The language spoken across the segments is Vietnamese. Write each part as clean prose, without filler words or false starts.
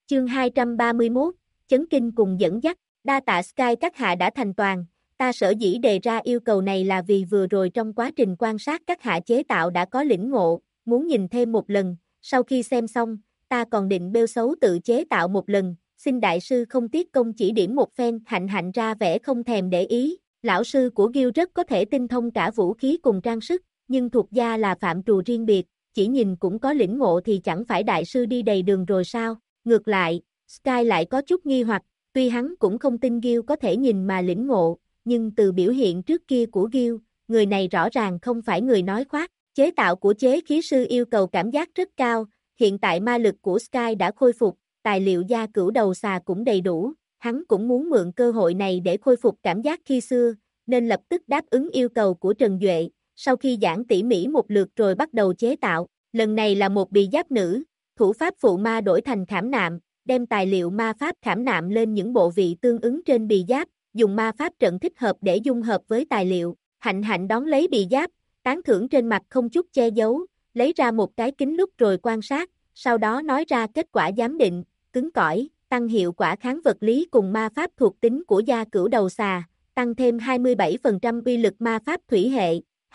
Chương 231, Chấn kinh cùng dẫn dắt, đa tạ Sky các hạ đã thành toàn, ta sở dĩ đề ra yêu cầu này là vì vừa rồi trong quá trình quan sát các hạ chế tạo đã có lĩnh ngộ, muốn nhìn thêm một lần, sau khi xem xong, ta còn định bêu xấu tự chế tạo một lần, xin đại sư không tiếc công chỉ điểm một phen. Hạnh Hạnh ra vẻ không thèm để ý, lão sư của Gil rất có thể tinh thông cả vũ khí cùng trang sức, nhưng thuộc gia là phạm trù riêng biệt, chỉ nhìn cũng có lĩnh ngộ thì chẳng phải đại sư đi đầy đường rồi sao? Ngược lại, Sky lại có chút nghi hoặc, tuy hắn cũng không tin Gil có thể nhìn mà lĩnh ngộ, nhưng từ biểu hiện trước kia của Gil, người này rõ ràng không phải người nói khoác. Chế tạo của chế khí sư yêu cầu cảm giác rất cao, hiện tại ma lực của Sky đã khôi phục, tài liệu gia cửu đầu xà cũng đầy đủ, hắn cũng muốn mượn cơ hội này để khôi phục cảm giác khi xưa, nên lập tức đáp ứng yêu cầu của Trần Duệ, sau khi giảng tỉ mỉ một lượt rồi bắt đầu chế tạo. Lần này là một bì giáp nữ, thủ pháp phụ ma đổi thành khảm nạm, đem tài liệu ma pháp khảm nạm lên những bộ vị tương ứng trên bì giáp, dùng ma pháp trận thích hợp để dung hợp với tài liệu. Hạnh Hạnh đón lấy bì giáp, tán thưởng trên mặt không chút che giấu, lấy ra một cái kính lúp rồi quan sát, sau đó nói ra kết quả giám định, cứng cỏi, tăng hiệu quả kháng vật lý cùng ma pháp thuộc tính của gia cửu đầu xà, tăng thêm 27% uy lực ma pháp thủy hệ,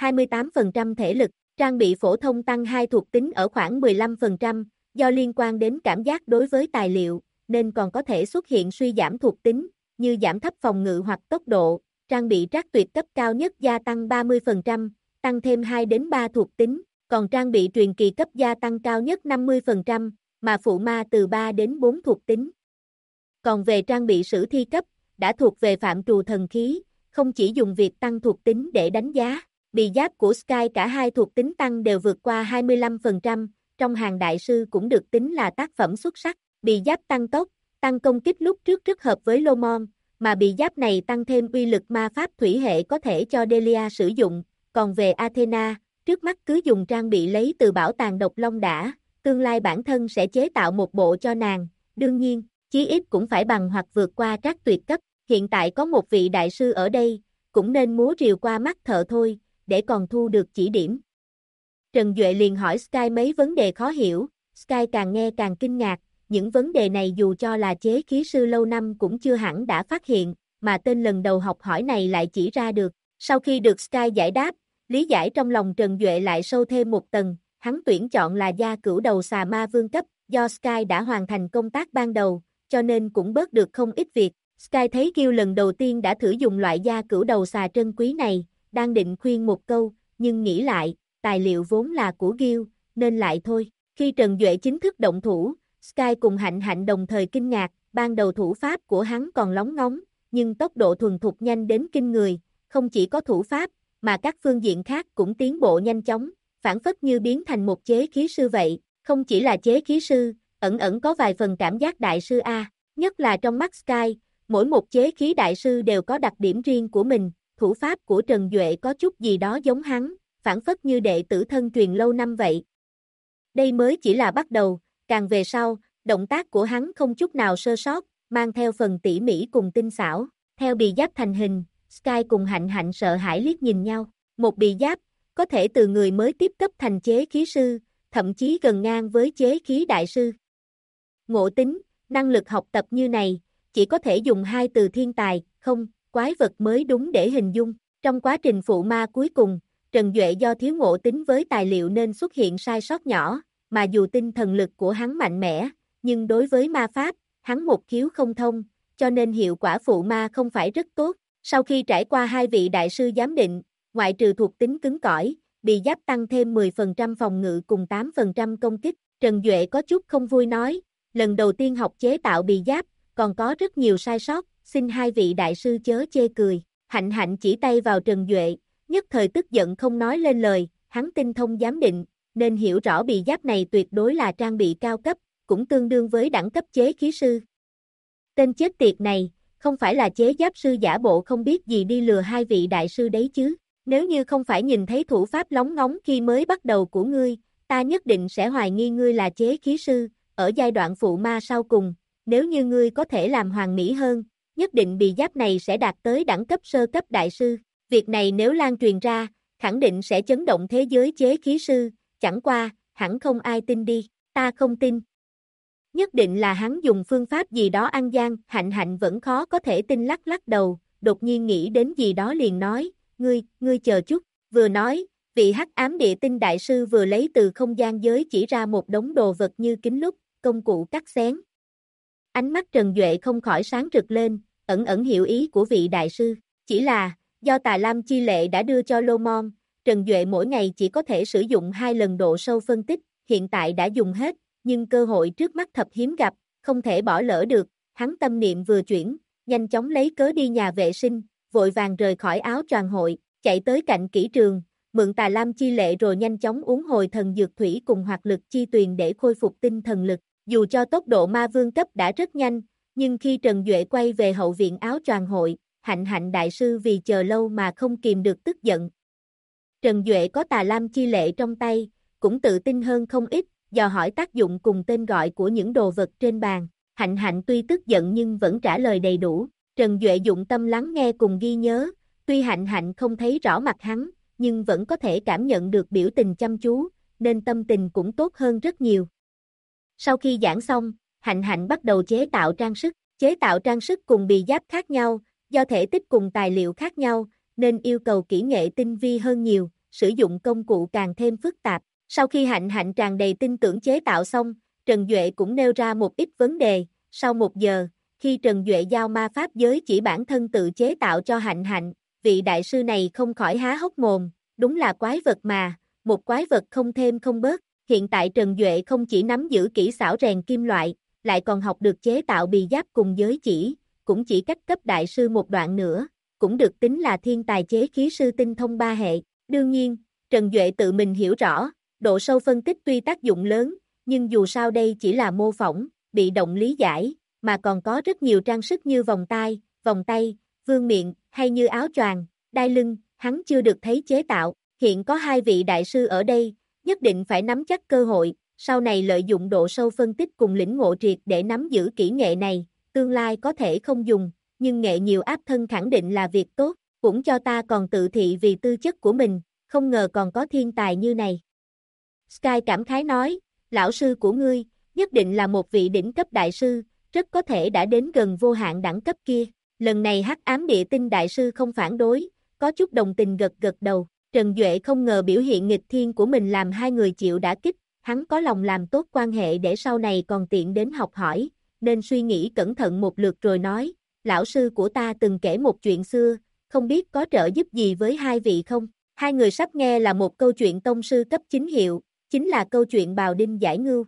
28% thể lực, trang bị phổ thông tăng 2 thuộc tính ở khoảng 15%, do liên quan đến cảm giác đối với tài liệu, nên còn có thể xuất hiện suy giảm thuộc tính, như giảm thấp phòng ngự hoặc tốc độ, trang bị trác tuyệt cấp cao nhất gia tăng 30%, tăng thêm 2 đến 3 thuộc tính, còn trang bị truyền kỳ cấp gia tăng cao nhất 50%, mà phụ ma từ 3 đến 4 thuộc tính. Còn về trang bị sử thi cấp, đã thuộc về phạm trù thần khí, không chỉ dùng việc tăng thuộc tính để đánh giá. Bì giáp của Sky cả hai thuộc tính tăng đều vượt qua 25%, trong hàng đại sư cũng được tính là tác phẩm xuất sắc. Bì giáp tăng tốc, tăng công kích lúc trước rất hợp với Lomon, mà bì giáp này tăng thêm uy lực ma pháp thủy hệ có thể cho Delia sử dụng. Còn về Athena, trước mắt cứ dùng trang bị lấy từ bảo tàng độc long đã, tương lai bản thân sẽ chế tạo một bộ cho nàng, đương nhiên, chí ít cũng phải bằng hoặc vượt qua trác tuyệt cấp. Hiện tại có một vị đại sư ở đây, cũng nên múa rìu qua mắt thợ thôi, để còn thu được chỉ điểm. Trần Duệ liền hỏi Sky mấy vấn đề khó hiểu, Sky càng nghe càng kinh ngạc, những vấn đề này dù cho là chế khí sư lâu năm cũng chưa hẳn đã phát hiện, mà tên lần đầu học hỏi này lại chỉ ra được. Sau khi được Sky giải đáp, lý giải trong lòng Trần Duệ lại sâu thêm một tầng, hắn tuyển chọn là gia cửu đầu xà ma vương cấp, do Sky đã hoàn thành công tác ban đầu, cho nên cũng bớt được không ít việc. Sky thấy Gil lần đầu tiên đã thử dùng loại gia cửu đầu xà trân quý này, đang định khuyên một câu, nhưng nghĩ lại, tài liệu vốn là của Gil, nên lại thôi. Khi Trần Duệ chính thức động thủ, Sky cùng Hạnh Hạnh đồng thời kinh ngạc, ban đầu thủ pháp của hắn còn lóng ngóng, nhưng tốc độ thuần thục nhanh đến kinh người, không chỉ có thủ pháp, mà các phương diện khác cũng tiến bộ nhanh chóng, phản phất như biến thành một chế khí sư vậy, không chỉ là chế khí sư, ẩn ẩn có vài phần cảm giác đại sư A, nhất là trong mắt Sky, mỗi một chế khí đại sư đều có đặc điểm riêng của mình, thủ pháp của Trần Duệ có chút gì đó giống hắn, phản phất như đệ tử thân truyền lâu năm vậy. Đây mới chỉ là bắt đầu, càng về sau, động tác của hắn không chút nào sơ sót, mang theo phần tỉ mỉ cùng tinh xảo, theo bì giáp thành hình, Sky cùng Hạnh Hạnh sợ hãi liếc nhìn nhau, một bì giáp, có thể từ người mới tiếp cấp thành chế khí sư, thậm chí gần ngang với chế khí đại sư. Ngộ tính, năng lực học tập như này, chỉ có thể dùng hai từ thiên tài, không, quái vật mới đúng để hình dung. Trong quá trình phụ ma cuối cùng, Trần Duệ do thiếu ngộ tính với tài liệu nên xuất hiện sai sót nhỏ, mà dù tinh thần lực của hắn mạnh mẽ, nhưng đối với ma pháp, hắn một khiếu không thông, cho nên hiệu quả phụ ma không phải rất tốt. Sau khi trải qua hai vị đại sư giám định, ngoại trừ thuộc tính cứng cỏi, bì giáp tăng thêm 10% phòng ngự cùng 8% công kích, Trần Duệ có chút không vui nói, lần đầu tiên học chế tạo bì giáp, còn có rất nhiều sai sót, xin hai vị đại sư chớ chê cười. Hạnh Hạnh chỉ tay vào Trần Duệ, nhất thời tức giận không nói lên lời, hắn tinh thông giám định, nên hiểu rõ bì giáp này tuyệt đối là trang bị cao cấp, cũng tương đương với đẳng cấp chế khí sư. Tên chết tiệt này, không phải là chế giáp sư giả bộ không biết gì đi lừa hai vị đại sư đấy chứ, nếu như không phải nhìn thấy thủ pháp lóng ngóng khi mới bắt đầu của ngươi, ta nhất định sẽ hoài nghi ngươi là chế khí sư, ở giai đoạn phụ ma sau cùng, nếu như ngươi có thể làm hoàn mỹ hơn, nhất định bì giáp này sẽ đạt tới đẳng cấp sơ cấp đại sư, việc này nếu lan truyền ra, khẳng định sẽ chấn động thế giới chế khí sư, chẳng qua, hẳn không ai tin đi, ta không tin. nhất định là hắn dùng phương pháp gì đó ăn gian, Hạnh Hạnh vẫn khó có thể tin lắc lắc đầu, đột nhiên nghĩ đến gì đó liền nói, ngươi chờ chút, vừa nói, vị hắc ám địa tinh đại sư vừa lấy từ không gian giới chỉ ra một đống đồ vật như kính lúp, công cụ cắt xén. Ánh mắt Trần Duệ không khỏi sáng rực lên, ẩn ẩn hiểu ý của vị đại sư, chỉ là, do Tà Lam chi lệ đã đưa cho Lô Mon, Trần Duệ mỗi ngày chỉ có thể sử dụng 2 lần độ sâu phân tích, hiện tại đã dùng hết, nhưng cơ hội trước mắt thập hiếm gặp, không thể bỏ lỡ được, hắn tâm niệm vừa chuyển, nhanh chóng lấy cớ đi nhà vệ sinh, vội vàng rời khỏi áo choàng hội, chạy tới cạnh kỹ trường, mượn Tà Lam chi lệ rồi nhanh chóng uống hồi thần dược thủy cùng hoạt lực chi tuyền để khôi phục tinh thần lực, dù cho tốc độ ma vương cấp đã rất nhanh, nhưng khi Trần Duệ quay về hậu viện áo choàng hội, Hạnh Hạnh đại sư vì chờ lâu mà không kìm được tức giận. Trần Duệ có Tà Lam chi lệ trong tay, cũng tự tin hơn không ít, dò hỏi tác dụng cùng tên gọi của những đồ vật trên bàn. Hạnh Hạnh tuy tức giận nhưng vẫn trả lời đầy đủ. Trần Duệ dụng tâm lắng nghe cùng ghi nhớ, tuy Hạnh Hạnh không thấy rõ mặt hắn, nhưng vẫn có thể cảm nhận được biểu tình chăm chú, nên tâm tình cũng tốt hơn rất nhiều. Sau khi giảng xong, Hạnh Hạnh bắt đầu chế tạo trang sức. Chế tạo trang sức cùng bì giáp khác nhau, do thể tích cùng tài liệu khác nhau, nên yêu cầu kỹ nghệ tinh vi hơn nhiều, sử dụng công cụ càng thêm phức tạp. Sau khi Hạnh Hạnh tràn đầy tin tưởng chế tạo xong, Trần Duệ cũng nêu ra một ít vấn đề. Sau 1 giờ, khi Trần Duệ giao ma pháp giới chỉ bản thân tự chế tạo cho Hạnh Hạnh, vị đại sư này không khỏi há hốc mồm, đúng là quái vật mà, một quái vật không thêm không bớt. Hiện tại Trần Duệ không chỉ nắm giữ kỹ xảo rèn kim loại, lại còn học được chế tạo bì giáp cùng giới chỉ, cũng chỉ cách cấp đại sư một đoạn nữa, cũng được tính là thiên tài chế khí sư tinh thông 3 hệ. Đương nhiên, Trần Duệ tự mình hiểu rõ, độ sâu phân tích tuy tác dụng lớn, nhưng dù sao đây chỉ là mô phỏng, bị động lý giải, mà còn có rất nhiều trang sức như vòng tai, vòng tay, vương miện, hay như áo choàng, đai lưng, hắn chưa được thấy chế tạo. Hiện có 2 vị đại sư ở đây, nhất định phải nắm chắc cơ hội, sau này lợi dụng độ sâu phân tích cùng lĩnh ngộ triệt để nắm giữ kỹ nghệ này, tương lai có thể không dùng, nhưng nghệ nhiều áp thân khẳng định là việc tốt, cũng cho ta còn tự thị vì tư chất của mình, không ngờ còn có thiên tài như này. Sky cảm khái nói, lão sư của ngươi, nhất định là một vị đỉnh cấp đại sư, rất có thể đã đến gần vô hạn đẳng cấp kia. Lần này hắc ám địa tinh đại sư không phản đối, có chút đồng tình gật gật đầu. Trần Duệ không ngờ biểu hiện nghịch thiên của mình làm 2 người chịu đả kích, hắn có lòng làm tốt quan hệ để sau này còn tiện đến học hỏi, nên suy nghĩ cẩn thận một lượt rồi nói, lão sư của ta từng kể một chuyện xưa, không biết có trợ giúp gì với 2 vị không? 2 người sắp nghe là một câu chuyện tông sư cấp chính hiệu, chính là câu chuyện bào đinh giải ngưu.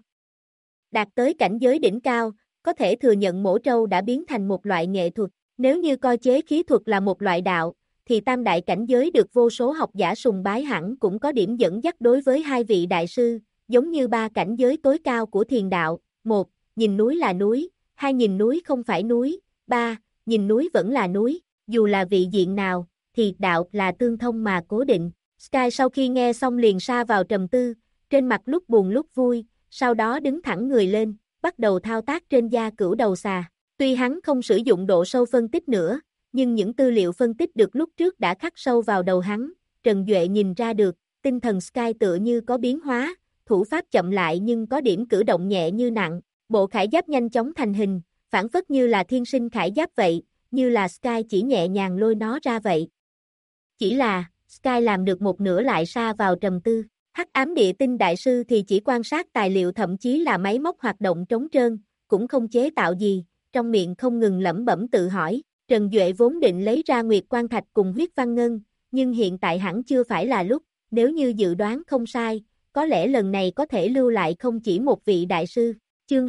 Đạt tới cảnh giới đỉnh cao, có thể thừa nhận mổ trâu đã biến thành một loại nghệ thuật, nếu như coi chế khí thuật là một loại đạo, thì tam đại cảnh giới được vô số học giả sùng bái hẳn cũng có điểm dẫn dắt đối với 2 vị đại sư, giống như 3 cảnh giới tối cao của thiền đạo, 1, nhìn núi là núi, 2 nhìn núi không phải núi, 3, nhìn núi vẫn là núi, dù là vị diện nào, thì đạo là tương thông mà cố định. Sky sau khi nghe xong liền sa vào trầm tư, trên mặt lúc buồn lúc vui, sau đó đứng thẳng người lên, bắt đầu thao tác trên da cửu đầu xà. Tuy hắn không sử dụng độ sâu phân tích nữa, nhưng những tư liệu phân tích được lúc trước đã khắc sâu vào đầu hắn, Trần Duệ nhìn ra được, tinh thần Sky tựa như có biến hóa, thủ pháp chậm lại nhưng có điểm cử động nhẹ như nặng, bộ khải giáp nhanh chóng thành hình, phản phất như là thiên sinh khải giáp vậy, như là Sky chỉ nhẹ nhàng lôi nó ra vậy. Chỉ là, Sky làm được một nửa lại sa vào trầm tư, hắc ám địa tinh đại sư thì chỉ quan sát tài liệu thậm chí là máy móc hoạt động trống trơn, cũng không chế tạo gì, trong miệng không ngừng lẩm bẩm tự hỏi. Trần Duệ vốn định lấy ra Nguyệt Quan Thạch cùng huyết văn ngân, nhưng hiện tại hẳn chưa phải là lúc, nếu như dự đoán không sai, có lẽ lần này có thể lưu lại không chỉ một vị đại sư. Chương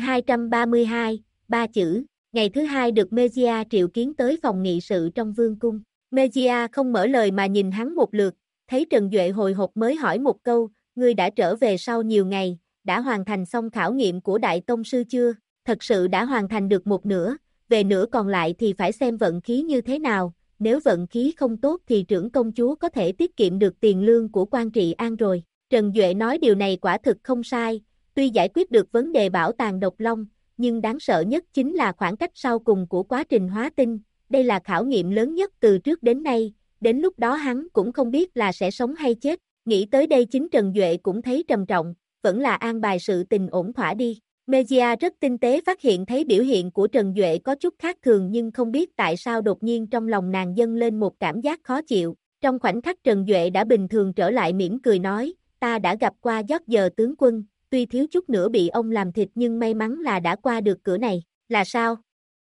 232, 3 chữ, ngày thứ 2 được Mejia triệu kiến tới phòng nghị sự trong vương cung. Mejia không mở lời mà nhìn hắn một lượt, thấy Trần Duệ hồi hộp mới hỏi một câu, ngươi đã trở về sau nhiều ngày, đã hoàn thành xong khảo nghiệm của Đại Tông Sư chưa? Thật sự đã hoàn thành được một nửa. Về nửa còn lại thì phải xem vận khí như thế nào, nếu vận khí không tốt thì trưởng công chúa có thể tiết kiệm được tiền lương của quan trị an rồi. Trần Duệ nói điều này quả thực không sai, tuy giải quyết được vấn đề bảo tàng độc long, nhưng đáng sợ nhất chính là khoảng cách sau cùng của quá trình hóa tinh, đây là khảo nghiệm lớn nhất từ trước đến nay, đến lúc đó hắn cũng không biết là sẽ sống hay chết. Nghĩ tới đây chính Trần Duệ cũng thấy trầm trọng, vẫn là an bài sự tình ổn thỏa đi. Mejia rất tinh tế phát hiện thấy biểu hiện của Trần Duệ có chút khác thường nhưng không biết tại sao đột nhiên trong lòng nàng dâng lên một cảm giác khó chịu. Trong khoảnh khắc Trần Duệ đã bình thường trở lại mỉm cười nói, ta đã gặp qua George tướng quân, tuy thiếu chút nữa bị ông làm thịt nhưng may mắn là đã qua được cửa này. Là sao?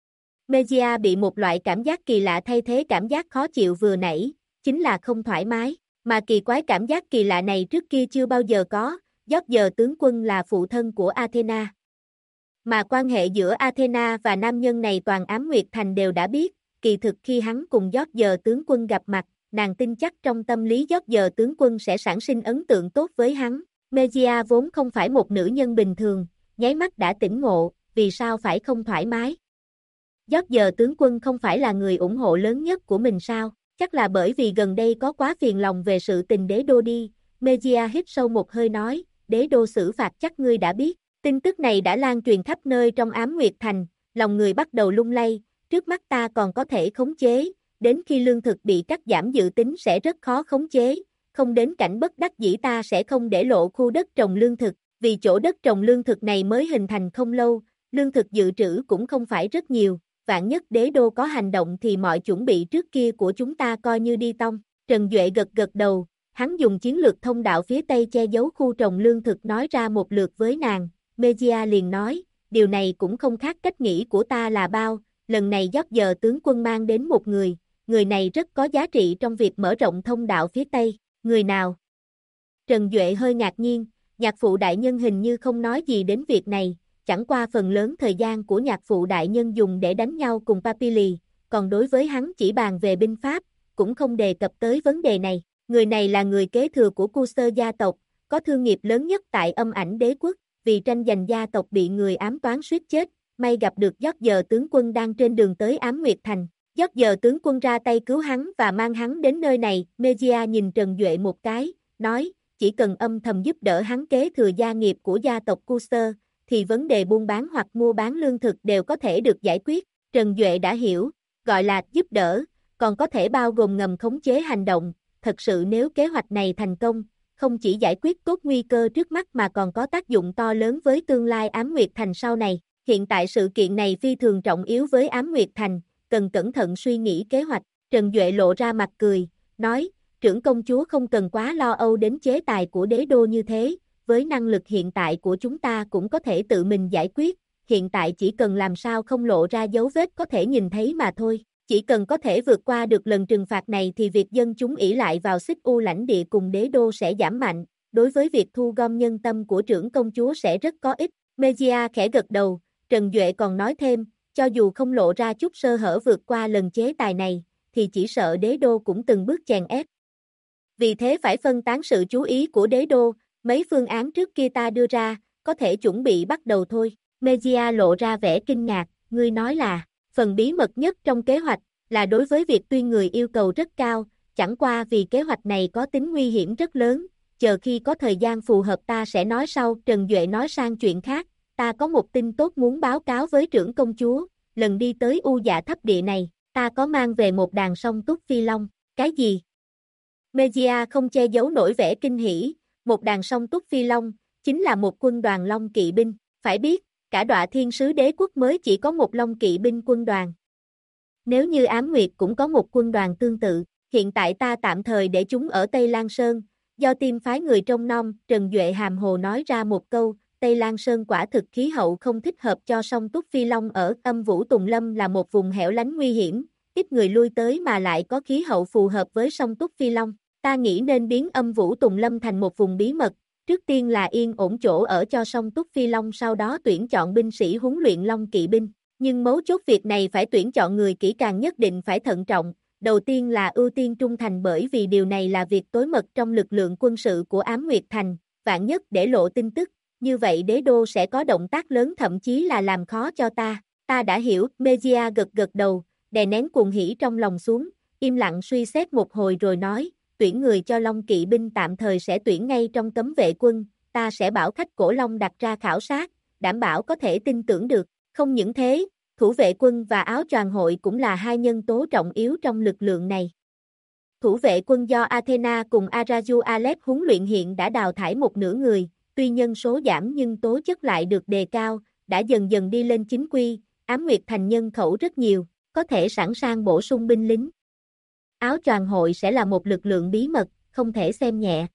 Mejia bị một loại cảm giác kỳ lạ thay thế cảm giác khó chịu vừa nãy, chính là không thoải mái, mà kỳ quái cảm giác kỳ lạ này trước kia chưa bao giờ có. George tướng quân là phụ thân của Athena. Mà quan hệ giữa Athena và nam nhân này toàn Ám Nguyệt Thành đều đã biết, kỳ thực khi hắn cùng George tướng quân gặp mặt, nàng tin chắc trong tâm lý George tướng quân sẽ sản sinh ấn tượng tốt với hắn. Mejia vốn không phải một nữ nhân bình thường, nháy mắt đã tỉnh ngộ, vì sao phải không thoải mái. George tướng quân không phải là người ủng hộ lớn nhất của mình sao, chắc là bởi vì gần đây có quá phiền lòng về sự tình đế đô đi. Mejia hít sâu một hơi nói, đế đô xử phạt chắc ngươi đã biết. Tin tức này đã lan truyền khắp nơi trong Ám Nguyệt Thành, lòng người bắt đầu lung lay, trước mắt ta còn có thể khống chế, đến khi lương thực bị cắt giảm dự tính sẽ rất khó khống chế, không đến cảnh bất đắc dĩ ta sẽ không để lộ khu đất trồng lương thực, vì chỗ đất trồng lương thực này mới hình thành không lâu, lương thực dự trữ cũng không phải rất nhiều, vạn nhất đế đô có hành động thì mọi chuẩn bị trước kia của chúng ta coi như đi tong. Trần Duệ gật gật đầu, hắn dùng chiến lược thông đạo phía Tây che giấu khu trồng lương thực nói ra một lượt với nàng. Mejia liền nói, điều này cũng không khác cách nghĩ của ta là bao, lần này George tướng quân mang đến một người này rất có giá trị trong việc mở rộng thông đạo phía Tây, người nào? Trần Duệ hơi ngạc nhiên, nhạc phụ đại nhân hình như không nói gì đến việc này, chẳng qua phần lớn thời gian của nhạc phụ đại nhân dùng để đánh nhau cùng Papili, còn đối với hắn chỉ bàn về binh pháp, cũng không đề cập tới vấn đề này, người này là người kế thừa của Cursor gia tộc, có thương nghiệp lớn nhất tại Âm Ảnh Đế quốc. Vì tranh giành gia tộc bị người ám toán suýt chết, may gặp được George tướng quân đang trên đường tới Ám Nguyệt Thành. George tướng quân ra tay cứu hắn và mang hắn đến nơi này. Mejia nhìn Trần Duệ một cái, nói, chỉ cần âm thầm giúp đỡ hắn kế thừa gia nghiệp của gia tộc Cursor, thì vấn đề buôn bán hoặc mua bán lương thực đều có thể được giải quyết. Trần Duệ đã hiểu, gọi là giúp đỡ, còn có thể bao gồm ngầm khống chế hành động. Thật sự nếu kế hoạch này thành công, không chỉ giải quyết tốt nguy cơ trước mắt mà còn có tác dụng to lớn với tương lai Ám Nguyệt Thành sau này. Hiện tại sự kiện này phi thường trọng yếu với Ám Nguyệt Thành, cần cẩn thận suy nghĩ kế hoạch. Trần Duệ lộ ra mặt cười, nói, trưởng công chúa không cần quá lo âu đến chế tài của đế đô như thế, với năng lực hiện tại của chúng ta cũng có thể tự mình giải quyết, hiện tại chỉ cần làm sao không lộ ra dấu vết có thể nhìn thấy mà thôi. Chỉ cần có thể vượt qua được lần trừng phạt này thì việc dân chúng ỷ lại vào Xích U lãnh địa cùng đế đô sẽ giảm mạnh, đối với việc thu gom nhân tâm của trưởng công chúa sẽ rất có ích. Mejia khẽ gật đầu, Trần Duệ còn nói thêm, cho dù không lộ ra chút sơ hở vượt qua lần chế tài này, thì chỉ sợ đế đô cũng từng bước chèn ép. Vì thế phải phân tán sự chú ý của đế đô, mấy phương án trước kia ta đưa ra, có thể chuẩn bị bắt đầu thôi. Mejia lộ ra vẻ kinh ngạc, ngươi nói là phần bí mật nhất trong kế hoạch, là đối với việc tuyên người yêu cầu rất cao, chẳng qua vì kế hoạch này có tính nguy hiểm rất lớn, chờ khi có thời gian phù hợp ta sẽ nói sau. Trần Duệ nói sang chuyện khác, ta có một tin tốt muốn báo cáo với trưởng công chúa, lần đi tới U Dạ Thấp Địa này, ta có mang về một đàn song túc phi long. Cái gì? Mejia không che giấu nổi vẻ kinh hỉ, một đàn song túc phi long, chính là một quân đoàn long kỵ binh, phải biết, cả Đoạ Thiên Sứ Đế quốc mới chỉ có một long kỵ binh quân đoàn. Nếu như Ám Nguyệt cũng có một quân đoàn tương tự, hiện tại ta tạm thời để chúng ở Tây Lan Sơn, do team phái người trông nom. Trần Duệ hàm hồ nói ra một câu, Tây Lan Sơn quả thực khí hậu không thích hợp cho song túc phi long ở. Âm Vũ Tùng Lâm là một vùng hẻo lánh nguy hiểm, ít người lui tới mà lại có khí hậu phù hợp với song túc phi long. Ta nghĩ nên biến Âm Vũ Tùng Lâm thành một vùng bí mật, trước tiên là yên ổn chỗ ở cho song túc phi long, sau đó tuyển chọn binh sĩ huấn luyện long kỵ binh. Nhưng mấu chốt việc này phải tuyển chọn người kỹ càng, nhất định phải thận trọng. Đầu tiên là ưu tiên trung thành, bởi vì điều này là việc tối mật trong lực lượng quân sự của Ám Nguyệt Thành, vạn nhất để lộ tin tức, như vậy đế đô sẽ có động tác lớn, thậm chí là làm khó cho ta. Ta đã hiểu. Mejia gật gật đầu, đè nén cuồng hỉ trong lòng xuống, im lặng suy xét một hồi rồi nói, tuyển người cho long kỵ binh tạm thời sẽ tuyển ngay trong cấm vệ quân, ta sẽ bảo khách Cổ Long đặt ra khảo sát, đảm bảo có thể tin tưởng được. Không những thế, thủ vệ quân và áo choàng hội cũng là hai nhân tố trọng yếu trong lực lượng này. Thủ vệ quân do Athena cùng Araju Alep huấn luyện hiện đã đào thải một nửa người, tuy nhân số giảm nhưng tố chất lại được đề cao, đã dần dần đi lên chính quy, Ám Nguyệt Thành nhân khẩu rất nhiều, có thể sẵn sàng bổ sung binh lính. Áo choàng hội sẽ là một lực lượng bí mật, không thể xem nhẹ.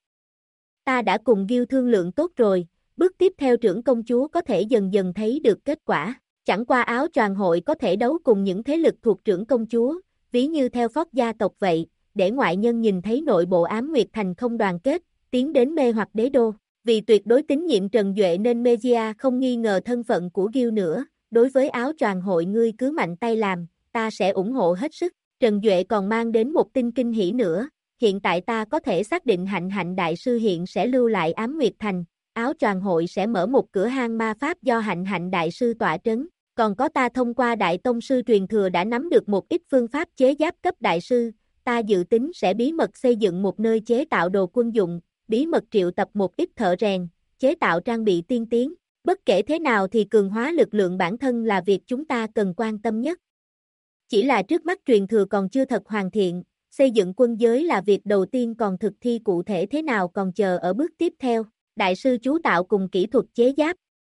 Ta đã cùng Gil thương lượng tốt rồi, bước tiếp theo trưởng công chúa có thể dần dần thấy được kết quả. Chẳng qua áo choàng hội có thể đấu cùng những thế lực thuộc trưởng công chúa, ví như theo Phót gia tộc vậy, để ngoại nhân nhìn thấy nội bộ Ám Nguyệt Thành không đoàn kết, tiến đến mê hoặc đế đô. Vì tuyệt đối tín nhiệm Trần Duệ nên Mejia không nghi ngờ thân phận của Gil nữa, đối với áo choàng hội ngươi cứ mạnh tay làm, ta sẽ ủng hộ hết sức. Trần Duệ còn mang đến một tin kinh hỉ nữa, hiện tại ta có thể xác định Hạnh Hạnh Đại Sư hiện sẽ lưu lại Ám Nguyệt Thành, áo choàng hội sẽ mở một cửa hang ma pháp do Hạnh Hạnh Đại Sư tọa trấn, còn có ta thông qua Đại Tông Sư truyền thừa đã nắm được một ít phương pháp chế giáp cấp Đại Sư, ta dự tính sẽ bí mật xây dựng một nơi chế tạo đồ quân dụng, bí mật triệu tập một ít thợ rèn, chế tạo trang bị tiên tiến, bất kể thế nào thì cường hóa lực lượng bản thân là việc chúng ta cần quan tâm nhất. Chỉ là trước mắt truyền thừa còn chưa thật hoàn thiện, xây dựng quân giới là việc đầu tiên còn thực thi cụ thể thế nào còn chờ ở bước tiếp theo, đại sư chú tạo cùng kỹ thuật chế giáp.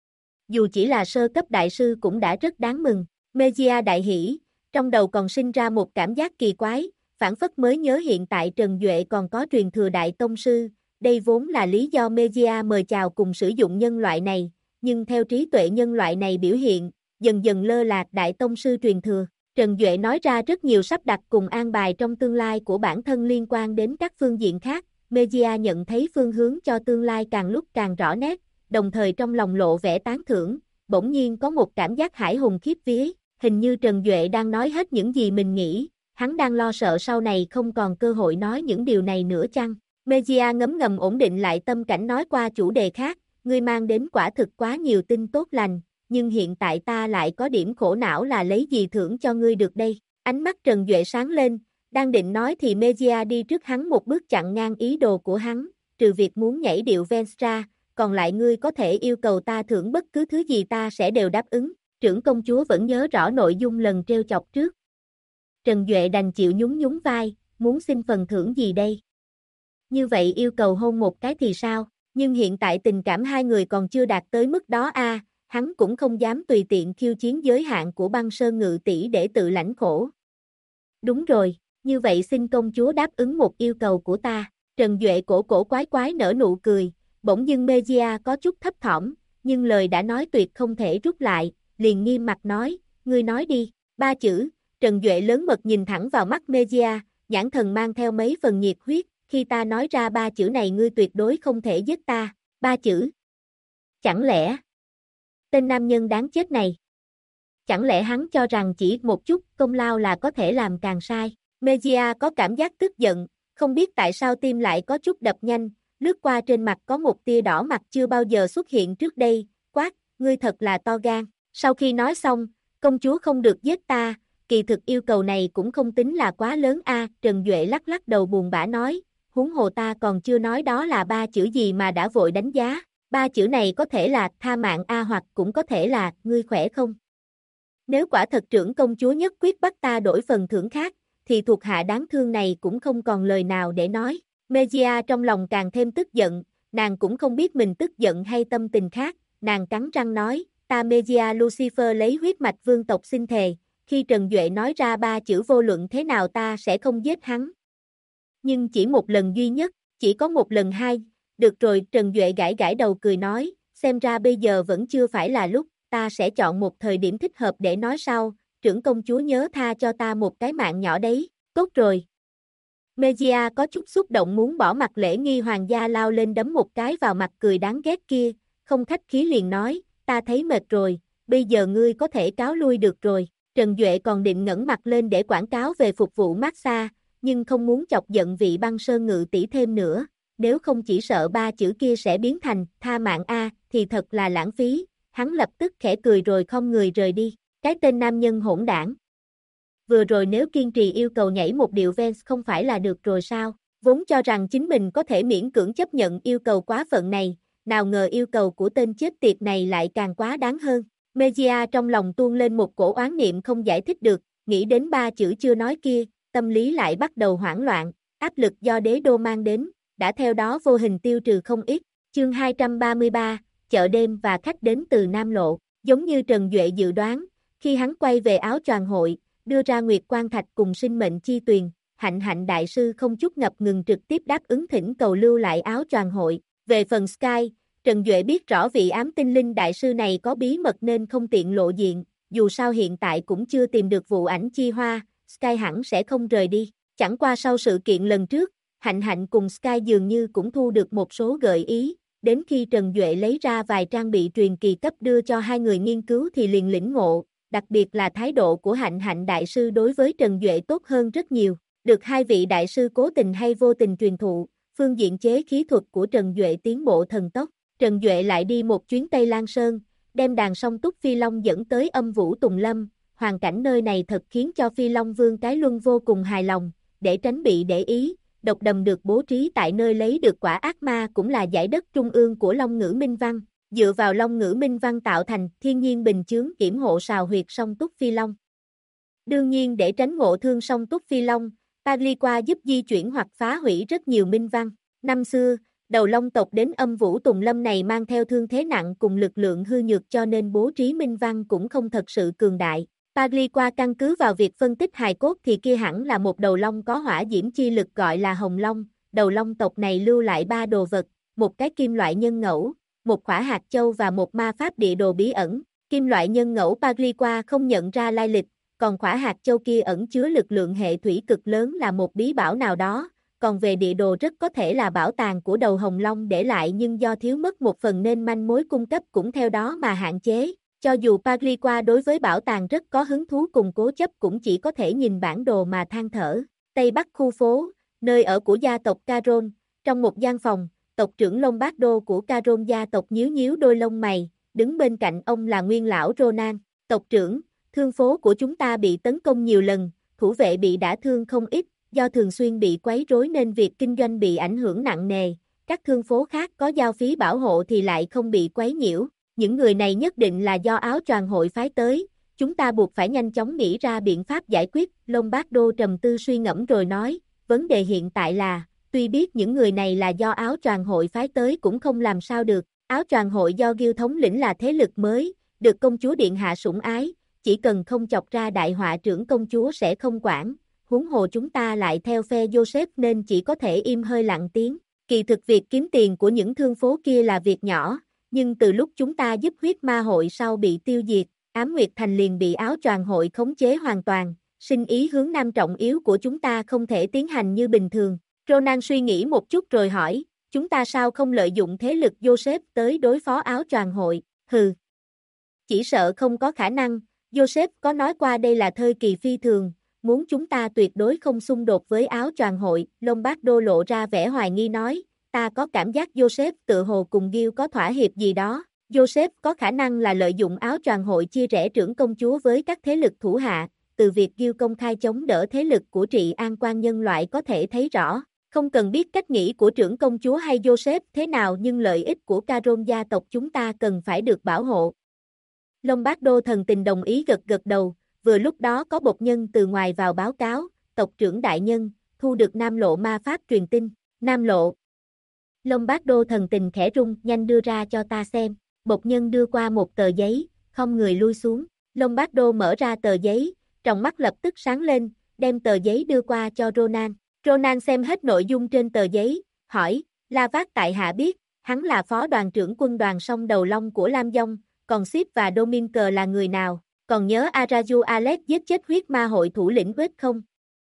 Dù chỉ là sơ cấp đại sư cũng đã rất đáng mừng, Mejia đại hỉ, trong đầu còn sinh ra một cảm giác kỳ quái, phản phất mới nhớ hiện tại Trần Duệ còn có truyền thừa đại tông sư, đây vốn là lý do Mejia mời chào cùng sử dụng nhân loại này, nhưng theo trí tuệ nhân loại này biểu hiện, dần dần lơ lạc đại tông sư truyền thừa. Trần Duệ nói ra rất nhiều sắp đặt cùng an bài trong tương lai của bản thân liên quan đến các phương diện khác, Mejia nhận thấy phương hướng cho tương lai càng lúc càng rõ nét, đồng thời trong lòng lộ vẻ tán thưởng, bỗng nhiên có một cảm giác hãi hùng khiếp vía, hình như Trần Duệ đang nói hết những gì mình nghĩ, hắn đang lo sợ sau này không còn cơ hội nói những điều này nữa chăng? Mejia ngấm ngầm ổn định lại tâm cảnh nói qua chủ đề khác, ngươi mang đến quả thực quá nhiều tin tốt lành, nhưng hiện tại ta lại có điểm khổ não là lấy gì thưởng cho ngươi được đây? Ánh mắt Trần Duệ sáng lên, đang định nói thì Mejia đi trước hắn một bước chặn ngang ý đồ của hắn, trừ việc muốn nhảy điệu Venstra, còn lại ngươi có thể yêu cầu ta thưởng bất cứ thứ gì ta sẽ đều đáp ứng, trưởng công chúa vẫn nhớ rõ nội dung lần trêu chọc trước. Trần Duệ đành chịu nhún nhún vai, muốn xin phần thưởng gì đây? Như vậy yêu cầu hôn một cái thì sao? Nhưng hiện tại tình cảm hai người còn chưa đạt tới mức đó a, hắn cũng không dám tùy tiện khiêu chiến giới hạn của Băng Sơn Ngự tỷ để tự lãnh khổ. Đúng rồi, như vậy xin công chúa đáp ứng một yêu cầu của ta. Trần Duệ cổ cổ quái quái nở nụ cười, bỗng dưng Mejia có chút thấp thỏm, nhưng lời đã nói tuyệt không thể rút lại, liền nghiêm mặt nói, ngươi nói đi, 3 chữ. Trần Duệ lớn mật nhìn thẳng vào mắt Mejia, nhãn thần mang theo mấy phần nhiệt huyết, khi ta nói ra 3 chữ này ngươi tuyệt đối không thể giết ta, 3 chữ. Chẳng lẽ, tên nam nhân đáng chết này, chẳng lẽ hắn cho rằng chỉ một chút công lao là có thể làm càng sai? Mejia có cảm giác tức giận, không biết tại sao tim lại có chút đập nhanh, lướt qua trên mặt có một tia đỏ mặt chưa bao giờ xuất hiện trước đây, quát, ngươi thật là to gan. Sau khi nói xong, công chúa không được giết ta, kỳ thực yêu cầu này cũng không tính là quá lớn a. Trần Duệ lắc lắc đầu buồn bã nói, huống hồ ta còn chưa nói đó là 3 chữ gì mà đã vội đánh giá, 3 chữ này có thể là tha mạng a hoặc cũng có thể là ngươi khỏe không? Nếu quả thật trưởng công chúa nhất quyết bắt ta đổi phần thưởng khác, thì thuộc hạ đáng thương này cũng không còn lời nào để nói. Mejia trong lòng càng thêm tức giận, nàng cũng không biết mình tức giận hay tâm tình khác, nàng cắn răng nói, ta Mejia Lucifer lấy huyết mạch vương tộc xin thề, khi Trần Duệ nói ra 3 chữ vô luận thế nào ta sẽ không giết hắn. Nhưng chỉ một lần duy nhất, chỉ có một lần hai, được rồi. Trần Duệ gãi gãi đầu cười nói, xem ra bây giờ vẫn chưa phải là lúc, ta sẽ chọn một thời điểm thích hợp để nói sau, trưởng công chúa nhớ tha cho ta một cái mạng nhỏ đấy, tốt rồi. Mejia có chút xúc động muốn bỏ mặt lễ nghi hoàng gia lao lên đấm một cái vào mặt cười đáng ghét kia, không khách khí liền nói, ta thấy mệt rồi, bây giờ ngươi có thể cáo lui được rồi. Trần Duệ còn định ngẩng mặt lên để quảng cáo về phục vụ massage, nhưng không muốn chọc giận vị Băng Sơn Ngự tỷ thêm nữa, nếu không chỉ sợ 3 chữ kia sẽ biến thành tha mạng a, thì thật là lãng phí. Hắn lập tức khẽ cười rồi không người rời đi, cái tên nam nhân hỗn đảng. Vừa rồi nếu kiên trì yêu cầu nhảy một điệu Vance không phải là được rồi sao, vốn cho rằng chính mình có thể miễn cưỡng chấp nhận yêu cầu quá phận này, nào ngờ yêu cầu của tên chết tiệt này lại càng quá đáng hơn. Mejia trong lòng tuôn lên một cổ oán niệm không giải thích được, nghĩ đến 3 chữ chưa nói kia, tâm lý lại bắt đầu hoảng loạn, áp lực do đế đô mang đến, đã theo đó vô hình tiêu trừ không ít. Chương 233, chợ đêm và khách đến từ Nam Lộ. Giống như Trần Duệ dự đoán, khi hắn quay về áo choàng hội, đưa ra Nguyệt Quan Thạch cùng sinh mệnh chi tuyền, Hạnh Hạnh đại sư không chút ngập ngừng trực tiếp đáp ứng thỉnh cầu lưu lại áo choàng hội. Về phần Sky, Trần Duệ biết rõ vị ám tinh linh đại sư này có bí mật nên không tiện lộ diện, dù sao hiện tại cũng chưa tìm được vụ ảnh chi hoa, Sky hẳn sẽ không rời đi. Chẳng qua sau sự kiện lần trước, Hạnh Hạnh cùng Sky dường như cũng thu được một số gợi ý, đến khi Trần Duệ lấy ra vài trang bị truyền kỳ cấp đưa cho hai người nghiên cứu thì liền lĩnh ngộ, đặc biệt là thái độ của Hạnh Hạnh đại sư đối với Trần Duệ tốt hơn rất nhiều, được hai vị đại sư cố tình hay vô tình truyền thụ, phương diện chế khí thuật của Trần Duệ tiến bộ thần tốc. Trần Duệ lại đi một chuyến Tây Lan Sơn, đem đàn song túc Phi Long dẫn tới Âm Vũ Tùng Lâm, hoàn cảnh nơi này thật khiến cho Phi Long Vương Cái Luân vô cùng hài lòng, để tránh bị để ý, độc đầm được bố trí tại nơi lấy được quả ác ma cũng là dải đất trung ương của Long Ngữ Minh Văn, dựa vào Long Ngữ Minh Văn tạo thành thiên nhiên bình chướng yểm hộ sào huyệt song túc Phi Long. Đương nhiên để tránh ngộ thương song túc Phi Long, Pagliqua giúp di chuyển hoặc phá hủy rất nhiều minh văn. Năm xưa, đầu Long tộc đến Âm Vũ Tùng Lâm này mang theo thương thế nặng cùng lực lượng hư nhược cho nên bố trí minh văn cũng không thật sự cường đại. Pagliqua căn cứ vào việc phân tích hài cốt thì kia hẳn là một đầu long có hỏa diễm chi lực gọi là Hồng Long. Đầu Long tộc này lưu lại 3 đồ vật, một cái kim loại nhân ngẫu, một quả hạt châu và một ma pháp địa đồ bí ẩn. Kim loại nhân ngẫu Pagliqua không nhận ra lai lịch, còn quả hạt châu kia ẩn chứa lực lượng hệ thủy cực lớn là một bí bảo nào đó, còn về địa đồ rất có thể là bảo tàng của đầu Hồng Long để lại nhưng do thiếu mất một phần nên manh mối cung cấp cũng theo đó mà hạn chế. Cho dù Pagliqua đối với bảo tàng rất có hứng thú cùng cố chấp cũng chỉ có thể nhìn bản đồ mà than thở. Tây Bắc khu phố, nơi ở của gia tộc Caron, trong một gian phòng, tộc trưởng Lombardo của Caron gia tộc nhíu nhíu đôi lông mày, đứng bên cạnh ông là nguyên lão Ronan. Tộc trưởng, thương phố của chúng ta bị tấn công nhiều lần, thủ vệ bị đả thương không ít, do thường xuyên bị quấy rối nên việc kinh doanh bị ảnh hưởng nặng nề. Các thương phố khác có giao phí bảo hộ thì lại không bị quấy nhiễu. Những người này nhất định là do áo choàng hội phái tới, chúng ta buộc phải nhanh chóng nghĩ ra biện pháp giải quyết. Lombardo trầm tư suy ngẫm rồi nói, vấn đề hiện tại là, tuy biết những người này là do áo choàng hội phái tới cũng không làm sao được. Áo choàng hội do Gil thống lĩnh là thế lực mới, được công chúa điện hạ sủng ái, chỉ cần không chọc ra đại họa trưởng công chúa sẽ không quản, huống hồ chúng ta lại theo phe Joseph nên chỉ có thể im hơi lặng tiếng. Kỳ thực việc kiếm tiền của những thương phố kia là việc nhỏ, nhưng từ lúc chúng ta giúp huyết ma hội sau bị tiêu diệt, Ám Nguyệt Thành liền bị áo choàng hội khống chế hoàn toàn, sinh ý hướng nam trọng yếu của chúng ta không thể tiến hành như bình thường. Ronan suy nghĩ một chút rồi hỏi, chúng ta sao không lợi dụng thế lực Joseph tới đối phó áo choàng hội? Hừ. Chỉ sợ không có khả năng, Joseph có nói qua đây là thời kỳ phi thường, muốn chúng ta tuyệt đối không xung đột với áo choàng hội. Lombardo lộ ra vẻ hoài nghi nói, ta có cảm giác Joseph tự hồ cùng Gil có thỏa hiệp gì đó. Joseph có khả năng là lợi dụng áo choàng hội chia rẽ trưởng công chúa với các thế lực thủ hạ, từ việc Gil công khai chống đỡ thế lực của trị an quan nhân loại có thể thấy rõ. Không cần biết cách nghĩ của trưởng công chúa hay Joseph thế nào nhưng lợi ích của Caron gia tộc chúng ta cần phải được bảo hộ. Lombardo thần tình đồng ý gật gật đầu, vừa lúc đó có bộc nhân từ ngoài vào báo cáo, tộc trưởng đại nhân, thu được Nam Lộ ma pháp truyền tin. Nam Lộ. Lombardo thần tình khẽ rung, nhanh đưa ra cho ta xem. Bộc nhân đưa qua một tờ giấy, không người lui xuống. Lombardo mở ra tờ giấy, tròng mắt lập tức sáng lên, đem tờ giấy đưa qua cho Ronan. Ronan xem hết nội dung trên tờ giấy, hỏi, La Vác tại hạ biết, hắn là phó đoàn trưởng quân đoàn song đầu long của Lam Dông, còn Sip và Dominker là người nào? Còn nhớ Araju Alex giết chết huyết ma hội thủ lĩnh Wade không?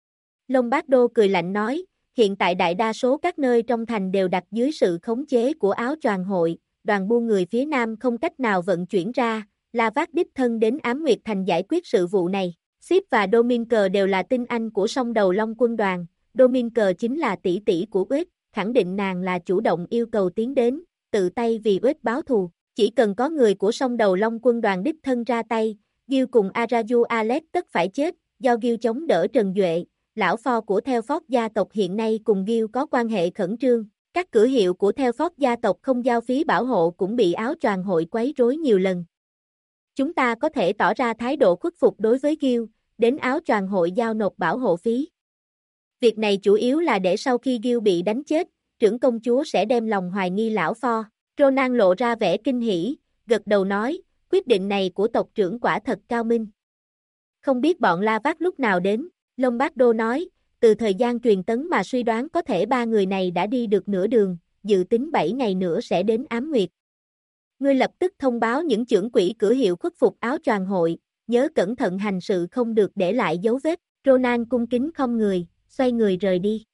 Lombardo cười lạnh nói, hiện tại đại đa số các nơi trong thành đều đặt dưới sự khống chế của áo choàng hội, đoàn buôn người phía nam không cách nào vận chuyển ra, La Vác đích thân đến Ám Nguyệt Thành giải quyết sự vụ này. Sip và Dominker đều là tinh anh của song đầu long quân đoàn, Dominker chính là tỷ tỷ của Wade, khẳng định nàng là chủ động yêu cầu tiến đến, tự tay vì Wade báo thù. Chỉ cần có người của song đầu long quân đoàn đích thân ra tay, Gil cùng Araju Alex tất phải chết, do Gil chống đỡ Trần Duệ, lão pho của Telford gia tộc hiện nay cùng Gil có quan hệ khẩn trương. Các cửa hiệu của Telford gia tộc không giao phí bảo hộ cũng bị áo choàng hội quấy rối nhiều lần. Chúng ta có thể tỏ ra thái độ khuất phục đối với Gil, đến áo choàng hội giao nộp bảo hộ phí. Việc này chủ yếu là để sau khi Gil bị đánh chết, trưởng công chúa sẽ đem lòng hoài nghi lão pho. Ronan lộ ra vẻ kinh hỉ, gật đầu nói, Quyết định này của tộc trưởng quả thật cao minh. Không biết bọn La Vác lúc nào đến, Lombardo nói, từ thời gian truyền tấn mà suy đoán có thể ba người này đã đi được nửa đường, dự tính 7 ngày nữa sẽ đến Ám Nguyệt. Ngươi lập tức thông báo những chưởng quỷ cử hiệu khuất phục áo choàng hội, nhớ cẩn thận hành sự không được để lại dấu vết. Ronan cung kính không người, xoay người rời đi.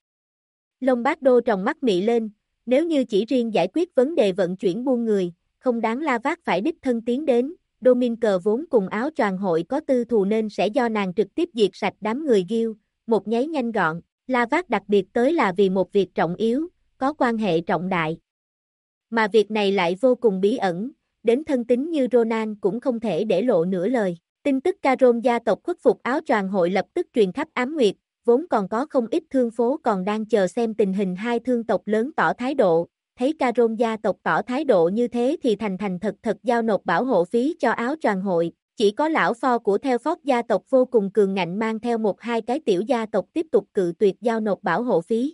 Lombardo tròng mắt mị lên, nếu như chỉ riêng giải quyết vấn đề vận chuyển buôn người, không đáng La Vác phải đích thân tiến đến. Dominker vốn cùng áo choàng hội có tư thù nên sẽ do nàng trực tiếp diệt sạch đám người Guild, một nháy nhanh gọn. La Vác đặc biệt tới là vì một việc trọng yếu, có quan hệ trọng đại. Mà việc này lại vô cùng bí ẩn, đến thân tín như Ronan cũng không thể để lộ nửa lời. Tin tức Caron gia tộc khuất phục áo choàng hội lập tức truyền khắp Ám Nguyệt, vốn còn có không ít thương phố còn đang chờ xem tình hình hai thương tộc lớn tỏ thái độ. Thấy Caron gia tộc tỏ thái độ như thế thì thành thật giao nộp bảo hộ phí cho áo choàng hội. Chỉ có lão pho của theo phót gia tộc vô cùng cường ngạnh mang theo một hai cái tiểu gia tộc tiếp tục cự tuyệt giao nộp bảo hộ phí.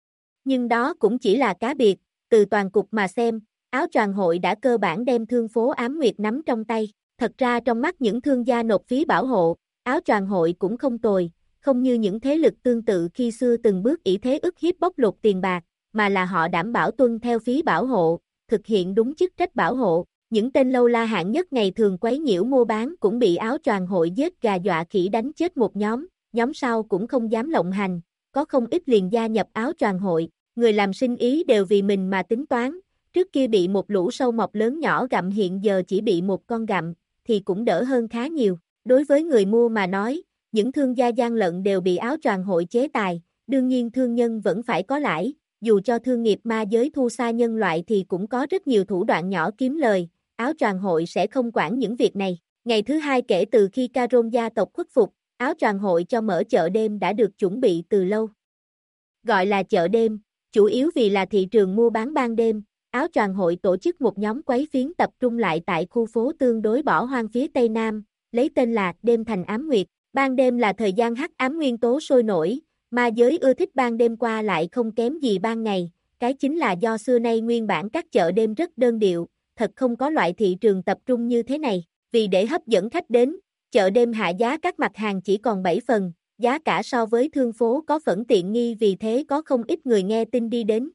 Nhưng đó cũng chỉ là cá biệt, từ toàn cục mà xem, áo choàng hội đã cơ bản đem thương phố Ám Nguyệt nắm trong tay. Thật ra trong mắt những thương gia nộp phí bảo hộ, áo choàng hội cũng không tồi, không như những thế lực tương tự khi xưa từng bước ỷ thế ức hiếp bóc lột tiền bạc, mà là họ đảm bảo tuân theo phí bảo hộ, thực hiện đúng chức trách bảo hộ. Những tên lâu la hạng nhất ngày thường quấy nhiễu mua bán cũng bị áo choàng hội giết gà dọa khỉ đánh chết một nhóm sau cũng không dám lộng hành, có không ít liền gia nhập áo choàng hội, người làm sinh ý đều vì mình mà tính toán, trước kia bị một lũ sâu mọt lớn nhỏ gặm hiện giờ chỉ bị một con gặm, thì cũng đỡ hơn khá nhiều. Đối với người mua mà nói, những thương gia gian lận đều bị áo choàng hội chế tài, đương nhiên thương nhân vẫn phải có lãi, dù cho thương nghiệp ma giới thu xa nhân loại thì cũng có rất nhiều thủ đoạn nhỏ kiếm lời, áo choàng hội sẽ không quản những việc này. Ngày thứ hai kể từ khi Caron gia tộc khuất phục, áo choàng hội cho mở chợ đêm đã được chuẩn bị từ lâu. Gọi là chợ đêm, chủ yếu vì là thị trường mua bán ban đêm, áo choàng hội tổ chức một nhóm quấy phiến tập trung lại tại khu phố tương đối bỏ hoang phía Tây Nam, lấy tên là Đêm Thành Ám Nguyệt. Ban đêm là thời gian hắc ám nguyên tố sôi nổi, ma giới ưa thích ban đêm qua lại không kém gì ban ngày, cái chính là do xưa nay nguyên bản các chợ đêm rất đơn điệu, thật không có loại thị trường tập trung như thế này, vì để hấp dẫn khách đến, chợ đêm hạ giá các mặt hàng chỉ còn 7 phần, giá cả so với thương phố có phần tiện nghi vì thế có không ít người nghe tin đi đến.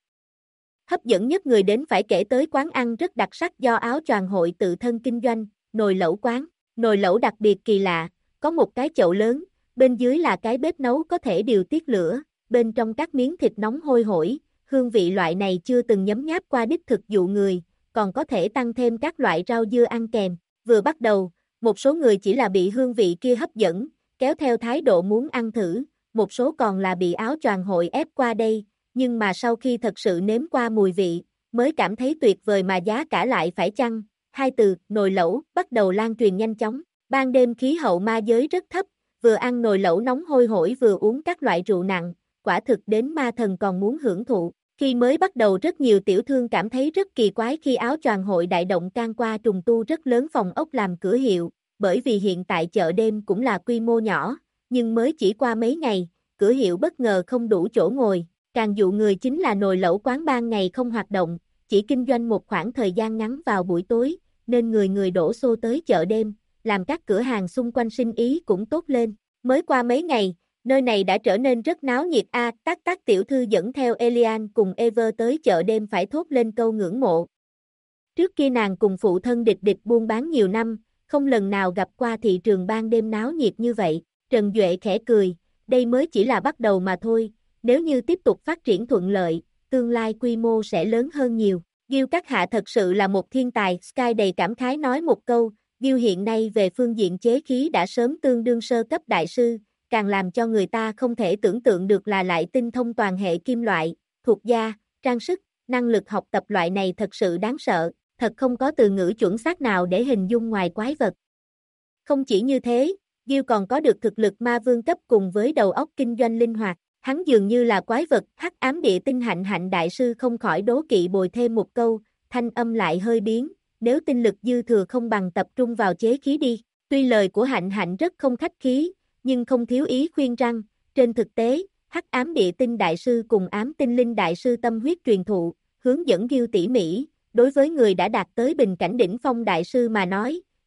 Hấp dẫn nhất người đến phải kể tới quán ăn rất đặc sắc do áo choàng hội tự thân kinh doanh, nồi lẩu quán. Nồi lẩu đặc biệt kỳ lạ, có một cái chậu lớn, bên dưới là cái bếp nấu có thể điều tiết lửa, bên trong các miếng thịt nóng hôi hổi, hương vị loại này chưa từng nhấm nháp qua đích thực dụ người, còn có thể tăng thêm các loại rau dưa ăn kèm. Vừa bắt đầu, một số người chỉ là bị hương vị kia hấp dẫn, kéo theo thái độ muốn ăn thử, một số còn là bị áo choàng hội ép qua đây, nhưng mà sau khi thật sự nếm qua mùi vị, mới cảm thấy tuyệt vời mà giá cả lại phải chăng. Hai từ, nồi lẩu, bắt đầu lan truyền nhanh chóng. Ban đêm khí hậu ma giới rất thấp, vừa ăn nồi lẩu nóng hôi hổi vừa uống các loại rượu nặng, quả thực đến ma thần còn muốn hưởng thụ. Khi mới bắt đầu rất nhiều tiểu thương cảm thấy rất kỳ quái khi áo choàng hội đại động can qua trùng tu rất lớn phòng ốc làm cửa hiệu, bởi vì hiện tại chợ đêm cũng là quy mô nhỏ, nhưng mới chỉ qua mấy ngày, cửa hiệu bất ngờ không đủ chỗ ngồi, càng dụ người chính là nồi lẩu quán ban ngày không hoạt động, chỉ kinh doanh một khoảng thời gian ngắn vào buổi tối, nên người đổ xô tới chợ đêm, làm các cửa hàng xung quanh sinh ý cũng tốt lên. Mới qua mấy ngày, nơi này đã trở nên rất náo nhiệt Tác tiểu thư dẫn theo Elian cùng Ever tới chợ đêm phải thốt lên câu ngưỡng mộ. Trước kia nàng cùng phụ thân địch buôn bán nhiều năm, không lần nào gặp qua thị trường ban đêm náo nhiệt như vậy. Trần Duệ khẽ cười, đây mới chỉ là bắt đầu mà thôi, nếu như tiếp tục phát triển thuận lợi, tương lai quy mô sẽ lớn hơn nhiều. Gil các hạ thật sự là một thiên tài, Sky đầy cảm khái nói một câu, Gil hiện nay về phương diện chế khí đã sớm tương đương sơ cấp đại sư, càng làm cho người ta không thể tưởng tượng được là lại tinh thông toàn hệ kim loại, thuộc da, trang sức, năng lực học tập loại này thật sự đáng sợ, thật không có từ ngữ chuẩn xác nào để hình dung ngoài quái vật. Không chỉ như thế, Gil còn có được thực lực ma vương cấp cùng với đầu óc kinh doanh linh hoạt, hắn dường như là quái vật. Hắc ám địa tinh hạnh đại sư không khỏi đố kỵ bồi thêm một câu, thanh âm lại hơi biến, nếu tinh lực dư thừa không bằng tập trung vào chế khí đi. Tuy lời của hạnh rất không khách khí, nhưng không thiếu ý khuyên răng, trên thực tế, hắc ám địa tinh đại sư cùng ám tinh linh đại sư tâm huyết truyền thụ, hướng dẫn Gil tỉ mỉ, đối với người đã đạt tới bình cảnh đỉnh phong đại sư mà nói,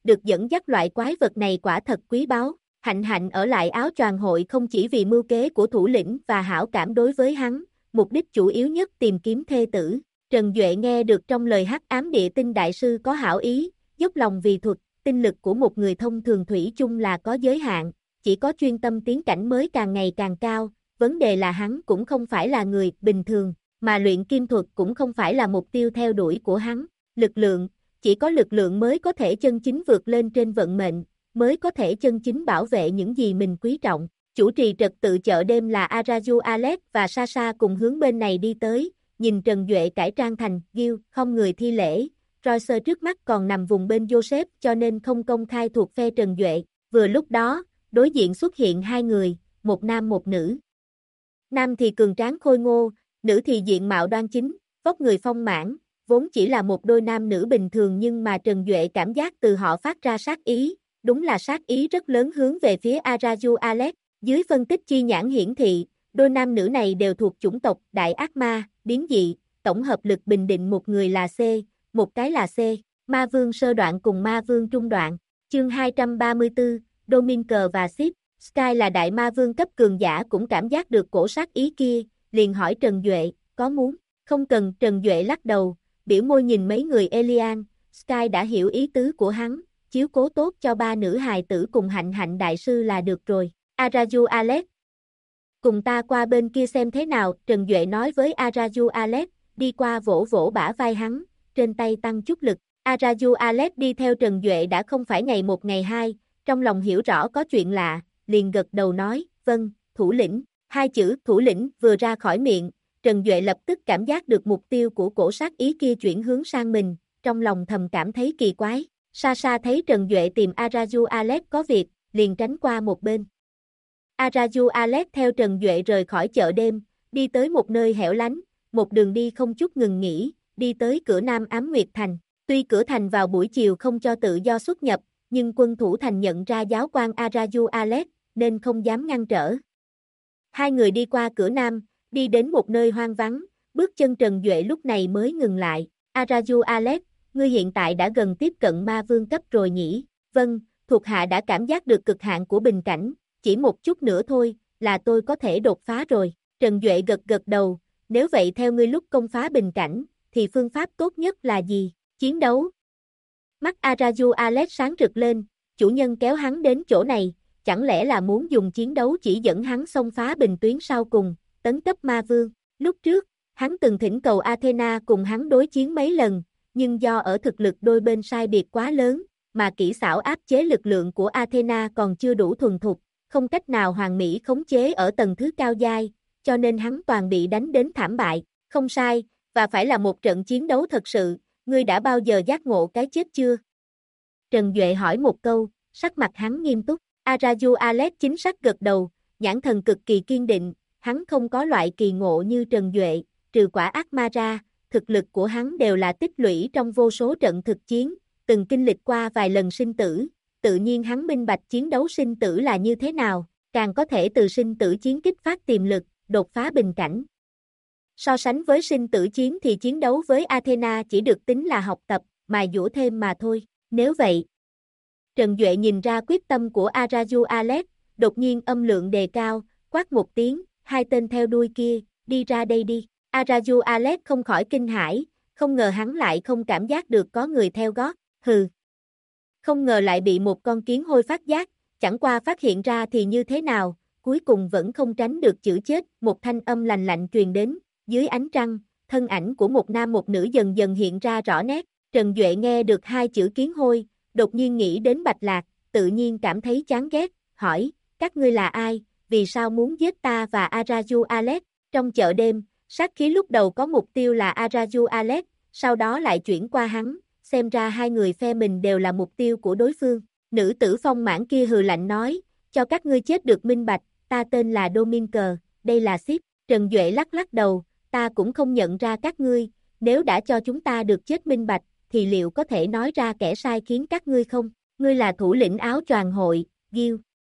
được dẫn dắt loại quái vật này quả thật quý báu. Hạnh Hạnh ở lại áo choàng hội không chỉ vì mưu kế của thủ lĩnh và hảo cảm đối với hắn, mục đích chủ yếu nhất tìm kiếm thê tử. Trần Duệ nghe được trong lời Hắc Ám Địa Tinh đại sư có hảo ý, dốc lòng vì thuật, tinh lực của một người thông thường thủy chung là có giới hạn, chỉ có chuyên tâm tiến cảnh mới càng ngày càng cao. Vấn đề là hắn cũng không phải là người bình thường, mà luyện kim thuật cũng không phải là mục tiêu theo đuổi của hắn. Lực lượng, chỉ có lực lượng mới có thể chân chính vượt lên trên vận mệnh, mới có thể chân chính bảo vệ những gì mình quý trọng. Chủ trì trật tự chợ đêm là Araju Alex và Sasha cùng hướng bên này đi tới, nhìn Trần Duệ cải trang thành Gil, không người thi lễ. Royce trước mắt còn nằm vùng bên Joseph cho nên không công khai thuộc phe Trần Duệ. Vừa lúc đó, đối diện xuất hiện hai người, một nam một nữ. Nam thì cường tráng khôi ngô, nữ thì diện mạo đoan chính, vóc người phong mãn, vốn chỉ là một đôi nam nữ bình thường nhưng mà Trần Duệ cảm giác từ họ phát ra sát ý, đúng là sát ý rất lớn hướng về phía Araju Alex. Dưới phân tích chi nhãn hiển thị, đôi nam nữ này đều thuộc chủng tộc Đại Ác Ma, biến dị, tổng hợp lực bình định một người là C, một cái là C, Ma Vương sơ đoạn cùng Ma Vương trung đoạn. Chương 234, Dominker và Sith. Sky là đại ma vương cấp cường giả cũng cảm giác được cổ sát ý kia, liền hỏi Trần Duệ, có muốn? Không cần. Trần Duệ lắc đầu, biểu môi nhìn mấy người Elian. Sky đã hiểu ý tứ của hắn, chiếu cố tốt cho ba nữ hài tử cùng Hạnh Hạnh đại sư là được rồi. Araju Alex, cùng ta qua bên kia xem thế nào. Trần Duệ nói với Araju Alex, đi qua vỗ vỗ bả vai hắn, trên tay tăng chút lực. Araju Alex đi theo Trần Duệ đã không phải ngày một ngày hai, trong lòng hiểu rõ có chuyện lạ, liền gật đầu nói, vâng, thủ lĩnh. Hai chữ thủ lĩnh vừa ra khỏi miệng, Trần Duệ lập tức cảm giác được mục tiêu của cổ sát ý kia chuyển hướng sang mình, trong lòng thầm cảm thấy kỳ quái. Sasha thấy Trần Duệ tìm Araju Alex có việc, liền tránh qua một bên. Araju Alex theo Trần Duệ rời khỏi chợ đêm, đi tới một nơi hẻo lánh, một đường đi không chút ngừng nghỉ, đi tới cửa Nam Ám Nguyệt Thành. Tuy cửa thành vào buổi chiều không cho tự do xuất nhập, nhưng quân thủ thành nhận ra giáo quan Araju Alex, nên không dám ngăn trở. Hai người đi qua cửa Nam, đi đến một nơi hoang vắng, bước chân Trần Duệ lúc này mới ngừng lại. Araju Alex, ngươi hiện tại đã gần tiếp cận ma vương cấp rồi nhỉ? Vâng, thuộc hạ đã cảm giác được cực hạn của bình cảnh, chỉ một chút nữa thôi, là tôi có thể đột phá rồi. Trần Duệ gật gật đầu, nếu vậy theo ngươi lúc công phá bình cảnh, thì phương pháp tốt nhất là gì? Chiến đấu. Mắt Araju Alex sáng rực lên, chủ nhân kéo hắn đến chỗ này, chẳng lẽ là muốn dùng chiến đấu chỉ dẫn hắn xông phá bình tuyến sau cùng, tấn cấp ma vương. Lúc trước, hắn từng thỉnh cầu Athena cùng hắn đối chiến mấy lần, nhưng do ở thực lực đôi bên sai biệt quá lớn, mà kỹ xảo áp chế lực lượng của Athena còn chưa đủ thuần thục, không cách nào hoàn mỹ khống chế ở tầng thứ cao giai, cho nên hắn toàn bị đánh đến thảm bại. Không sai, và phải là một trận chiến đấu thật sự, ngươi đã bao giờ giác ngộ cái chết chưa? Trần Duệ hỏi một câu, sắc mặt hắn nghiêm túc. Araju Alex chính xác gật đầu, nhãn thần cực kỳ kiên định, hắn không có loại kỳ ngộ như Trần Duệ, trừ quả ác ma ra, thực lực của hắn đều là tích lũy trong vô số trận thực chiến, từng kinh lịch qua vài lần sinh tử, tự nhiên hắn minh bạch chiến đấu sinh tử là như thế nào, càng có thể từ sinh tử chiến kích phát tiềm lực, đột phá bình cảnh. So sánh với sinh tử chiến thì chiến đấu với Athena chỉ được tính là học tập, mài dũa thêm mà thôi. Nếu vậy, Trần Duệ nhìn ra quyết tâm của Araju Alex, đột nhiên âm lượng đề cao, quát một tiếng, hai tên theo đuôi kia, đi ra đây đi. Araju Alex không khỏi kinh hãi, không ngờ hắn lại không cảm giác được có người theo gót, hừ. Không ngờ lại bị một con kiến hôi phát giác, chẳng qua phát hiện ra thì như thế nào, cuối cùng vẫn không tránh được chữ chết, một thanh âm lành lạnh truyền đến, dưới ánh trăng, thân ảnh của một nam một nữ dần dần hiện ra rõ nét. Trần Duệ nghe được hai chữ kiến hôi, đột nhiên nghĩ đến Bạch Lạc, tự nhiên cảm thấy chán ghét, hỏi, các ngươi là ai, vì sao muốn giết ta và Araju Alex? Trong chợ đêm, sát khí lúc đầu có mục tiêu là Araju Alex, sau đó lại chuyển qua hắn, xem ra hai người phe mình đều là mục tiêu của đối phương. Nữ tử phong mãn kia hừ lạnh nói, cho các ngươi chết được minh bạch, ta tên là Dominker, đây là Sith. Trần Duệ lắc lắc đầu, ta cũng không nhận ra các ngươi, nếu đã cho chúng ta được chết minh bạch, thì liệu có thể nói ra kẻ sai khiến các ngươi không? Ngươi là thủ lĩnh áo choàng hội, Gil.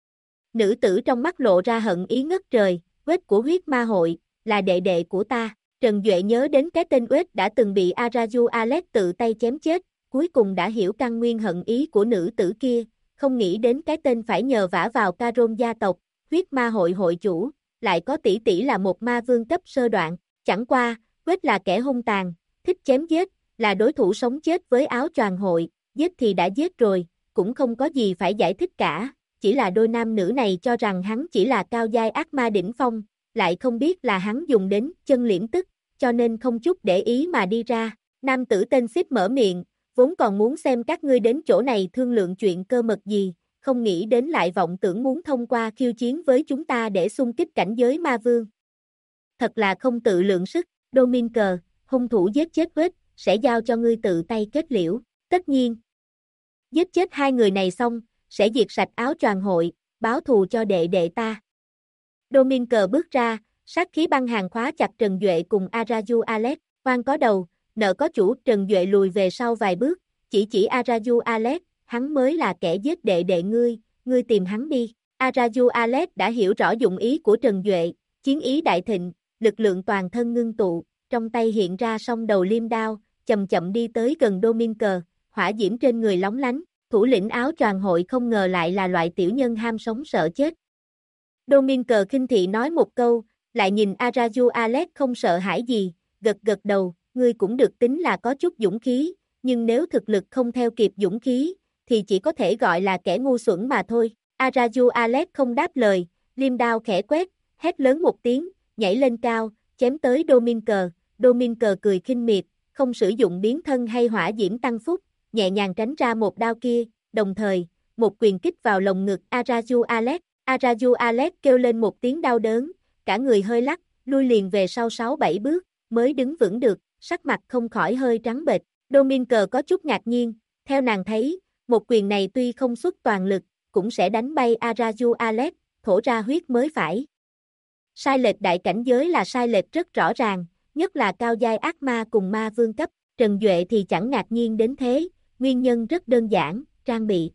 Nữ tử trong mắt lộ ra hận ý ngất trời, Uết của huyết ma hội, là đệ đệ của ta. Trần Duệ nhớ đến cái tên Uết đã từng bị Araju Alex tự tay chém chết, cuối cùng đã hiểu căn nguyên hận ý của nữ tử kia, không nghĩ đến cái tên phải nhờ vả vào Caron gia tộc, huyết ma hội hội chủ, lại có tỷ tỷ là một ma vương cấp sơ đoạn, chẳng qua, Quết là kẻ hung tàn, thích chém giết, là đối thủ sống chết với áo choàng hội, giết thì đã giết rồi, cũng không có gì phải giải thích cả, chỉ là đôi nam nữ này cho rằng hắn chỉ là cao giai ác ma đỉnh phong, lại không biết là hắn dùng đến chân liễm tức, cho nên không chút để ý mà đi ra. Nam tử tên Xích mở miệng, vốn còn muốn xem các ngươi đến chỗ này thương lượng chuyện cơ mật gì, không nghĩ đến lại vọng tưởng muốn thông qua khiêu chiến với chúng ta để xung kích cảnh giới ma vương. Thật là không tự lượng sức, Dominker, hung thủ giết chết Quết, sẽ giao cho ngươi tự tay kết liễu, tất nhiên. Giết chết hai người này xong, sẽ diệt sạch áo choàng hội, báo thù cho đệ đệ ta. Dominker bước ra, sát khí băng hàng khóa chặt Trần Duệ cùng Araju Alex, oan có đầu, nợ có chủ. Trần Duệ lùi về sau vài bước, chỉ Araju Alex, hắn mới là kẻ giết đệ đệ ngươi tìm hắn đi. Araju Alex đã hiểu rõ dụng ý của Trần Duệ, chiến ý đại thịnh, lực lượng toàn thân ngưng tụ, trong tay hiện ra song đầu liêm đao, chậm chậm đi tới gần Dominker, hỏa diễm trên người lóng lánh, thủ lĩnh áo choàng hội không ngờ lại là loại tiểu nhân ham sống sợ chết. Dominker khinh thị nói một câu, lại nhìn Araju Alex không sợ hãi gì, gật gật đầu, ngươi cũng được tính là có chút dũng khí, nhưng nếu thực lực không theo kịp dũng khí, thì chỉ có thể gọi là kẻ ngu xuẩn mà thôi. Araju Alex không đáp lời, liêm đao khẽ quét, hét lớn một tiếng, nhảy lên cao, chém tới Dominker. Dominker cười khinh miệt, không sử dụng biến thân hay hỏa diễm tăng phúc, nhẹ nhàng tránh ra một đao kia, đồng thời, một quyền kích vào lồng ngực Araju Alex. Araju Alex kêu lên một tiếng đau đớn, cả người hơi lắc, lui liền về sau 6-7 bước, mới đứng vững được, sắc mặt không khỏi hơi trắng bệch. Dominker có chút ngạc nhiên, theo nàng thấy, một quyền này tuy không xuất toàn lực, cũng sẽ đánh bay Araju Alex, thổ ra huyết mới phải. Sai lệch đại cảnh giới là sai lệch rất rõ ràng, nhất là cao giai ác ma cùng ma vương cấp, Trần Duệ thì chẳng ngạc nhiên đến thế, nguyên nhân rất đơn giản, trang bị.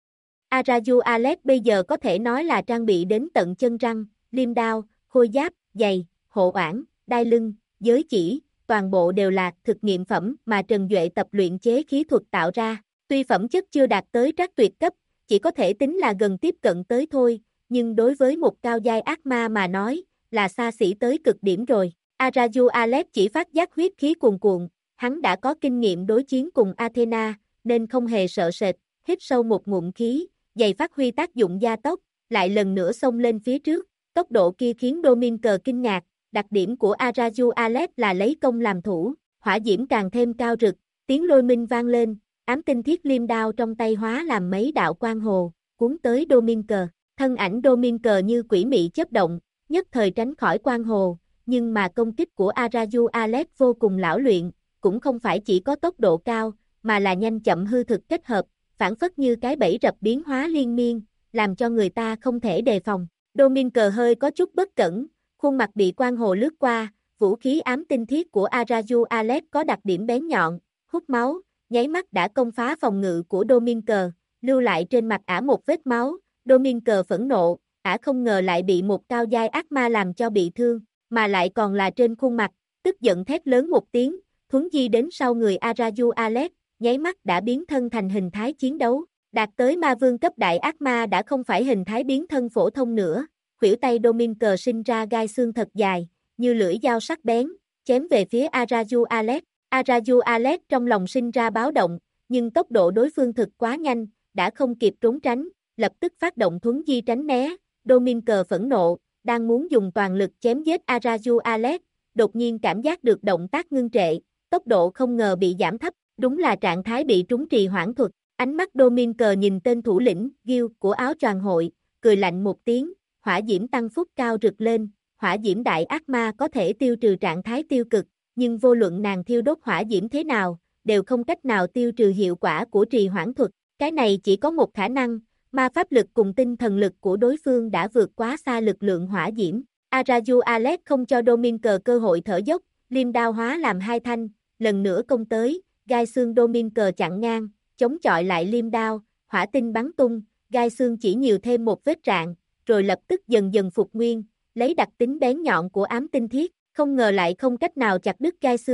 Araju Alex bây giờ có thể nói là trang bị đến tận chân răng, liêm đao, khôi giáp, giày, hộ oản, đai lưng, giới chỉ, toàn bộ đều là thực nghiệm phẩm mà Trần Duệ tập luyện chế khí thuật tạo ra. Tuy phẩm chất chưa đạt tới trác tuyệt cấp, chỉ có thể tính là gần tiếp cận tới thôi, nhưng đối với một cao giai ác ma mà nói, là xa xỉ tới cực điểm rồi. Araju Alex chỉ phát giác huyết khí cuồn cuộn, hắn đã có kinh nghiệm đối chiến cùng Athena, nên không hề sợ sệt, hít sâu một ngụm khí, giày phát huy tác dụng gia tốc, lại lần nữa xông lên phía trước, tốc độ kia khiến Dominker kinh ngạc, đặc điểm của Araju Alex là lấy công làm thủ, hỏa diễm càng thêm cao rực, tiếng lôi minh vang lên, ám tinh thiết liêm đao trong tay hóa làm mấy đạo quang hồ, cuốn tới Dominker, thân ảnh Dominker như quỷ mị chớp động, nhất thời tránh khỏi quang hồ, nhưng mà công kích của Araju Alex vô cùng lão luyện, cũng không phải chỉ có tốc độ cao, mà là nhanh chậm hư thực kết hợp, phản phất như cái bẫy rập biến hóa liên miên, làm cho người ta không thể đề phòng. Dominker hơi có chút bất cẩn, khuôn mặt bị quang hồ lướt qua, vũ khí ám tinh thiết của Araju Alex có đặc điểm bén nhọn, hút máu, nháy mắt đã công phá phòng ngự của Dominker, lưu lại trên mặt ả một vết máu. Dominker phẫn nộ, ả không ngờ lại bị một cao giai ác ma làm cho bị thương, mà lại còn là trên khuôn mặt, tức giận thét lớn một tiếng, thuấn di đến sau người Araju Alex, nháy mắt đã biến thân thành hình thái chiến đấu, đạt tới ma vương cấp đại ác ma đã không phải hình thái biến thân phổ thông nữa, khuỷu tay Dominker sinh ra gai xương thật dài, như lưỡi dao sắc bén, chém về phía Araju Alex. Araju Alex trong lòng sinh ra báo động, nhưng tốc độ đối phương thực quá nhanh, đã không kịp trốn tránh, lập tức phát động thuấn di tránh né. Dominker phẫn nộ, đang muốn dùng toàn lực chém giết Araju Alex, đột nhiên cảm giác được động tác ngưng trệ, tốc độ không ngờ bị giảm thấp, đúng là trạng thái bị trúng trì hoãn thuật. Ánh mắt Dominker nhìn tên thủ lĩnh, Gil, của áo choàng hội, cười lạnh một tiếng, hỏa diễm tăng phúc cao rực lên, hỏa diễm đại ác ma có thể tiêu trừ trạng thái tiêu cực, nhưng vô luận nàng thiêu đốt hỏa diễm thế nào, đều không cách nào tiêu trừ hiệu quả của trì hoãn thuật. Cái này chỉ có một khả năng, ma pháp lực cùng tinh thần lực của đối phương đã vượt quá xa lực lượng hỏa diễm. Araju Alex không cho Dominker cơ hội thở dốc, liêm đao hóa làm hai thanh, lần nữa công tới, gai xương Dominker chặn ngang, chống chọi lại liêm đao, hỏa tinh bắn tung, gai xương chỉ nhiều thêm một vết rạn, rồi lập tức dần dần phục nguyên, lấy đặc tính bén nhọn của ám tinh thiết, không ngờ lại không cách nào chặt đứt gai xương,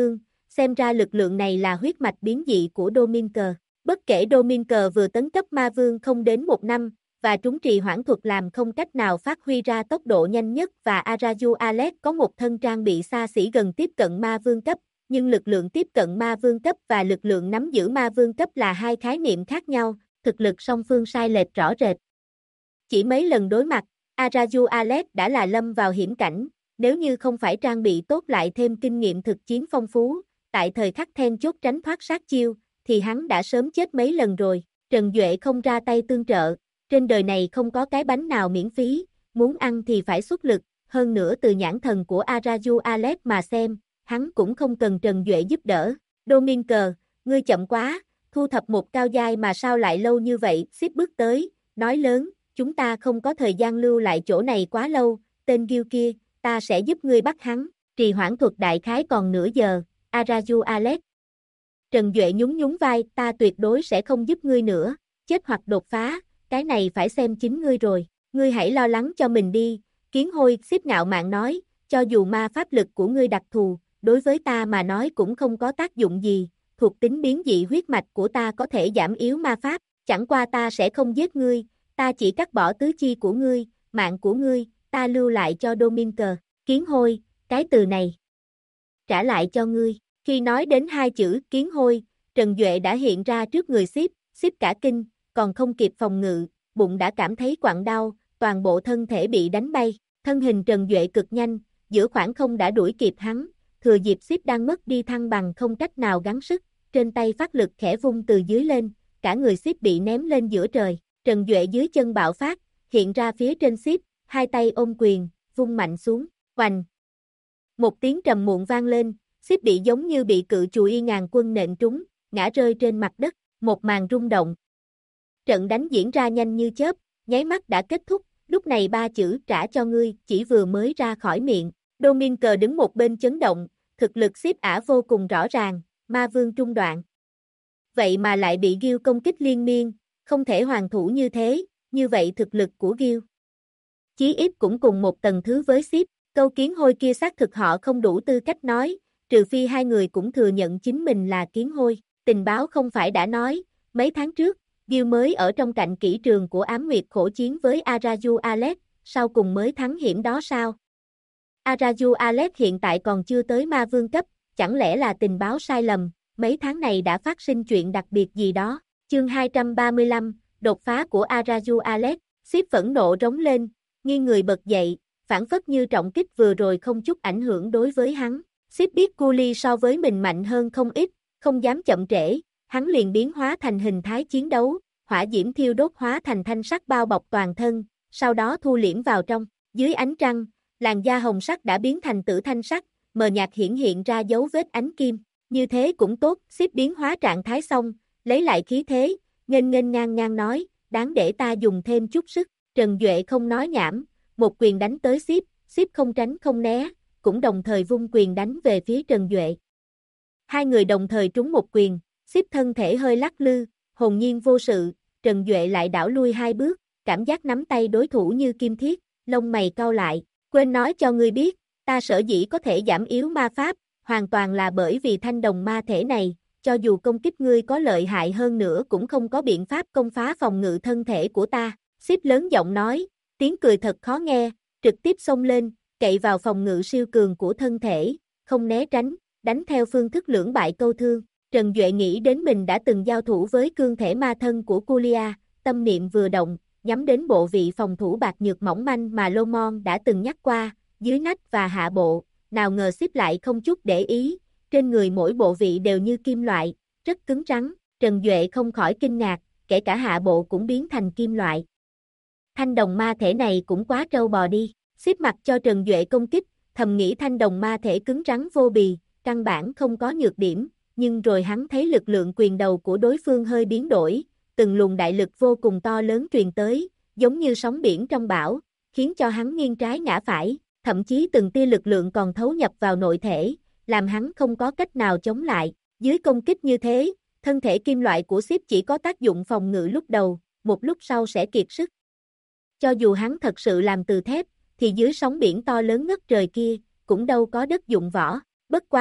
xem ra lực lượng này là huyết mạch biến dị của Dominker. Bất kể Dominker vừa tấn cấp ma vương không đến 1 năm, và trúng trì hoãn thuật làm không cách nào phát huy ra tốc độ nhanh nhất và Araju Alex có một thân trang bị xa xỉ gần tiếp cận ma vương cấp, nhưng lực lượng tiếp cận ma vương cấp và lực lượng nắm giữ ma vương cấp là hai khái niệm khác nhau, thực lực song phương sai lệch rõ rệt. Chỉ mấy lần đối mặt, Araju Alex đã là lâm vào hiểm cảnh, nếu như không phải trang bị tốt lại thêm kinh nghiệm thực chiến phong phú, tại thời khắc then chốt tránh thoát sát chiêu, thì hắn đã sớm chết mấy lần rồi. Trần Duệ không ra tay tương trợ, trên đời này không có cái bánh nào miễn phí, muốn ăn thì phải xuất lực, hơn nữa từ nhãn thần của Araju Alex mà xem, hắn cũng không cần Trần Duệ giúp đỡ. Dominker, ngươi chậm quá, thu thập một cao giai mà sao lại lâu như vậy, Sip bước tới, nói lớn, chúng ta không có thời gian lưu lại chỗ này quá lâu, tên Gil kia, ta sẽ giúp ngươi bắt hắn, trì hoãn thuật đại khái còn nửa giờ, Araju Alex. Trần Duệ nhún nhún vai, ta tuyệt đối sẽ không giúp ngươi nữa, chết hoặc đột phá, cái này phải xem chính ngươi rồi, ngươi hãy lo lắng cho mình đi, Kiến Hôi, Sip ngạo mạn nói, cho dù ma pháp lực của ngươi đặc thù, đối với ta mà nói cũng không có tác dụng gì, thuộc tính biến dị huyết mạch của ta có thể giảm yếu ma pháp, chẳng qua ta sẽ không giết ngươi, ta chỉ cắt bỏ tứ chi của ngươi, mạng của ngươi, ta lưu lại cho Dominker. Kiến Hôi, cái từ này trả lại cho ngươi. Khi nói đến hai chữ Kiến Hôi, Trần Duệ đã hiện ra trước người Sip, Sip cả kinh, còn không kịp phòng ngự, bụng đã cảm thấy quặn đau, toàn bộ thân thể bị đánh bay, thân hình Trần Duệ cực nhanh, giữa khoảng không đã đuổi kịp hắn, thừa dịp Sip đang mất đi thăng bằng không cách nào gắng sức, trên tay phát lực khẽ vung từ dưới lên, cả người Sip bị ném lên giữa trời, Trần Duệ dưới chân bạo phát, hiện ra phía trên Sip, hai tay ôm quyền, vung mạnh xuống, oành. Một tiếng trầm muộn vang lên, Sip bị giống như bị cự chùi ngàn quân nện trúng, ngã rơi trên mặt đất, một màn rung động. Trận đánh diễn ra nhanh như chớp, nháy mắt đã kết thúc, lúc này ba chữ trả cho ngươi chỉ vừa mới ra khỏi miệng. Dominker đứng một bên chấn động, thực lực Sip ả vô cùng rõ ràng, ma vương trung đoạn. Vậy mà lại bị Gil công kích liên miên, không thể hoàn thủ như thế, như vậy thực lực của Gil chí ít cũng cùng một tầng thứ với Sip. Câu Kiến Hôi kia xác thực họ không đủ tư cách nói, trừ phi hai người cũng thừa nhận chính mình là Kiến Hôi. Tình báo không phải đã nói, mấy tháng trước, Gil mới ở trong cạnh kỹ trường của Ám Nguyệt khổ chiến với Araju Alex, sau cùng mới thắng hiểm đó sao? Araju Alex hiện tại còn chưa tới ma vương cấp, chẳng lẽ là tình báo sai lầm, mấy tháng này đã phát sinh chuyện đặc biệt gì đó? Chương 235, đột phá của Araju Alex, Sip phẫn nộ rống lên, nghiêng người bật dậy, phản phất như trọng kích vừa rồi không chút ảnh hưởng đối với hắn. Sip biết Culi so với mình mạnh hơn không ít, không dám chậm trễ, hắn liền biến hóa thành hình thái chiến đấu, hỏa diễm thiêu đốt hóa thành thanh sắc bao bọc toàn thân, sau đó thu liễm vào trong. Dưới ánh trăng, làn da hồng sắc đã biến thành tử thanh sắc, mờ nhạt hiện ra dấu vết ánh kim. Như thế cũng tốt, Sip biến hóa trạng thái xong, lấy lại khí thế, nghênh ngang nói, đáng để ta dùng thêm chút sức. Trần Duệ không nói nhảm, một quyền đánh tới Sip, Sip không tránh không né, cũng đồng thời vung quyền đánh về phía Trần Duệ. Hai người đồng thời trúng một quyền, Sip thân thể hơi lắc lư, hồn nhiên vô sự, Trần Duệ lại đảo lui hai bước, cảm giác nắm tay đối thủ như kim thiết, lông mày cau lại, quên nói cho ngươi biết, ta sở dĩ có thể giảm yếu ma pháp, hoàn toàn là bởi vì thanh đồng ma thể này, cho dù công kích ngươi có lợi hại hơn nữa cũng không có biện pháp công phá phòng ngự thân thể của ta. Sip lớn giọng nói, tiếng cười thật khó nghe, trực tiếp xông lên, cậy vào phòng ngự siêu cường của thân thể, không né tránh, đánh theo phương thức lưỡng bại câu thương. Trần Duệ nghĩ đến mình đã từng giao thủ với cương thể ma thân của Culia, tâm niệm vừa động, nhắm đến bộ vị phòng thủ bạc nhược mỏng manh mà Lomon đã từng nhắc qua, dưới nách và hạ bộ, nào ngờ Sip lại không chút để ý, trên người mỗi bộ vị đều như kim loại, rất cứng rắn, Trần Duệ không khỏi kinh ngạc, kể cả hạ bộ cũng biến thành kim loại. Thanh đồng ma thể này cũng quá trâu bò đi, Sip mặc cho Trần Duệ công kích, thầm nghĩ thanh đồng ma thể cứng rắn vô bì, căn bản không có nhược điểm, nhưng rồi hắn thấy lực lượng quyền đầu của đối phương hơi biến đổi, từng luồng đại lực vô cùng to lớn truyền tới, giống như sóng biển trong bão, khiến cho hắn nghiêng trái ngã phải, thậm chí từng tia lực lượng còn thấu nhập vào nội thể, làm hắn không có cách nào chống lại. Dưới công kích như thế, thân thể kim loại của Sip chỉ có tác dụng phòng ngự lúc đầu, một lúc sau sẽ kiệt sức. Cho dù hắn thật sự làm từ thép, thì dưới sóng biển to lớn ngất trời kia, cũng đâu có đất dụng võ. Bất quá,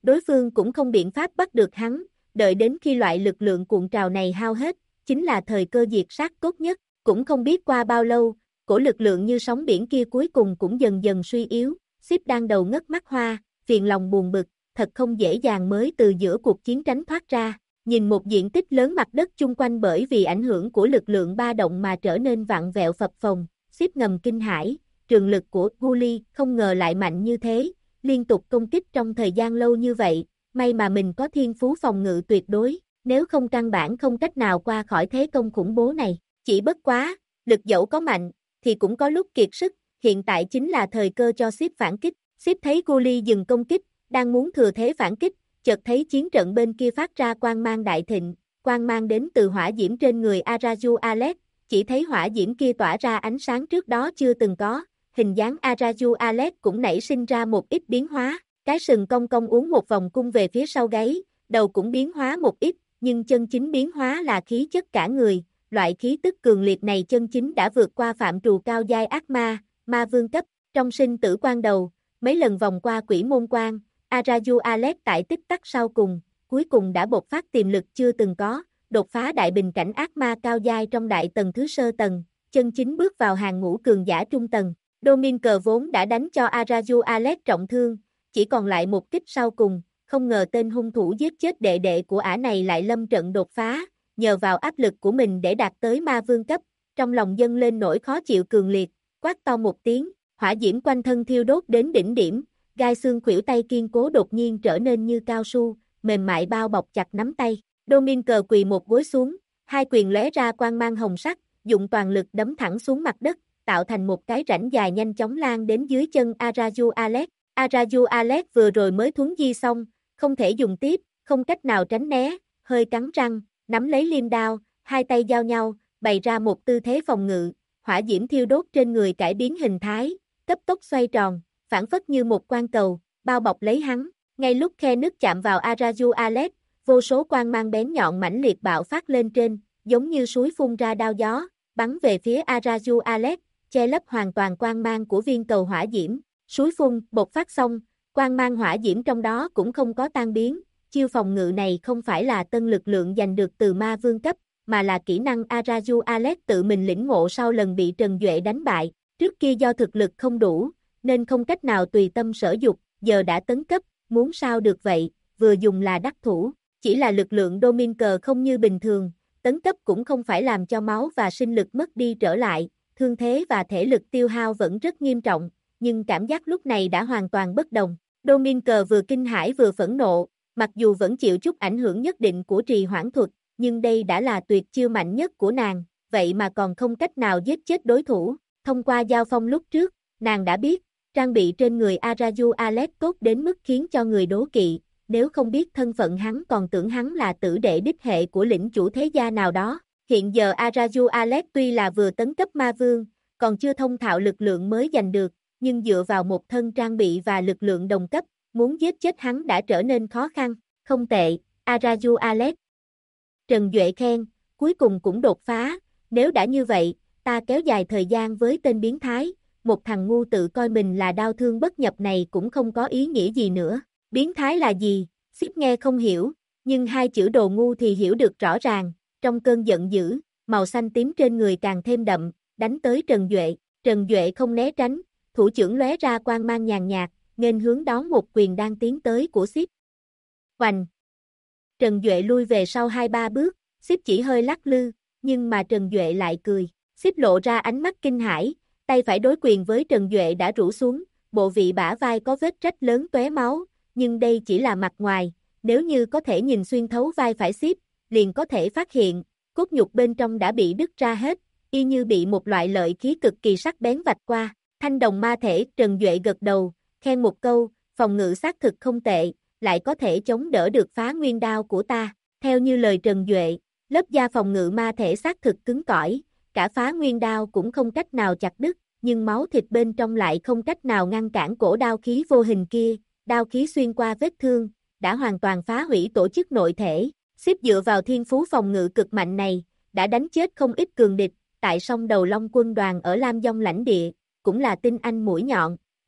đối phương cũng không biện pháp bắt được hắn, đợi đến khi loại lực lượng cuộn trào này hao hết, chính là thời cơ diệt sát tốt nhất, cũng không biết qua bao lâu, cổ lực lượng như sóng biển kia cuối cùng cũng dần dần suy yếu, Sip đang đầu ngất mắt hoa, phiền lòng buồn bực, thật không dễ dàng mới từ giữa cuộc chiến tránh thoát ra, nhìn một diện tích lớn mặt đất chung quanh bởi vì ảnh hưởng của lực lượng ba động mà trở nên vặn vẹo phập phồng, Sip ngầm kinh hãi, trường lực của Gully không ngờ lại mạnh như thế, liên tục công kích trong thời gian lâu như vậy, may mà mình có thiên phú phòng ngự tuyệt đối, nếu không căn bản không cách nào qua khỏi thế công khủng bố này, chỉ bất quá, lực dẫu có mạnh, thì cũng có lúc kiệt sức, hiện tại chính là thời cơ cho Sip phản kích, Sip thấy Gully dừng công kích, đang muốn thừa thế phản kích, chợt thấy chiến trận bên kia phát ra quang mang đại thịnh, quang mang đến từ hỏa diễm trên người Araju Alex, chỉ thấy hỏa diễm kia tỏa ra ánh sáng trước đó chưa từng có, hình dáng Araju Alex cũng nảy sinh ra một ít biến hóa, cái sừng cong cong uốn một vòng cung về phía sau gáy, đầu cũng biến hóa một ít, nhưng chân chính biến hóa là khí chất cả người, loại khí tức cường liệt này chân chính đã vượt qua phạm trù cao giai ác ma, ma vương cấp, trong sinh tử quan đầu, mấy lần vòng qua quỷ môn quan, Araju Alex tại tích tắc sau cùng, cuối cùng đã bộc phát tiềm lực chưa từng có, đột phá đại bình cảnh ác ma cao giai trong đại tầng thứ sơ tầng, chân chính bước vào hàng ngũ cường giả trung tầng. Dominker vốn đã đánh cho Araju Alex trọng thương, chỉ còn lại một kích sau cùng, không ngờ tên hung thủ giết chết đệ đệ của ả này lại lâm trận đột phá, nhờ vào áp lực của mình để đạt tới ma vương cấp, trong lòng dâng lên nỗi khó chịu cường liệt, quát to một tiếng, hỏa diễm quanh thân thiêu đốt đến đỉnh điểm, gai xương khuỷu tay kiên cố đột nhiên trở nên như cao su, mềm mại bao bọc chặt nắm tay. Dominker quỳ một gối xuống, hai quyền lóe ra quang mang hồng sắc, dụng toàn lực đấm thẳng xuống mặt đất, tạo thành một cái rãnh dài nhanh chóng lan đến dưới chân Araju Alex. Araju Alex vừa rồi mới thuấn di xong, không thể dùng tiếp, không cách nào tránh né, hơi cắn răng, nắm lấy liêm đao, hai tay giao nhau, bày ra một tư thế phòng ngự, hỏa diễm thiêu đốt trên người cải biến hình thái, cấp tốc xoay tròn, phản phất như một quan cầu, bao bọc lấy hắn. Ngay lúc khe nứt chạm vào Araju Alex, vô số quang mang bén nhọn mãnh liệt bạo phát lên trên, giống như suối phun ra đao gió, bắn về phía Araju Alex, che lấp hoàn toàn quang mang của viên cầu hỏa diễm. Suối phun, bộc phát xong, quang mang hỏa diễm trong đó cũng không có tan biến, chiêu phòng ngự này không phải là tân lực lượng giành được từ ma vương cấp, mà là kỹ năng Araju Alex tự mình lĩnh ngộ sau lần bị Trần Duệ đánh bại, trước kia do thực lực không đủ, nên không cách nào tùy tâm sở dục, giờ đã tấn cấp, muốn sao được vậy, vừa dùng là đắc thủ, chỉ là lực lượng Dominker không như bình thường, tấn cấp cũng không phải làm cho máu và sinh lực mất đi trở lại, thương thế và thể lực tiêu hao vẫn rất nghiêm trọng, nhưng cảm giác lúc này đã hoàn toàn bất đồng. Dominker vừa kinh hãi vừa phẫn nộ, mặc dù vẫn chịu chút ảnh hưởng nhất định của trì hoãn thuật, nhưng đây đã là tuyệt chiêu mạnh nhất của nàng, vậy mà còn không cách nào giết chết đối thủ. Thông qua giao phong lúc trước, nàng đã biết, trang bị trên người Araju Alex tốt đến mức khiến cho người đố kỵ, nếu không biết thân phận hắn còn tưởng hắn là tử đệ đích hệ của lĩnh chủ thế gia nào đó. Hiện giờ Araju Alex tuy là vừa tấn cấp ma vương, còn chưa thông thạo lực lượng mới giành được, nhưng dựa vào một thân trang bị và lực lượng đồng cấp, muốn giết chết hắn đã trở nên khó khăn. Không tệ, Araju Alex. Trần Duệ khen, cuối cùng cũng đột phá, nếu đã như vậy, ta kéo dài thời gian với tên biến thái, một thằng ngu tự coi mình là đau thương bất nhập này cũng không có ý nghĩa gì nữa. Biến thái là gì? Sip nghe không hiểu, nhưng hai chữ đồ ngu thì hiểu được rõ ràng, trong cơn giận dữ, màu xanh tím trên người càng thêm đậm, đánh tới Trần Duệ. Trần Duệ không né tránh, thủ chưởng lóe ra quang mang nhàn nhạt, nghênh hướng đón một quyền đang tiến tới của Sip. Hoành! Trần Duệ lui về sau 2-3 bước, Sip chỉ hơi lắc lư, nhưng mà Trần Duệ lại cười. Sip lộ ra ánh mắt kinh hãi, tay phải đối quyền với Trần Duệ đã rũ xuống, bộ vị bả vai có vết rách lớn tóe máu, nhưng đây chỉ là mặt ngoài, nếu như có thể nhìn xuyên thấu vai phải Sip, liền có thể phát hiện, cốt nhục bên trong đã bị đứt ra hết, y như bị một loại lợi khí cực kỳ sắc bén vạch qua. Thanh đồng ma thể, Trần Duệ gật đầu, khen một câu, phòng ngự xác thực không tệ, lại có thể chống đỡ được phá nguyên đao của ta. Theo như lời Trần Duệ, lớp da phòng ngự ma thể xác thực cứng cỏi, cả phá nguyên đao cũng không cách nào chặt đứt, nhưng máu thịt bên trong lại không cách nào ngăn cản cổ đao khí vô hình kia, đao khí xuyên qua vết thương, đã hoàn toàn phá hủy tổ chức nội thể. Sip dựa vào thiên phú phòng ngự cực mạnh này, đã đánh chết không ít cường địch, tại sông Đầu Long quân đoàn ở Lam Dông lãnh địa, cũng là tinh anh mũi nhọn,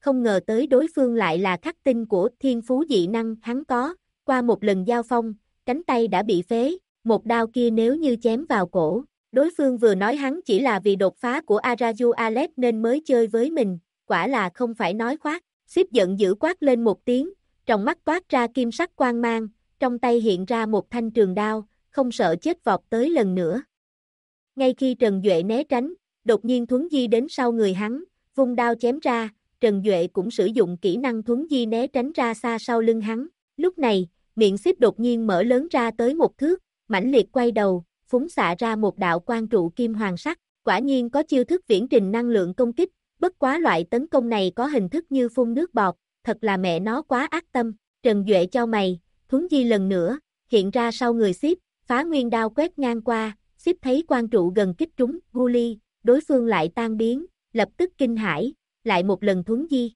không ngờ tới đối phương lại là khắc tinh của thiên phú dị năng hắn có, qua một lần giao phong, cánh tay đã bị phế, một đao kia nếu như chém vào cổ. Đối phương vừa nói hắn chỉ là vì đột phá của Araju Alex nên mới chơi với mình, quả là không phải nói khoác. Sip giận dữ quát lên một tiếng, trong mắt toát ra kim sắc quang mang, trong tay hiện ra một thanh trường đao, không sợ chết vọt tới lần nữa. Ngay khi Trần Duệ né tránh, đột nhiên thuấn di đến sau người hắn, vung đao chém ra, Trần Duệ cũng sử dụng kỹ năng thuấn di né tránh ra xa sau lưng hắn. Lúc này, miệng Sip đột nhiên mở lớn ra tới một thước, mãnh liệt quay đầu, phúng xạ ra một đạo quang trụ kim hoàng sắc, quả nhiên có chiêu thức viễn trình năng lượng công kích, bất quá loại tấn công này có hình thức như phun nước bọt, thật là mẹ nó quá ác tâm. Trần Duệ chau mày, thuấn di lần nữa, hiện ra sau người Sip, phá nguyên đao quét ngang qua, Sip thấy quang trụ gần kích trúng, Guli, đối phương lại tan biến, lập tức kinh hãi, lại một lần thuấn di.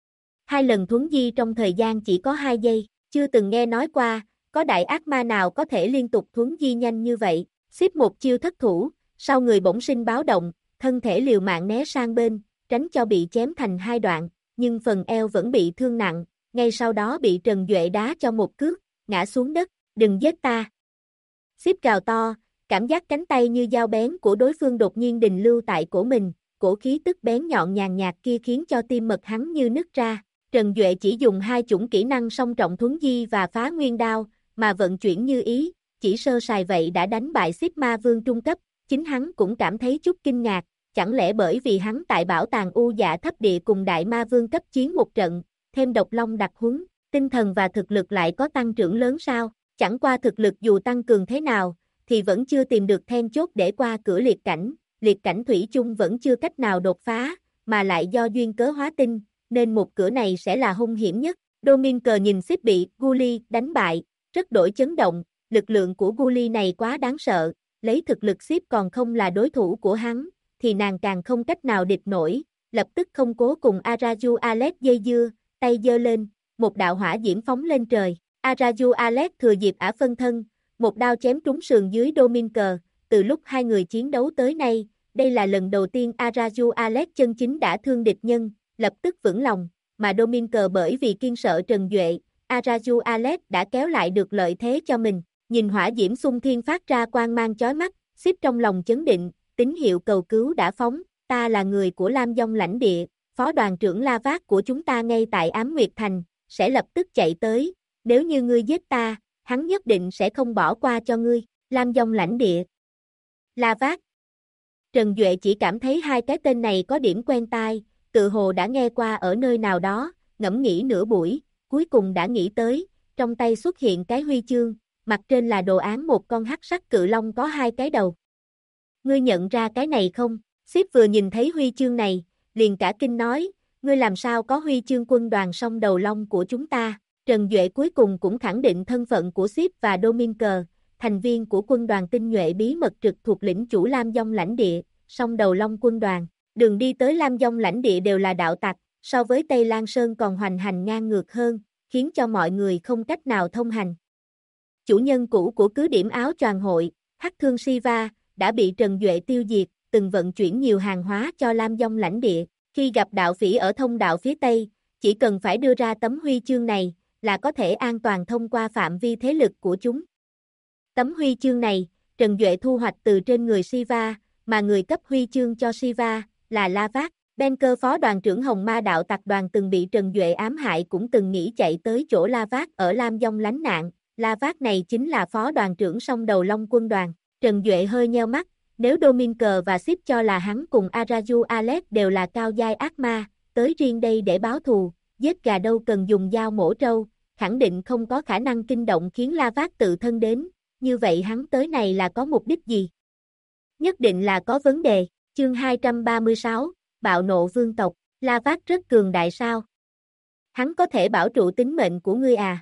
Hai lần thuấn di trong thời gian chỉ có 2 giây, chưa từng nghe nói qua, có đại ác ma nào có thể liên tục thuấn di nhanh như vậy. Sip một chiêu thất thủ, sau người bỗng sinh báo động, thân thể liều mạng né sang bên, tránh cho bị chém thành 2 đoạn, nhưng phần eo vẫn bị thương nặng, ngay sau đó bị Trần Duệ đá cho một cước, ngã xuống đất, đừng giết ta. Sip gào to, cảm giác cánh tay như dao bén của đối phương đột nhiên đình lưu tại cổ mình, cổ khí tức bén nhọn nhàn nhạt kia khiến cho tim mật hắn như nứt ra. Trần Duệ chỉ dùng 2 chủng kỹ năng song trọng thuấn di và phá nguyên đao, mà vận chuyển như ý, chỉ sơ sài vậy đã đánh bại Sip ma vương trung cấp, chính hắn cũng cảm thấy chút kinh ngạc, chẳng lẽ bởi vì hắn tại bảo tàng U Dạ thấp địa cùng đại ma vương cấp chiến một trận, thêm độc long đặc huấn, tinh thần và thực lực lại có tăng trưởng lớn sao? Chẳng qua thực lực dù tăng cường thế nào, thì vẫn chưa tìm được then chốt để qua cửa liệt cảnh thủy chung vẫn chưa cách nào đột phá, mà lại do duyên cớ hóa tinh, nên một cửa này sẽ là hung hiểm nhất. Dominker nhìn Sip bị Guli đánh bại, rất đổi chấn động, lực lượng của Guli này quá đáng sợ, lấy thực lực Sip còn không là đối thủ của hắn, thì nàng càng không cách nào địch nổi, lập tức không cố cùng Araju Alex dây dưa, tay giơ lên, một đạo hỏa diễm phóng lên trời. Araju Alex thừa dịp ả phân thân, một đao chém trúng sườn dưới Dominker, từ lúc hai người chiến đấu tới nay, đây là lần đầu tiên Araju Alex chân chính đã thương địch nhân, lập tức vững lòng, mà Dominker bởi vì kiên sợ Trần Duệ, Araju Alex đã kéo lại được lợi thế cho mình. Nhìn hỏa diễm xung thiên phát ra quang mang chói mắt, Sip trong lòng chấn định, tín hiệu cầu cứu đã phóng, ta là người của Lam Dông lãnh địa, phó đoàn trưởng La Vác của chúng ta ngay tại Ám Nguyệt Thành, sẽ lập tức chạy tới, nếu như ngươi giết ta, hắn nhất định sẽ không bỏ qua cho ngươi. Lam Dông lãnh địa, La Vác. Trần Duệ chỉ cảm thấy hai cái tên này có điểm quen tai, tự hồ đã nghe qua ở nơi nào đó, ngẫm nghĩ nửa buổi, cuối cùng đã nghĩ tới, trong tay xuất hiện cái huy chương, mặt trên là đồ án một con hắc sắc cự long có 2 cái đầu. Ngươi nhận ra cái này không? Sip vừa nhìn thấy huy chương này, liền cả kinh nói, ngươi làm sao có huy chương quân đoàn song đầu long của chúng ta? Trần Duệ cuối cùng cũng khẳng định thân phận của Sip và Dominker, thành viên của quân đoàn tinh nhuệ bí mật trực thuộc lĩnh chủ Lam Dông lãnh địa, song đầu long quân đoàn. Đường đi tới Lam Dông lãnh địa đều là đạo tặc, so với Tây Lan Sơn còn hoành hành ngang ngược hơn, khiến cho mọi người không cách nào thông hành. Chủ nhân cũ của cứ điểm áo choàng hội, Hắc Thương Siva, đã bị Trần Duệ tiêu diệt, từng vận chuyển nhiều hàng hóa cho Lam Dông lãnh địa. Khi gặp đạo phỉ ở thông đạo phía Tây, chỉ cần phải đưa ra tấm huy chương này, là có thể an toàn thông qua phạm vi thế lực của chúng. Tấm huy chương này, Trần Duệ thu hoạch từ trên người Siva, mà người cấp huy chương cho Siva, là La Vác. Benker phó đoàn trưởng Hồng Ma đạo tặc đoàn từng bị Trần Duệ ám hại cũng từng nghĩ chạy tới chỗ La Vác ở Lam Dông lánh nạn. La Vác này chính là phó đoàn trưởng song đầu long quân đoàn. Trần Duệ hơi nheo mắt, nếu Dominker và Sip cho là hắn cùng Araju Alex đều là cao giai ác ma, tới riêng đây để báo thù, giết gà đâu cần dùng dao mổ trâu, khẳng định không có khả năng kinh động khiến La Vác tự thân đến, như vậy hắn tới này là có mục đích gì? Nhất định là có vấn đề. Chương 236, Bạo nộ vương tộc, La Vác rất cường đại sao? Hắn có thể bảo trụ tính mệnh của ngươi à?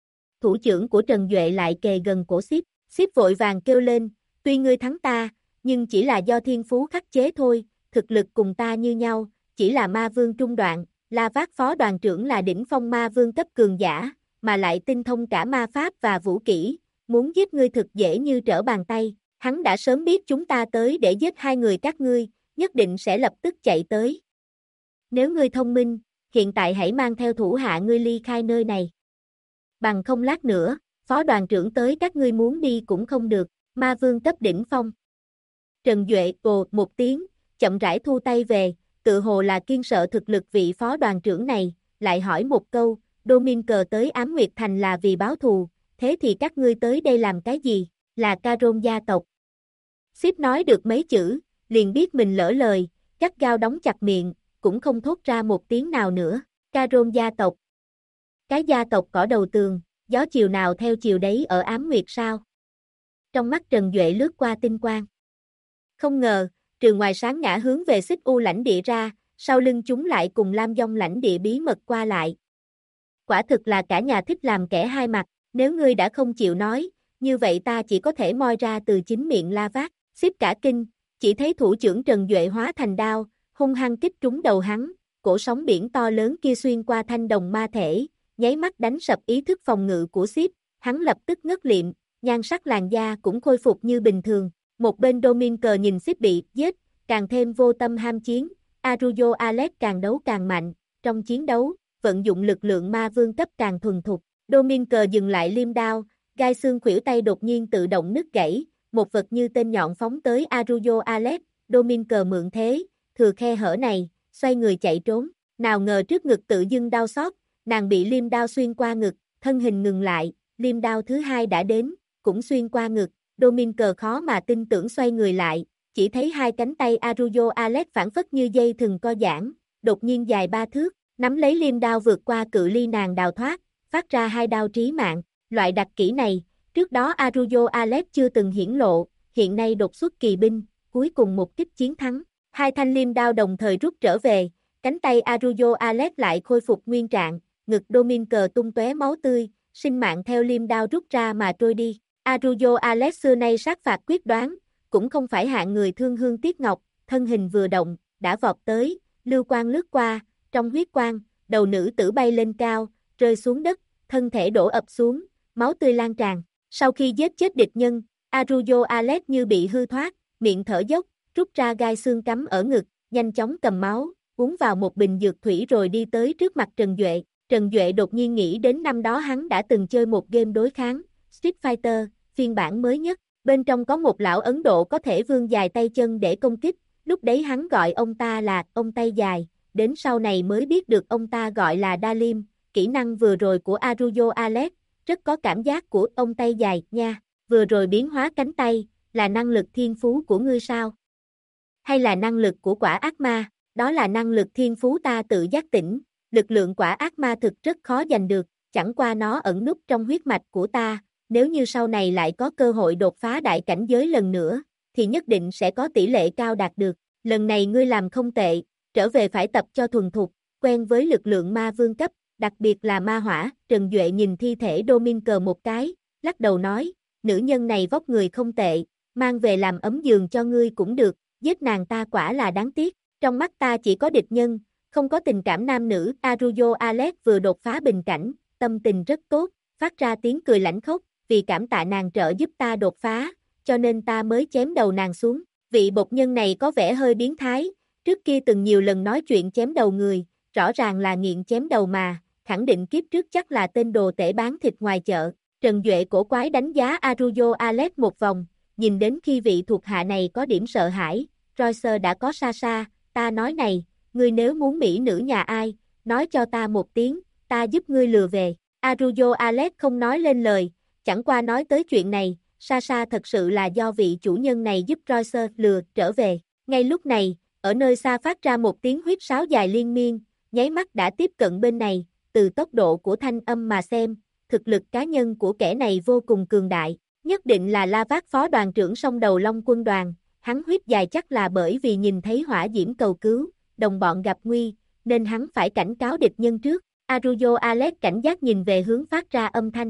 Thủ trưởng của Trần Duệ lại kề gần cổ Sip, Sip vội vàng kêu lên, tuy ngươi thắng ta, nhưng chỉ là do thiên phú khắc chế thôi, thực lực cùng ta như nhau, chỉ là ma vương trung đoạn, La Vác phó đoàn trưởng là đỉnh phong ma vương cấp cường giả, mà lại tinh thông cả ma pháp và vũ kỹ, muốn giết ngươi thực dễ như trở bàn tay, hắn đã sớm biết chúng ta tới để giết hai người các ngươi, nhất định sẽ lập tức chạy tới. Nếu ngươi thông minh, hiện tại hãy mang theo thủ hạ ngươi ly khai nơi này. Bằng không lát nữa, phó đoàn trưởng tới các ngươi muốn đi cũng không được, ma vương cấp đỉnh phong. Trần Duệ ồ một tiếng, chậm rãi thu tay về, tự hồ là kiên sợ thực lực vị phó đoàn trưởng này, lại hỏi một câu, Dominker tới Ám Nguyệt Thành là vì báo thù, thế thì các ngươi tới đây làm cái gì, là Caron gia tộc. Sếp nói được mấy chữ, liền biết mình lỡ lời, gắt gao đóng chặt miệng, cũng không thốt ra một tiếng nào nữa, Caron gia tộc. Cái gia tộc cỏ đầu tường, gió chiều nào theo chiều đấy ở Ám Nguyệt sao? Trong mắt Trần Duệ lướt qua tinh quang. Không ngờ, trừ ngoài sáng ngã hướng về xích u lãnh địa ra, sau lưng chúng lại cùng Lam Dông lãnh địa bí mật qua lại. Quả thực là cả nhà thích làm kẻ hai mặt, nếu ngươi đã không chịu nói, như vậy ta chỉ có thể moi ra từ chính miệng La Vác, xếp cả kinh, chỉ thấy thủ trưởng Trần Duệ hóa thành đao, hung hăng kích trúng đầu hắn, cổ sóng biển to lớn kia xuyên qua thanh đồng ma thể, nháy mắt đánh sập ý thức phòng ngự của xếp, hắn lập tức ngất liệm, nhan sắc làn da cũng khôi phục như bình thường. Một bên Dominker nhìn xếp bị giết, càng thêm vô tâm ham chiến, Arujo Alex càng đấu càng mạnh, trong chiến đấu, vận dụng lực lượng ma vương cấp càng thuần thục. Dominker dừng lại liêm đao, gai xương khuỷu tay đột nhiên tự động nứt gãy, một vật như tên nhọn phóng tới Arujo Alex, Dominker mượn thế, thừa khe hở này, xoay người chạy trốn, nào ngờ trước ngực tự dưng đau xót, nàng bị liêm đao xuyên qua ngực, thân hình ngừng lại, liêm đao thứ hai đã đến, cũng xuyên qua ngực. Dominker khó mà tin tưởng xoay người lại, chỉ thấy hai cánh tay Arujo Alex phản phất như dây thừng co giãn, đột nhiên dài 3 thước, nắm lấy liêm đao vượt qua cự ly nàng đào thoát, phát ra hai đao trí mạng. Loại đặc kỹ này, trước đó Arujo Alex chưa từng hiển lộ, hiện nay đột xuất kỳ binh, cuối cùng một kích chiến thắng. Hai thanh liêm đao đồng thời rút trở về, cánh tay Arujo Alex lại khôi phục nguyên trạng, ngực Dominker tung tóe máu tươi, sinh mạng theo liêm đao rút ra mà trôi đi. Arujo Alex xưa nay sát phạt quyết đoán, cũng không phải hạng người thương hương tiếc ngọc, thân hình vừa động, đã vọt tới, lưu quang lướt qua, trong huyết quang, đầu nữ tử bay lên cao, rơi xuống đất, thân thể đổ ập xuống, máu tươi lan tràn. Sau khi giết chết địch nhân, Arujo Alex như bị hư thoát, miệng thở dốc, rút ra gai xương cắm ở ngực, nhanh chóng cầm máu, uống vào một bình dược thủy rồi đi tới trước mặt Trần Duệ. Trần Duệ đột nhiên nghĩ đến năm đó hắn đã từng chơi một game đối kháng, Street Fighter, phiên bản mới nhất, bên trong có một lão Ấn Độ có thể vươn dài tay chân để công kích, lúc đấy hắn gọi ông ta là ông tay dài, đến sau này mới biết được ông ta gọi là Dalim, kỹ năng vừa rồi của Arujo Alex, rất có cảm giác của ông tay dài nha, vừa rồi biến hóa cánh tay, là năng lực thiên phú của ngươi sao? Hay là năng lực của quả ác ma, đó là năng lực thiên phú ta tự giác tỉnh, lực lượng quả ác ma thực rất khó giành được, chẳng qua nó ẩn núp trong huyết mạch của ta. Nếu như sau này lại có cơ hội đột phá đại cảnh giới lần nữa, thì nhất định sẽ có tỷ lệ cao đạt được. Lần này ngươi làm không tệ, trở về phải tập cho thuần thục, quen với lực lượng ma vương cấp, đặc biệt là ma hỏa. Trần Duệ nhìn thi thể Dominker một cái, lắc đầu nói, nữ nhân này vóc người không tệ, mang về làm ấm giường cho ngươi cũng được, giết nàng ta quả là đáng tiếc. Trong mắt ta chỉ có địch nhân, không có tình cảm nam nữ. Arujo Alex vừa đột phá bình cảnh, tâm tình rất tốt, phát ra tiếng cười lãnh khốc. Vì cảm tạ nàng trợ giúp ta đột phá, cho nên ta mới chém đầu nàng xuống. Vị bột nhân này có vẻ hơi biến thái, trước kia từng nhiều lần nói chuyện chém đầu người, rõ ràng là nghiện chém đầu mà, khẳng định kiếp trước chắc là tên đồ tể bán thịt ngoài chợ. Trần Duệ cổ quái đánh giá Arujo Alex một vòng, nhìn đến khi vị thuộc hạ này có điểm sợ hãi, Royce đã có xa xa, ta nói này, ngươi nếu muốn mỹ nữ nhà ai, nói cho ta một tiếng, ta giúp ngươi lừa về. Arujo Alex không nói lên lời. Chẳng qua nói tới chuyện này, Sasha thật sự là do vị chủ nhân này giúp Royce lừa trở về. Ngay lúc này, ở nơi xa phát ra một tiếng huýt sáo dài liên miên, nháy mắt đã tiếp cận bên này, từ tốc độ của thanh âm mà xem, thực lực cá nhân của kẻ này vô cùng cường đại, nhất định là La Vác phó đoàn trưởng song đầu Long quân đoàn, hắn huýt dài chắc là bởi vì nhìn thấy hỏa diễm cầu cứu, đồng bọn gặp nguy, nên hắn phải cảnh cáo địch nhân trước. Arujo Alex cảnh giác nhìn về hướng phát ra âm thanh.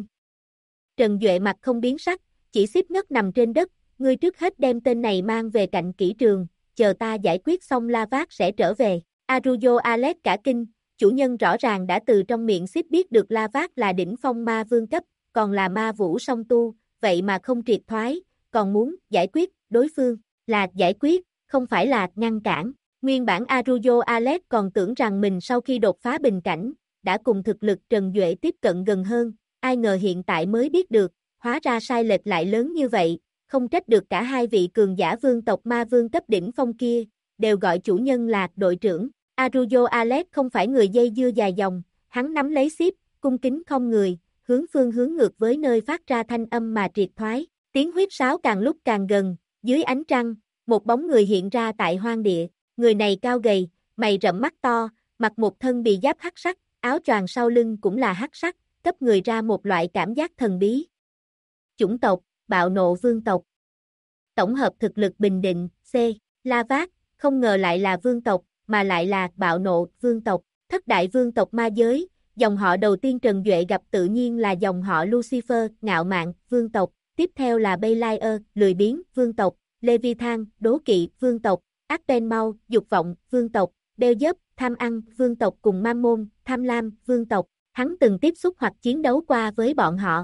Trần Duệ mặt không biến sắc, chỉ xếp ngất nằm trên đất, ngươi trước hết đem tên này mang về cạnh kỹ trường, chờ ta giải quyết xong La Vác sẽ trở về. Arujo Alex cả kinh, chủ nhân rõ ràng đã từ trong miệng xếp biết được La Vác là đỉnh phong ma vương cấp, còn là ma vũ song tu, vậy mà không triệt thoái, còn muốn giải quyết đối phương, là giải quyết, không phải là ngăn cản. Nguyên bản Arujo Alex còn tưởng rằng mình sau khi đột phá bình cảnh, đã cùng thực lực Trần Duệ tiếp cận gần hơn, ai ngờ hiện tại mới biết được, hóa ra sai lệch lại lớn như vậy, không trách được cả hai vị cường giả vương tộc ma vương cấp đỉnh phong kia, đều gọi chủ nhân là đội trưởng. Arujo Alex không phải người dây dưa dài dòng, hắn nắm lấy xíp, cung kính không người, hướng ngược với nơi phát ra thanh âm mà triệt thoái, tiếng huýt sáo càng lúc càng gần, dưới ánh trăng, một bóng người hiện ra tại hoang địa, người này cao gầy, mày rậm mắt to, mặc một thân bì giáp hắc sắc, áo choàng sau lưng cũng là hắc sắc, cấp người ra một loại cảm giác thần bí. Chủng tộc, bạo nộ vương tộc. Tổng hợp thực lực bình định, C. La Vát, không ngờ lại là vương tộc, mà lại là bạo nộ vương tộc, thất đại vương tộc ma giới, dòng họ đầu tiên Trần Duệ gặp tự nhiên là dòng họ Lucifer, ngạo mạn, vương tộc, tiếp theo là Belial, lười biếng, vương tộc, Leviathan, đố kỵ, vương tộc, Apenmau, dục vọng, vương tộc, Beelzebub, tham ăn, vương tộc cùng Mammon, tham lam, vương tộc, hắn từng tiếp xúc hoặc chiến đấu qua với bọn họ.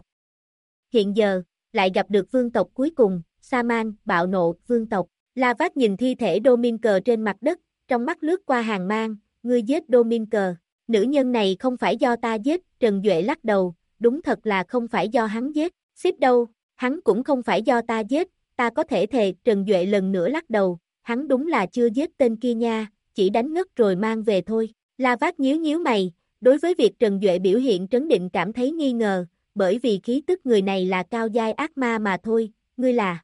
Hiện giờ, lại gặp được vương tộc cuối cùng, Saman, bạo nộ, vương tộc. La Vát nhìn thi thể Dominker trên mặt đất, trong mắt lướt qua hàng mang, ngươi giết Dominker. Nữ nhân này không phải do ta giết, Trần Duệ lắc đầu, đúng thật là không phải do hắn giết, ship đâu, hắn cũng không phải do ta giết, ta có thể thề, Trần Duệ lần nữa lắc đầu, hắn đúng là chưa giết tên kia nha, chỉ đánh ngất rồi mang về thôi. La Vát nhíu mày, đối với việc Trần Duệ biểu hiện trấn định cảm thấy nghi ngờ, bởi vì khí tức người này là cao giai ác ma mà thôi, ngươi là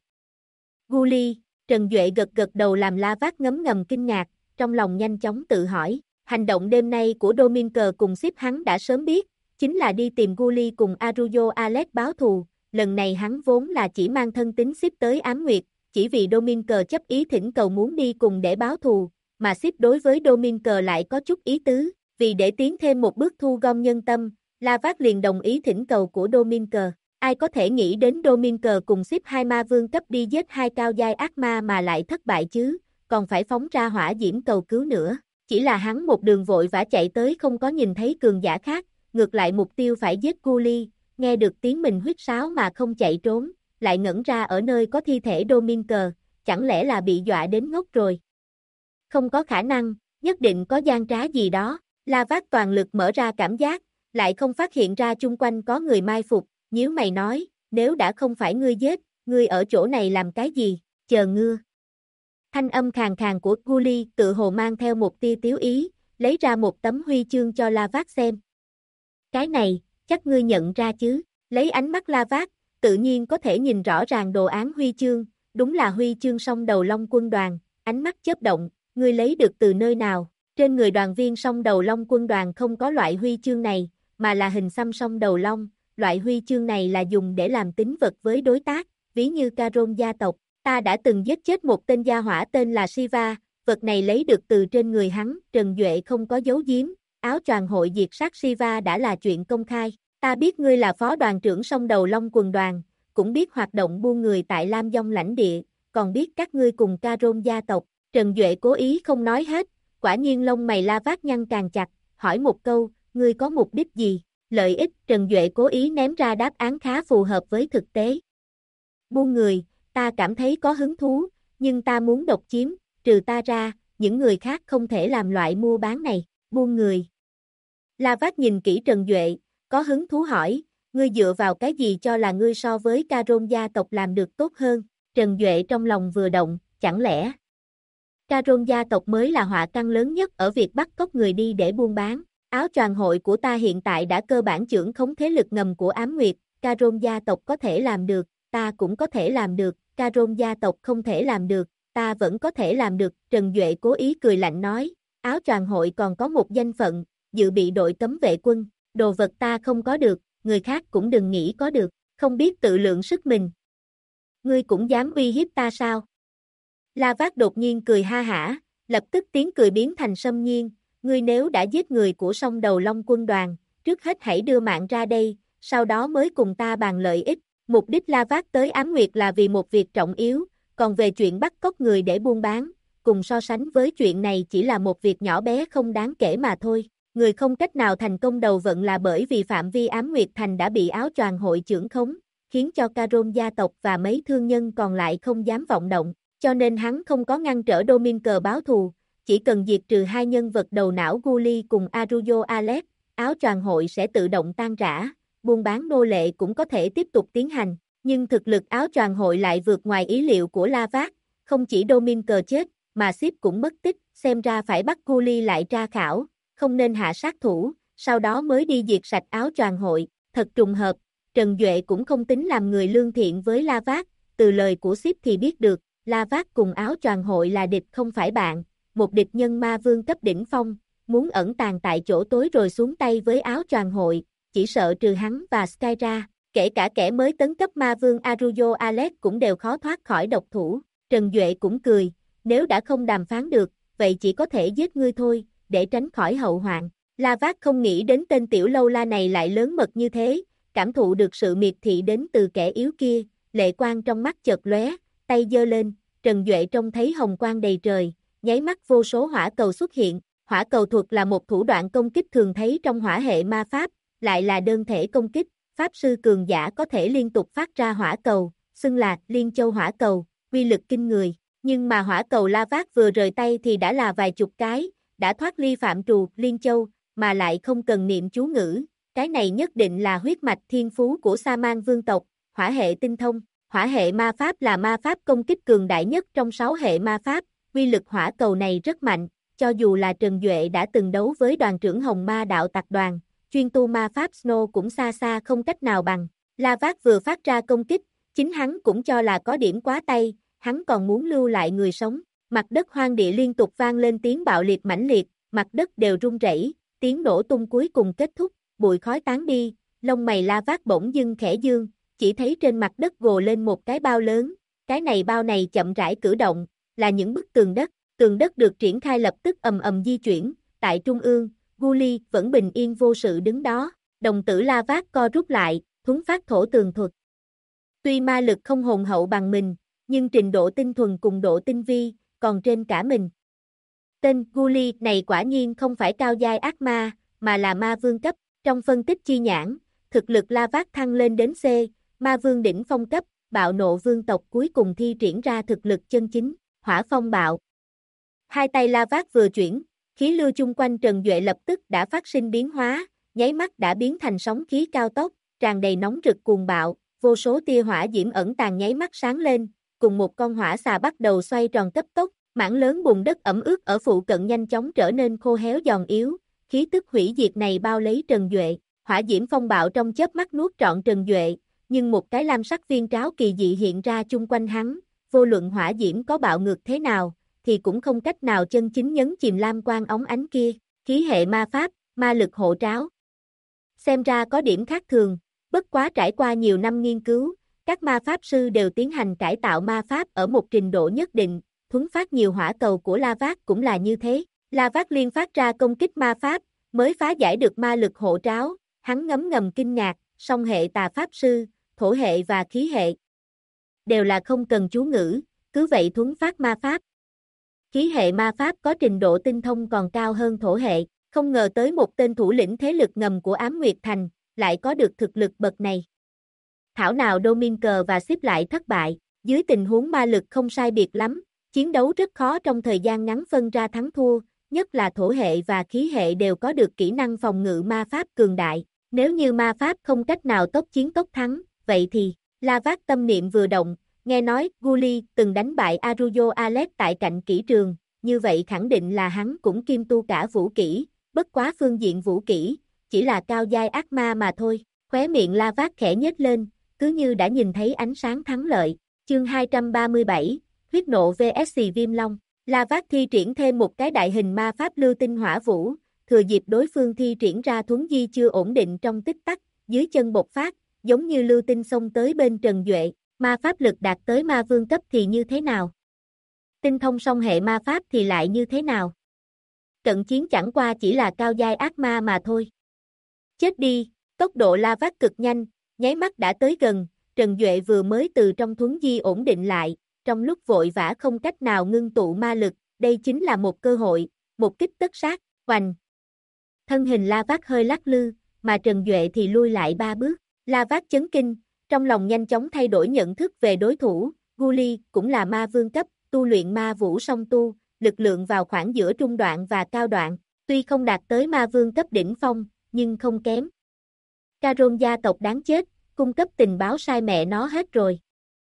Guli. Trần Duệ gật đầu làm La Vát ngấm ngầm kinh ngạc, trong lòng nhanh chóng tự hỏi, hành động đêm nay của Dominker cùng ship hắn đã sớm biết, chính là đi tìm Guli cùng Arujo Alex báo thù, lần này hắn vốn là chỉ mang thân tín ship tới Ám Nguyệt, chỉ vì Dominker chấp ý thỉnh cầu muốn đi cùng để báo thù, mà ship đối với Dominker lại có chút ý tứ, vì để tiến thêm một bước thu gom nhân tâm, La Vát liền đồng ý thỉnh cầu của Dominker. Ai có thể nghĩ đến Dominker cùng ship hai ma vương cấp đi giết hai cao giai ác ma mà lại thất bại chứ, còn phải phóng ra hỏa diễm cầu cứu nữa. Chỉ là hắn một đường vội vã chạy tới không có nhìn thấy cường giả khác, ngược lại mục tiêu phải giết Guli, nghe được tiếng mình huýt sáo mà không chạy trốn, lại ngẩn ra ở nơi có thi thể Dominker, chẳng lẽ là bị dọa đến ngốc rồi. Không có khả năng, nhất định có gian trá gì đó, La Vát toàn lực mở ra cảm giác, lại không phát hiện ra chung quanh có người mai phục, nhíu mày nói, nếu đã không phải ngươi giết, ngươi ở chỗ này làm cái gì, chờ ngưa. Thanh âm khàn khàn của Guli tự hồ mang theo một tia tiếu ý, lấy ra một tấm huy chương cho La Vát xem. Cái này, chắc ngươi nhận ra chứ, lấy ánh mắt La Vát, tự nhiên có thể nhìn rõ ràng đồ án huy chương, đúng là huy chương song đầu long quân đoàn, ánh mắt chớp động, ngươi lấy được từ nơi nào, trên người đoàn viên song đầu long quân đoàn không có loại huy chương này, mà là hình xăm song đầu long, loại huy chương này là dùng để làm tín vật với đối tác, ví như Caron gia tộc. Ta đã từng giết chết một tên gia hỏa tên là Shiva, vật này lấy được từ trên người hắn, Trần Duệ không có giấu giếm, áo choàng hội diệt sát Shiva đã là chuyện công khai. Ta biết ngươi là phó đoàn trưởng song đầu long quần đoàn, cũng biết hoạt động buôn người tại Lam Dông lãnh địa, còn biết các ngươi cùng Caron gia tộc. Trần Duệ cố ý không nói hết, quả nhiên lông mày La Vát nhăn càng chặt, hỏi một câu, ngươi có mục đích gì? Lợi ích, Trần Duệ cố ý ném ra đáp án khá phù hợp với thực tế. Buôn người, ta cảm thấy có hứng thú, nhưng ta muốn độc chiếm, trừ ta ra, những người khác không thể làm loại mua bán này, buôn người. La Vát nhìn kỹ Trần Duệ, có hứng thú hỏi, ngươi dựa vào cái gì cho là ngươi so với Caron gia tộc làm được tốt hơn? Trần Duệ trong lòng vừa động, chẳng lẽ Caron gia tộc mới là họa căn lớn nhất ở việc bắt cóc người đi để buôn bán? Áo choàng hội của ta hiện tại đã cơ bản chưởng khống thế lực ngầm của Ám Nguyệt, Caron gia tộc có thể làm được, ta cũng có thể làm được, Caron gia tộc không thể làm được, ta vẫn có thể làm được, Trần Duệ cố ý cười lạnh nói, áo choàng hội còn có một danh phận, dự bị đội cấm vệ quân, đồ vật ta không có được, người khác cũng đừng nghĩ có được, không biết tự lượng sức mình. Ngươi cũng dám uy hiếp ta sao? La Vát đột nhiên cười ha hả, lập tức tiếng cười biến thành xâm nhiên, ngươi nếu đã giết người của song đầu long quân đoàn, trước hết hãy đưa mạng ra đây, sau đó mới cùng ta bàn lợi ích. Mục đích La Vát tới Ám Nguyệt là vì một việc trọng yếu, còn về chuyện bắt cóc người để buôn bán, cùng so sánh với chuyện này chỉ là một việc nhỏ bé không đáng kể mà thôi. Người không cách nào thành công đầu vận là bởi vì phạm vi Ám Nguyệt Thành đã bị áo choàng hội trưởng khống, khiến cho Caron gia tộc và mấy thương nhân còn lại không dám vọng động, cho nên hắn không có ngăn trở Dominker báo thù, chỉ cần diệt trừ hai nhân vật đầu não Gully cùng Aruyo Alex, áo choàng hội sẽ tự động tan rã, buôn bán nô lệ cũng có thể tiếp tục tiến hành, nhưng thực lực áo choàng hội lại vượt ngoài ý liệu của Lavak, không chỉ Dominker chết, mà Sip cũng mất tích, xem ra phải bắt Gully lại tra khảo, không nên hạ sát thủ, sau đó mới đi diệt sạch áo choàng hội, thật trùng hợp, Trần Duệ cũng không tính làm người lương thiện với Lavak, từ lời của Sip thì biết được, Lavak cùng áo choàng hội là địch không phải bạn, một địch nhân ma vương cấp đỉnh phong, muốn ẩn tàng tại chỗ tối rồi xuống tay với áo choàng hội, chỉ sợ trừ hắn và Sky ra, kể cả kẻ mới tấn cấp ma vương Aruyo Alex cũng đều khó thoát khỏi độc thủ, Trần Duệ cũng cười, nếu đã không đàm phán được, vậy chỉ có thể giết ngươi thôi, để tránh khỏi hậu hoạn. Lavak không nghĩ đến tên tiểu lâu la này lại lớn mật như thế, cảm thụ được sự miệt thị đến từ kẻ yếu kia, lệ quang trong mắt chợt lóe, tay giơ lên, Trần Duệ trông thấy hồng quang đầy trời, nháy mắt vô số hỏa cầu xuất hiện, hỏa cầu thuật là một thủ đoạn công kích thường thấy trong hỏa hệ ma pháp, lại là đơn thể công kích, pháp sư cường giả có thể liên tục phát ra hỏa cầu, xưng là Liên Châu hỏa cầu, uy lực kinh người, nhưng mà hỏa cầu Lavak vừa rời tay thì đã là vài chục cái, đã thoát ly phạm trù Liên Châu, mà lại không cần niệm chú ngữ, cái này nhất định là huyết mạch thiên phú của Sa-man vương tộc, hỏa hệ tinh thông, hỏa hệ ma pháp là ma pháp công kích cường đại nhất trong 6 hệ ma pháp, uy lực hỏa cầu này rất mạnh, cho dù là Trần Duệ đã từng đấu với đoàn trưởng Hồng Ma đạo tặc đoàn, chuyên tu ma pháp Snow cũng xa xa không cách nào bằng, Lavak vừa phát ra công kích, chính hắn cũng cho là có điểm quá tay, hắn còn muốn lưu lại người sống, mặt đất hoang địa liên tục vang lên tiếng bạo liệt mãnh liệt, mặt đất đều rung rẩy, tiếng nổ tung cuối cùng kết thúc, bụi khói tán đi, lông mày Lavak bỗng dưng khẽ dương, chỉ thấy trên mặt đất gồ lên một cái bao lớn, cái này bao này chậm rãi cử động, là những bức tường đất được triển khai lập tức ầm ầm di chuyển, tại trung ương, Gully vẫn bình yên vô sự đứng đó, đồng tử Lavak co rút lại, thuấn phát thổ tường thuật. Tuy ma lực không hồn hậu bằng mình, nhưng trình độ tinh thuần cùng độ tinh vi, còn trên cả mình. Tên Gully này quả nhiên không phải cao giai ác ma, mà là ma vương cấp, trong phân tích chi nhãn, thực lực Lavak thăng lên đến C, ma vương đỉnh phong cấp, bạo nộ vương tộc cuối cùng thi triển ra thực lực chân chính, hỏa phong bạo. Hai tay Lavak vừa chuyển, khí lưu chung quanh Trần Duệ lập tức đã phát sinh biến hóa, nháy mắt đã biến thành sóng khí cao tốc, tràn đầy nóng rực cuồng bạo, vô số tia hỏa diễm ẩn tàng nháy mắt sáng lên, cùng một con hỏa xà bắt đầu xoay tròn cấp tốc, mảng lớn bùn đất ẩm ướt ở phụ cận nhanh chóng trở nên khô héo giòn yếu, khí tức hủy diệt này bao lấy Trần Duệ, hỏa diễm phong bạo trong chớp mắt nuốt trọn Trần Duệ, nhưng một cái lam sắc viên tráo kỳ dị hiện ra chung quanh hắn, vô luận hỏa diễm có bạo ngược thế nào, thì cũng không cách nào chân chính nhấn chìm lam quang óng ánh kia, khí hệ ma pháp, ma lực hộ tráo. Xem ra có điểm khác thường, bất quá trải qua nhiều năm nghiên cứu, các ma pháp sư đều tiến hành cải tạo ma pháp ở một trình độ nhất định, thuấn phát nhiều hỏa cầu của Lavak cũng là như thế. Lavak liên phát ra công kích ma pháp, mới phá giải được ma lực hộ tráo, hắn ngấm ngầm kinh ngạc, song hệ tà pháp sư, thổ hệ và khí hệ đều là không cần chú ngữ, cứ vậy thuấn phát ma pháp. Khí hệ ma pháp có trình độ tinh thông còn cao hơn thổ hệ, không ngờ tới một tên thủ lĩnh thế lực ngầm của Ám Nguyệt Thành, lại có được thực lực bậc này. Thảo nào Dominker và Sip lại thất bại, dưới tình huống ma lực không sai biệt lắm, chiến đấu rất khó trong thời gian ngắn phân ra thắng thua, nhất là thổ hệ và khí hệ đều có được kỹ năng phòng ngự ma pháp cường đại, nếu như ma pháp không cách nào tốc chiến tốc thắng, vậy thì, Lavak tâm niệm vừa động, nghe nói Gully từng đánh bại Aruyo Alex tại cạnh kỹ trường, như vậy khẳng định là hắn cũng kiêm tu cả vũ kỹ, bất quá phương diện vũ kỹ, chỉ là cao giai ác ma mà thôi, khóe miệng Lavak khẽ nhếch lên, cứ như đã nhìn thấy ánh sáng thắng lợi, chương 237, huyết nộ vs Viêm Long, Lavak thi triển thêm một cái đại hình ma pháp lưu tinh hỏa vũ, thừa dịp đối phương thi triển ra thuấn di chưa ổn định trong tích tắc, dưới chân bộc phát, giống như lưu tinh xông tới bên Trần Duệ, ma pháp lực đạt tới ma vương cấp thì như thế nào? Tinh thông song hệ ma pháp thì lại như thế nào? Cận chiến chẳng qua chỉ là cao giai ác ma mà thôi. Chết đi, tốc độ Lavak cực nhanh, nháy mắt đã tới gần, Trần Duệ vừa mới từ trong thuấn di ổn định lại, trong lúc vội vã không cách nào ngưng tụ ma lực, đây chính là một cơ hội, một kích tất sát, hoành. Thân hình Lavak hơi lắc lư, mà Trần Duệ thì lui lại 3 bước, Lavak chấn kinh, trong lòng nhanh chóng thay đổi nhận thức về đối thủ, Gully cũng là ma vương cấp, tu luyện ma vũ song tu, lực lượng vào khoảng giữa trung đoạn và cao đoạn, tuy không đạt tới ma vương cấp đỉnh phong, nhưng không kém. Caron gia tộc đáng chết, cung cấp tình báo sai mẹ nó hết rồi.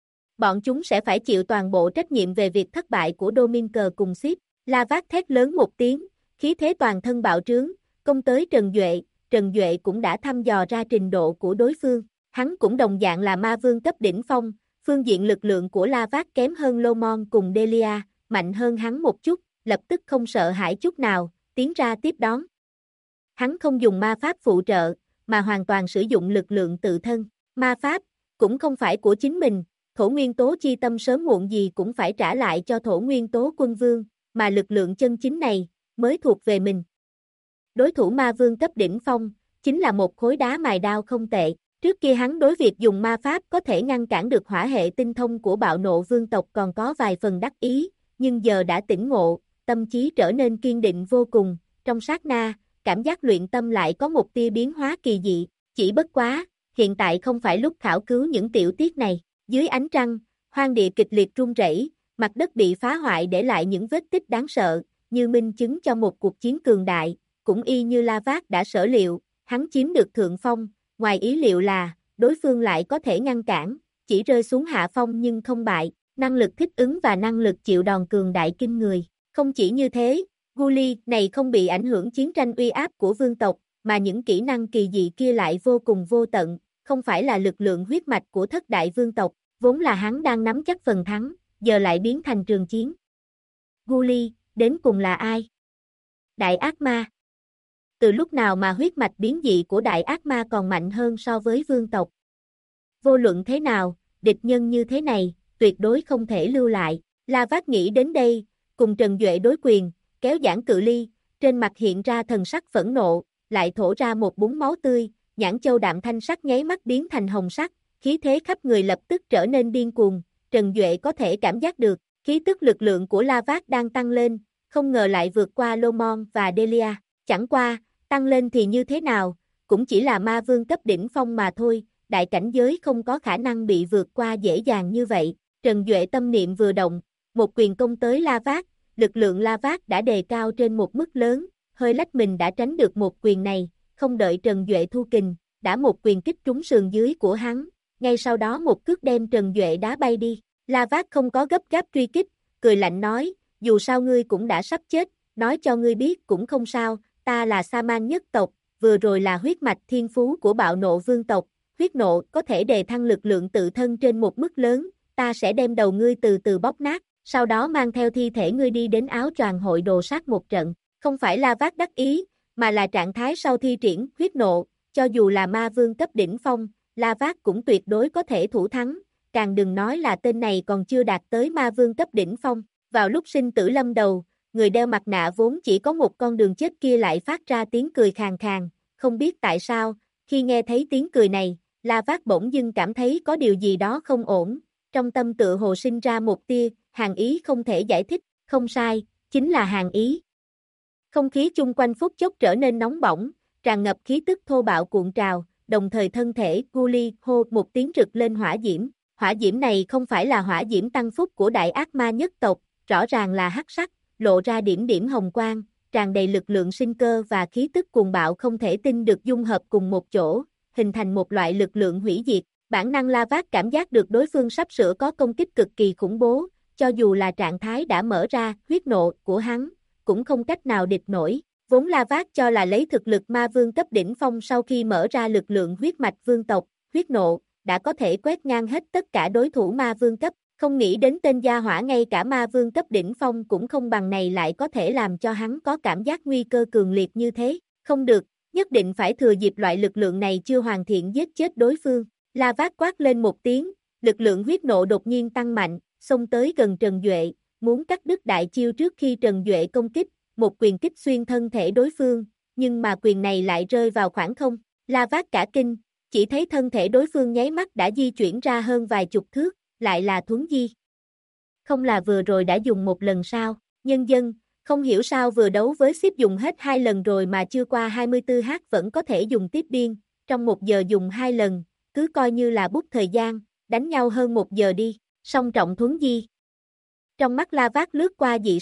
Bọn chúng sẽ phải chịu toàn bộ trách nhiệm về việc thất bại của Dominker cùng Sith. La Vác thét lớn một tiếng, khí thế toàn thân bạo trướng, công tới Trần Duệ cũng đã thăm dò ra trình độ của đối phương, hắn cũng đồng dạng là ma vương cấp đỉnh phong, phương diện lực lượng của La Vác kém hơn Lomon cùng Delia, mạnh hơn hắn một chút, lập tức không sợ hãi chút nào, tiến ra tiếp đón. Hắn không dùng ma pháp phụ trợ, mà hoàn toàn sử dụng lực lượng tự thân, ma pháp, cũng không phải của chính mình, thổ nguyên tố chi tâm sớm muộn gì cũng phải trả lại cho thổ nguyên tố quân vương, mà lực lượng chân chính này, mới thuộc về mình. Đối thủ ma vương cấp đỉnh phong, chính là một khối đá mài đao không tệ. Trước kia hắn đối việc dùng ma pháp có thể ngăn cản được hỏa hệ tinh thông của bạo nộ vương tộc còn có vài phần đắc ý, nhưng giờ đã tỉnh ngộ, tâm trí trở nên kiên định vô cùng, trong sát na, cảm giác luyện tâm lại có một tia biến hóa kỳ dị, chỉ bất quá, hiện tại không phải lúc khảo cứu những tiểu tiết này. Dưới ánh trăng, hoang địa kịch liệt rung rẩy, mặt đất bị phá hoại để lại những vết tích đáng sợ, như minh chứng cho một cuộc chiến cường đại, cũng y như La Vác đã sở liệu, hắn chiếm được thượng phong, ngoài ý liệu là, đối phương lại có thể ngăn cản, chỉ rơi xuống hạ phong nhưng không bại, năng lực thích ứng và năng lực chịu đòn cường đại kinh người. Không chỉ như thế, Guli này không bị ảnh hưởng chiến tranh uy áp của vương tộc, mà những kỹ năng kỳ dị kia lại vô cùng vô tận, không phải là lực lượng huyết mạch của thất đại vương tộc, vốn là hắn đang nắm chắc phần thắng, giờ lại biến thành trường chiến. Guli, đến cùng là ai? Đại ác ma. Từ lúc nào mà huyết mạch biến dị của đại ác ma còn mạnh hơn so với vương tộc? Vô luận thế nào, địch nhân như thế này, tuyệt đối không thể lưu lại. La Vác nghĩ đến đây, cùng Trần Duệ đối quyền, kéo giãn cự ly, trên mặt hiện ra thần sắc phẫn nộ, lại thổ ra một búng máu tươi, nhãn châu đạm thanh sắc nháy mắt biến thành hồng sắc, khí thế khắp người lập tức trở nên điên cuồng, Trần Duệ có thể cảm giác được, khí tức lực lượng của La Vác đang tăng lên, không ngờ lại vượt qua Lomon và Delia, chẳng qua, tăng lên thì như thế nào, cũng chỉ là ma vương cấp đỉnh phong mà thôi, đại cảnh giới không có khả năng bị vượt qua dễ dàng như vậy, Trần Duệ tâm niệm vừa động, một quyền công tới La Vác, lực lượng La Vác đã đề cao trên một mức lớn, hơi lách mình đã tránh được một quyền này, không đợi Trần Duệ thu kình, đã một quyền kích trúng sườn dưới của hắn, ngay sau đó một cước đem Trần Duệ đá bay đi, La Vác không có gấp gáp truy kích, cười lạnh nói, dù sao ngươi cũng đã sắp chết, nói cho ngươi biết cũng không sao, ta là Sa-man nhất tộc, vừa rồi là huyết mạch thiên phú của bạo nộ vương tộc, huyết nộ có thể đề thăng lực lượng tự thân trên một mức lớn, ta sẽ đem đầu ngươi từ từ bóp nát, sau đó mang theo thi thể ngươi đi đến áo choàng hội đồ sát một trận, không phải La Vác đắc ý, mà là trạng thái sau thi triển huyết nộ, cho dù là ma vương cấp đỉnh phong, La Vác cũng tuyệt đối có thể thủ thắng, càng đừng nói là tên này còn chưa đạt tới ma vương cấp đỉnh phong, vào lúc sinh tử lâm đầu, người đeo mặt nạ vốn chỉ có một con đường chết kia lại phát ra tiếng cười khàn khàn, không biết tại sao, khi nghe thấy tiếng cười này, La Vác bỗng dưng cảm thấy có điều gì đó không ổn, trong tâm tựa hồ sinh ra một tia, hàn ý không thể giải thích, không sai, chính là hàn ý. Không khí chung quanh phút chốc trở nên nóng bỏng, tràn ngập khí tức thô bạo cuộn trào, đồng thời thân thể Guli hô một tiếng rực lên hỏa diễm này không phải là hỏa diễm tăng phúc của đại ác ma nhất tộc, rõ ràng là hắc sắc, lộ ra điểm điểm hồng quang, tràn đầy lực lượng sinh cơ và khí tức cuồng bạo không thể tin được dung hợp cùng một chỗ, hình thành một loại lực lượng hủy diệt. Bản năng La Vác cảm giác được đối phương sắp sửa có công kích cực kỳ khủng bố, cho dù là trạng thái đã mở ra huyết nộ của hắn, cũng không cách nào địch nổi. Vốn La Vác cho là lấy thực lực ma vương cấp đỉnh phong sau khi mở ra lực lượng huyết mạch vương tộc, huyết nộ, đã có thể quét ngang hết tất cả đối thủ ma vương cấp. Không nghĩ đến tên gia hỏa ngay cả ma vương cấp đỉnh phong cũng không bằng này lại có thể làm cho hắn có cảm giác nguy cơ cường liệt như thế. Không được, nhất định phải thừa dịp loại lực lượng này chưa hoàn thiện giết chết đối phương. La Vác quát lên một tiếng, lực lượng huyết nộ đột nhiên tăng mạnh, xông tới gần Trần Duệ, muốn cắt đứt đại chiêu trước khi Trần Duệ công kích, một quyền kích xuyên thân thể đối phương, nhưng mà quyền này lại rơi vào khoảng không. La Vác cả kinh, chỉ thấy thân thể đối phương nháy mắt đã di chuyển ra hơn vài chục thước, lại là Thuấn Di. Không là vừa rồi đã dùng một lần sao? Nhân dân, không hiểu sao vừa đấu với Sith dùng hết 2 lần rồi mà chưa qua 24h vẫn có thể dùng tiếp biên, trong 1 giờ dùng 2 lần, cứ coi như là bút thời gian, đánh nhau hơn 1 giờ đi, song trọng Thuấn Di. Trong mắt La Vác lướt qua dị sắc,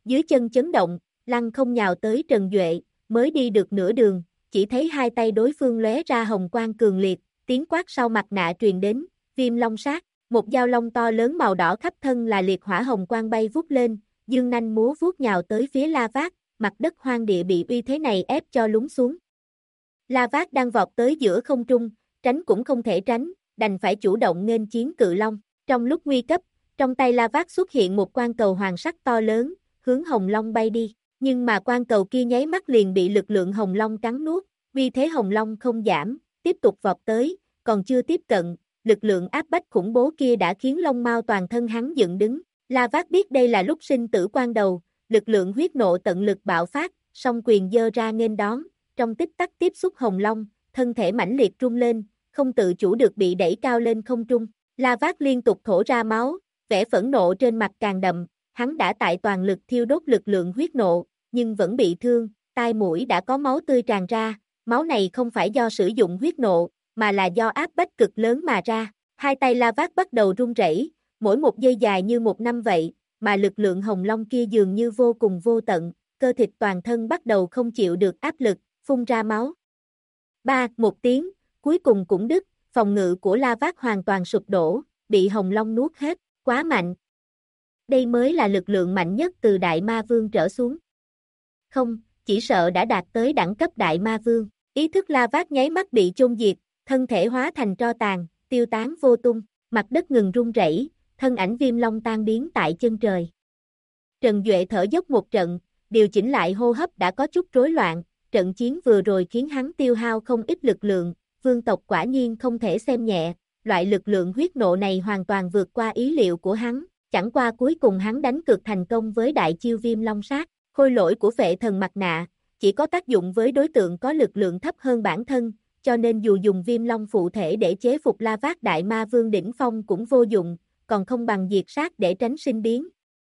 dưới chân chấn động, lăng không nhào tới Trần Duệ, mới đi được nửa đường, chỉ thấy hai tay đối phương lóe ra hồng quang cường liệt, tiếng quát sau mặt nạ truyền đến, Viêm Long Sát, một dao long to lớn màu đỏ khắp thân là liệt hỏa hồng quang bay vút lên, dương nanh múa vuốt nhào tới phía La Vác, mặt đất hoang địa bị uy thế này ép cho lún xuống. La Vác đang vọt tới giữa không trung, tránh cũng không thể tránh, đành phải chủ động nghênh chiến cự long. Trong lúc nguy cấp, trong tay La Vác xuất hiện một quan cầu hoàng sắc to lớn, hướng Hồng Long bay đi, nhưng mà quan cầu kia nháy mắt liền bị lực lượng Hồng Long cắn nuốt, vì thế Hồng Long không giảm, tiếp tục vọt tới, còn chưa tiếp cận, lực lượng áp bách khủng bố kia đã khiến lông mao toàn thân hắn dựng đứng. La Vác biết đây là lúc sinh tử quan đầu, lực lượng huyết nộ tận lực bạo phát, song quyền giơ ra nghênh đón, trong tích tắc tiếp xúc Hồng Long, thân thể mãnh liệt rung lên, không tự chủ được bị đẩy cao lên không trung. La Vác liên tục thổ ra máu, vẻ phẫn nộ trên mặt càng đậm, hắn đã tại toàn lực thiêu đốt lực lượng huyết nộ, nhưng vẫn bị thương, tai mũi đã có máu tươi tràn ra, máu này không phải do sử dụng huyết nộ, mà là do áp bách cực lớn mà ra. Hai tay La Vác bắt đầu run rẩy, mỗi một giây dài như một năm vậy, mà lực lượng Hồng Long kia dường như vô cùng vô tận, cơ thịt toàn thân bắt đầu không chịu được áp lực, phun ra máu. Một tiếng, cuối cùng cũng đứt, phòng ngự của La Vác hoàn toàn sụp đổ, bị Hồng Long nuốt hết, quá mạnh. Đây mới là lực lượng mạnh nhất từ Đại Ma Vương trở xuống. Không, chỉ sợ đã đạt tới đẳng cấp Đại Ma Vương. Ý thức La Vác nháy mắt bị chôn diệt, thân thể hóa thành tro tàn, tiêu tán vô tung, mặt đất ngừng rung rẩy, thân ảnh Viêm Long tan biến tại chân trời. Trần Duệ thở dốc một trận, điều chỉnh lại hô hấp đã có chút rối loạn, trận chiến vừa rồi khiến hắn tiêu hao không ít lực lượng, vương tộc quả nhiên không thể xem nhẹ, loại lực lượng huyết nộ này hoàn toàn vượt qua ý liệu của hắn, chẳng qua cuối cùng hắn đánh cược thành công với đại chiêu Viêm Long Sát, khôi lỗi của Phệ Thần mặt nạ, chỉ có tác dụng với đối tượng có lực lượng thấp hơn bản thân, cho nên dù dùng Viêm Long phụ thể để chế phục La Vác Đại Ma Vương đỉnh phong cũng vô dụng, còn không bằng diệt sát để tránh sinh biến.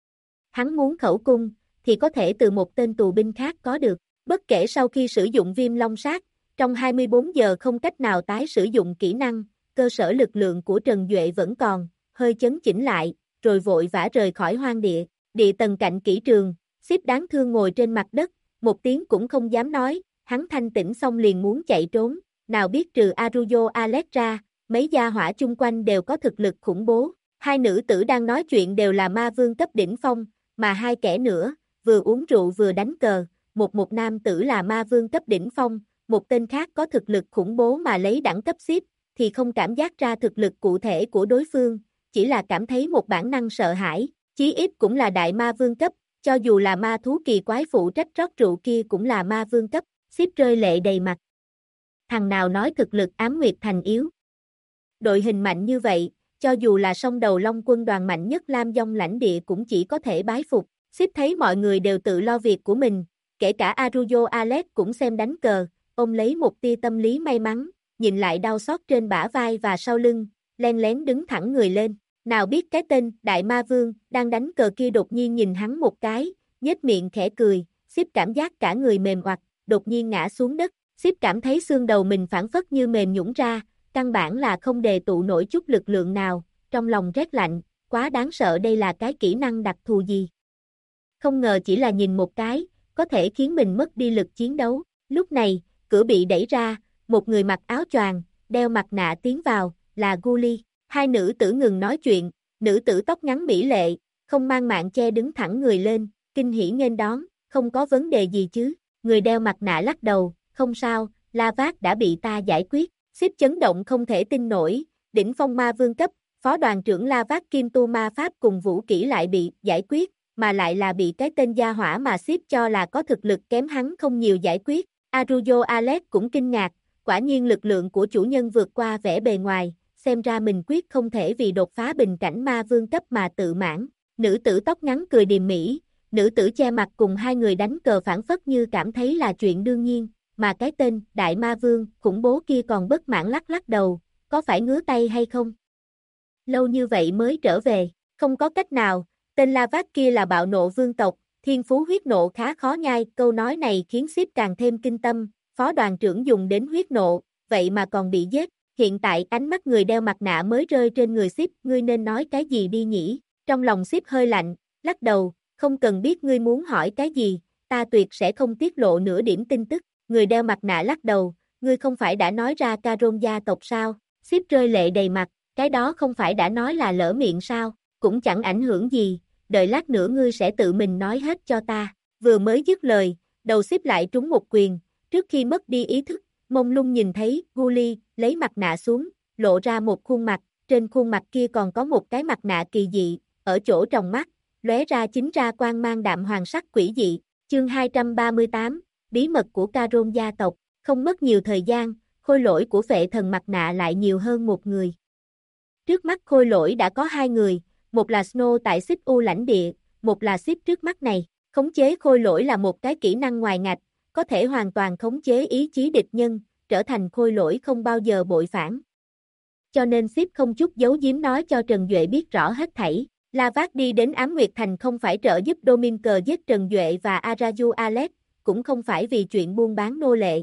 Hắn muốn khẩu cung, thì có thể từ một tên tù binh khác có được, bất kể sau khi sử dụng Viêm Long Sát, trong 24 giờ không cách nào tái sử dụng kỹ năng, cơ sở lực lượng của Trần Duệ vẫn còn, hơi chấn chỉnh lại, rồi vội vã rời khỏi hoang địa, địa tầng cạnh kỹ trường, Xếp đáng thương ngồi trên mặt đất, một tiếng cũng không dám nói, hắn thanh tỉnh xong liền muốn chạy trốn, nào biết trừ Arujo Alex ra, mấy gia hỏa chung quanh đều có thực lực khủng bố, hai nữ tử đang nói chuyện đều là ma vương cấp đỉnh phong, mà hai kẻ nữa, vừa uống rượu vừa đánh cờ, một nam tử là ma vương cấp đỉnh phong, một tên khác có thực lực khủng bố mà lấy đẳng cấp xếp, thì không cảm giác ra thực lực cụ thể của đối phương, chỉ là cảm thấy một bản năng sợ hãi, chí ít cũng là đại ma vương cấp, cho dù là ma thú kỳ quái phụ trách rót rượu kia cũng là ma vương cấp, xếp rơi lệ đầy mặt. Thằng nào nói thực lực Ám Nguyệt Thành yếu. Đội hình mạnh như vậy, cho dù là song đầu Long quân đoàn mạnh nhất Lam Dông lãnh địa cũng chỉ có thể bái phục, xếp thấy mọi người đều tự lo việc của mình, kể cả Arujo Alex cũng xem đánh cờ, ôm lấy một tia tâm lý may mắn, nhìn lại đau xót trên bả vai và sau lưng, len lén đứng thẳng người lên. Nào biết cái tên Đại Ma Vương đang đánh cờ kia đột nhiên nhìn hắn một cái, nhếch miệng khẽ cười, xếp cảm giác cả người mềm oặt, đột nhiên ngã xuống đất, xếp cảm thấy xương đầu mình phảng phất như mềm nhũn ra, căn bản là không đề tụ nổi chút lực lượng nào, trong lòng rét lạnh, quá đáng sợ, đây là cái kỹ năng đặc thù gì. Không ngờ chỉ là nhìn một cái, có thể khiến mình mất đi lực chiến đấu. Lúc này, cửa bị đẩy ra, một người mặc áo choàng, đeo mặt nạ tiến vào, là Guli. Hai nữ tử ngừng nói chuyện, nữ tử tóc ngắn mỹ lệ, không mang mạng che đứng thẳng người lên, kinh hỉ nghênh đón, không có vấn đề gì chứ. Người đeo mặt nạ lắc đầu, không sao, La Vác đã bị ta giải quyết. Xếp chấn động không thể tin nổi, đỉnh phong ma vương cấp, phó đoàn trưởng La Vác kim tu ma pháp cùng vũ kỹ lại bị giải quyết, mà lại là bị cái tên gia hỏa mà xếp cho là có thực lực kém hắn không nhiều giải quyết. Arujo Alex cũng kinh ngạc, quả nhiên lực lượng của chủ nhân vượt qua vẻ bề ngoài, xem ra mình quyết không thể vì đột phá bình cảnh ma vương cấp mà tự mãn. Nữ tử tóc ngắn cười điềm mỹ, nữ tử che mặt cùng hai người đánh cờ phản phất như cảm thấy là chuyện đương nhiên, mà cái tên Đại Ma Vương khủng bố kia còn bất mãn lắc lắc đầu, có phải ngứa tay hay không? Lâu như vậy mới trở về, không có cách nào, tên La Vác kia là bạo nộ vương tộc, thiên phú huyết nộ khá khó nhai, câu nói này khiến xếp càng thêm kinh tâm, phó đoàn trưởng dùng đến huyết nộ, vậy mà còn bị giết, hiện tại ánh mắt người đeo mặt nạ mới rơi trên người xếp, ngươi nên nói cái gì đi nhỉ? Trong lòng xếp hơi lạnh, lắc đầu, Không cần biết ngươi muốn hỏi cái gì, ta tuyệt sẽ không tiết lộ nửa điểm tin tức. Người đeo mặt nạ lắc đầu, ngươi không phải đã nói ra Caron gia tộc sao? Sếp rơi lệ đầy mặt, cái đó không phải đã nói là lỡ miệng sao? Cũng chẳng ảnh hưởng gì, đợi lát nữa ngươi sẽ tự mình nói hết cho ta. Vừa mới dứt lời, đầu sếp lại trúng một quyền, trước khi mất đi ý thức, mông lung nhìn thấy Guli lấy mặt nạ xuống, lộ ra một khuôn mặt, trên khuôn mặt kia còn có một cái mặt nạ kỳ dị, ở chỗ tròng mắt, lóe ra chính ra quang mang đạm hoàng sắc quỷ dị. Chương 238, bí mật của Caron gia tộc. Không mất nhiều thời gian, khôi lỗi của phệ thần mặt nạ lại nhiều hơn một người. Trước mắt khôi lỗi đã có hai người, một là Snow tại Xích U lãnh địa, một là Sip trước mắt này. Khống chế khôi lỗi là một cái kỹ năng ngoài ngạch, có thể hoàn toàn khống chế ý chí địch nhân, trở thành khôi lỗi không bao giờ bội phản. Cho nên Sip không chút giấu giếm nói cho Trần Duệ biết rõ hết thảy. Lavác đi đến Ám Nguyệt Thành không phải trợ giúp Dominker giết Trần Duệ và Araju Alex, cũng không phải vì chuyện buôn bán nô lệ.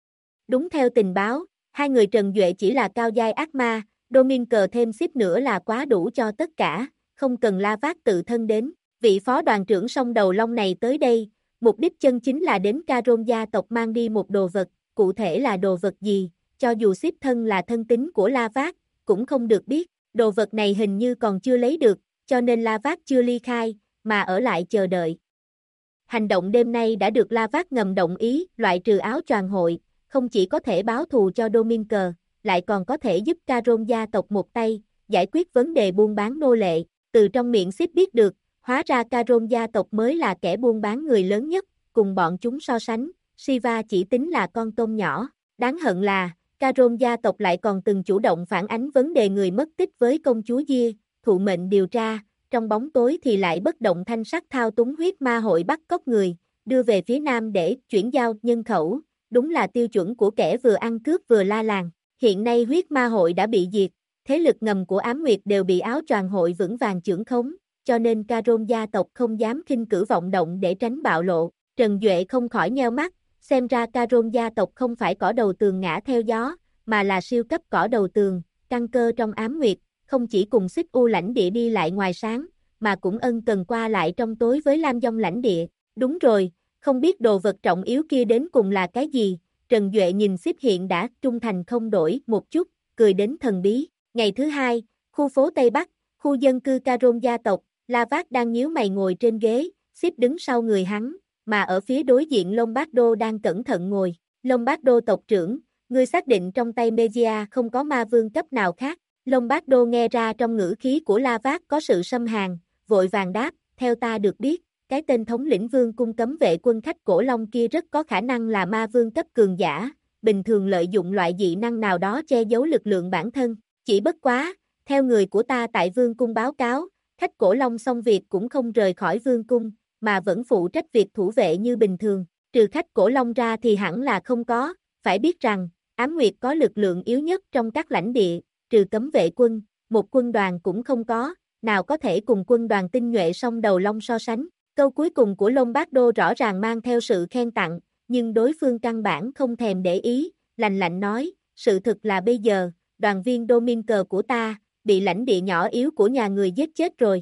Đúng theo tình báo, hai người Trần Duệ chỉ là cao giai ác ma, Dominker thêm Sip nữa là quá đủ cho tất cả, không cần Lavác tự thân đến. Vị phó đoàn trưởng song đầu long này tới đây, mục đích chân chính là đến Caron gia tộc mang đi một đồ vật, cụ thể là đồ vật gì, cho dù Sip thân là thân tín của Lavác, cũng không được biết, đồ vật này hình như còn chưa lấy được, cho nên Lavác chưa ly khai, mà ở lại chờ đợi. Hành động đêm nay đã được Lavác ngầm đồng ý, loại trừ áo choàng hội, không chỉ có thể báo thù cho Dominker, lại còn có thể giúp Caron gia tộc một tay, giải quyết vấn đề buôn bán nô lệ. Từ trong miệng Sip biết được, hóa ra Caron gia tộc mới là kẻ buôn bán người lớn nhất, cùng bọn chúng so sánh, Shiva chỉ tính là con tôm nhỏ. Đáng hận là, Caron gia tộc lại còn từng chủ động phản ánh vấn đề người mất tích với công chúa Dia, thụ mệnh điều tra, trong bóng tối thì lại bất động thanh sắc thao túng huyết ma hội bắt cóc người, đưa về phía nam để chuyển giao nhân khẩu, đúng là tiêu chuẩn của kẻ vừa ăn cướp vừa la làng. Hiện nay huyết ma hội đã bị diệt, thế lực ngầm của Ám Nguyệt đều bị áo choàng hội vững vàng chưởng khống, cho nên Caron gia tộc không dám khinh cử vọng động để tránh bạo lộ. Trần Duệ không khỏi nheo mắt, xem ra Caron gia tộc không phải cỏ đầu tường ngã theo gió, mà là siêu cấp cỏ đầu tường, căn cơ trong Ám Nguyệt, không chỉ cùng Xích U lãnh địa đi lại ngoài sáng, mà cũng ân cần qua lại trong tối với Lam Dông lãnh địa. Đúng rồi, không biết đồ vật trọng yếu kia đến cùng là cái gì, Trần Duệ nhìn Xích hiện đã trung thành không đổi một chút, cười đến thần bí. Ngày thứ hai, khu phố Tây Bắc, khu dân cư Caron gia tộc, Lavác đang nhíu mày ngồi trên ghế, Xích đứng sau người hắn, mà ở phía đối diện Lombardo đang cẩn thận ngồi. Lombardo tộc trưởng, ngươi xác định trong tay Mejia không có ma vương cấp nào khác. Lombardo nghe ra trong ngữ khí của Lavác có sự xâm hàn, vội vàng đáp, theo ta được biết, cái tên thống lĩnh vương cung cấm vệ quân khách cổ long kia rất có khả năng là ma vương cấp cường giả, bình thường lợi dụng loại dị năng nào đó che giấu lực lượng bản thân, chỉ bất quá, theo người của ta tại vương cung báo cáo, khách cổ long xong việc cũng không rời khỏi vương cung, mà vẫn phụ trách việc thủ vệ như bình thường, trừ khách cổ long ra thì hẳn là không có, phải biết rằng, Ám Nguyệt có lực lượng yếu nhất trong các lãnh địa, trừ cấm vệ quân, một quân đoàn cũng không có, nào có thể cùng quân đoàn tinh nhuệ song đầu long so sánh. Câu cuối cùng của Lombardo rõ ràng mang theo sự khen tặng, nhưng đối phương căn bản không thèm để ý, lạnh lạnh nói, sự thực là bây giờ, đoàn viên Dominker của ta, bị lãnh địa nhỏ yếu của nhà người giết chết rồi.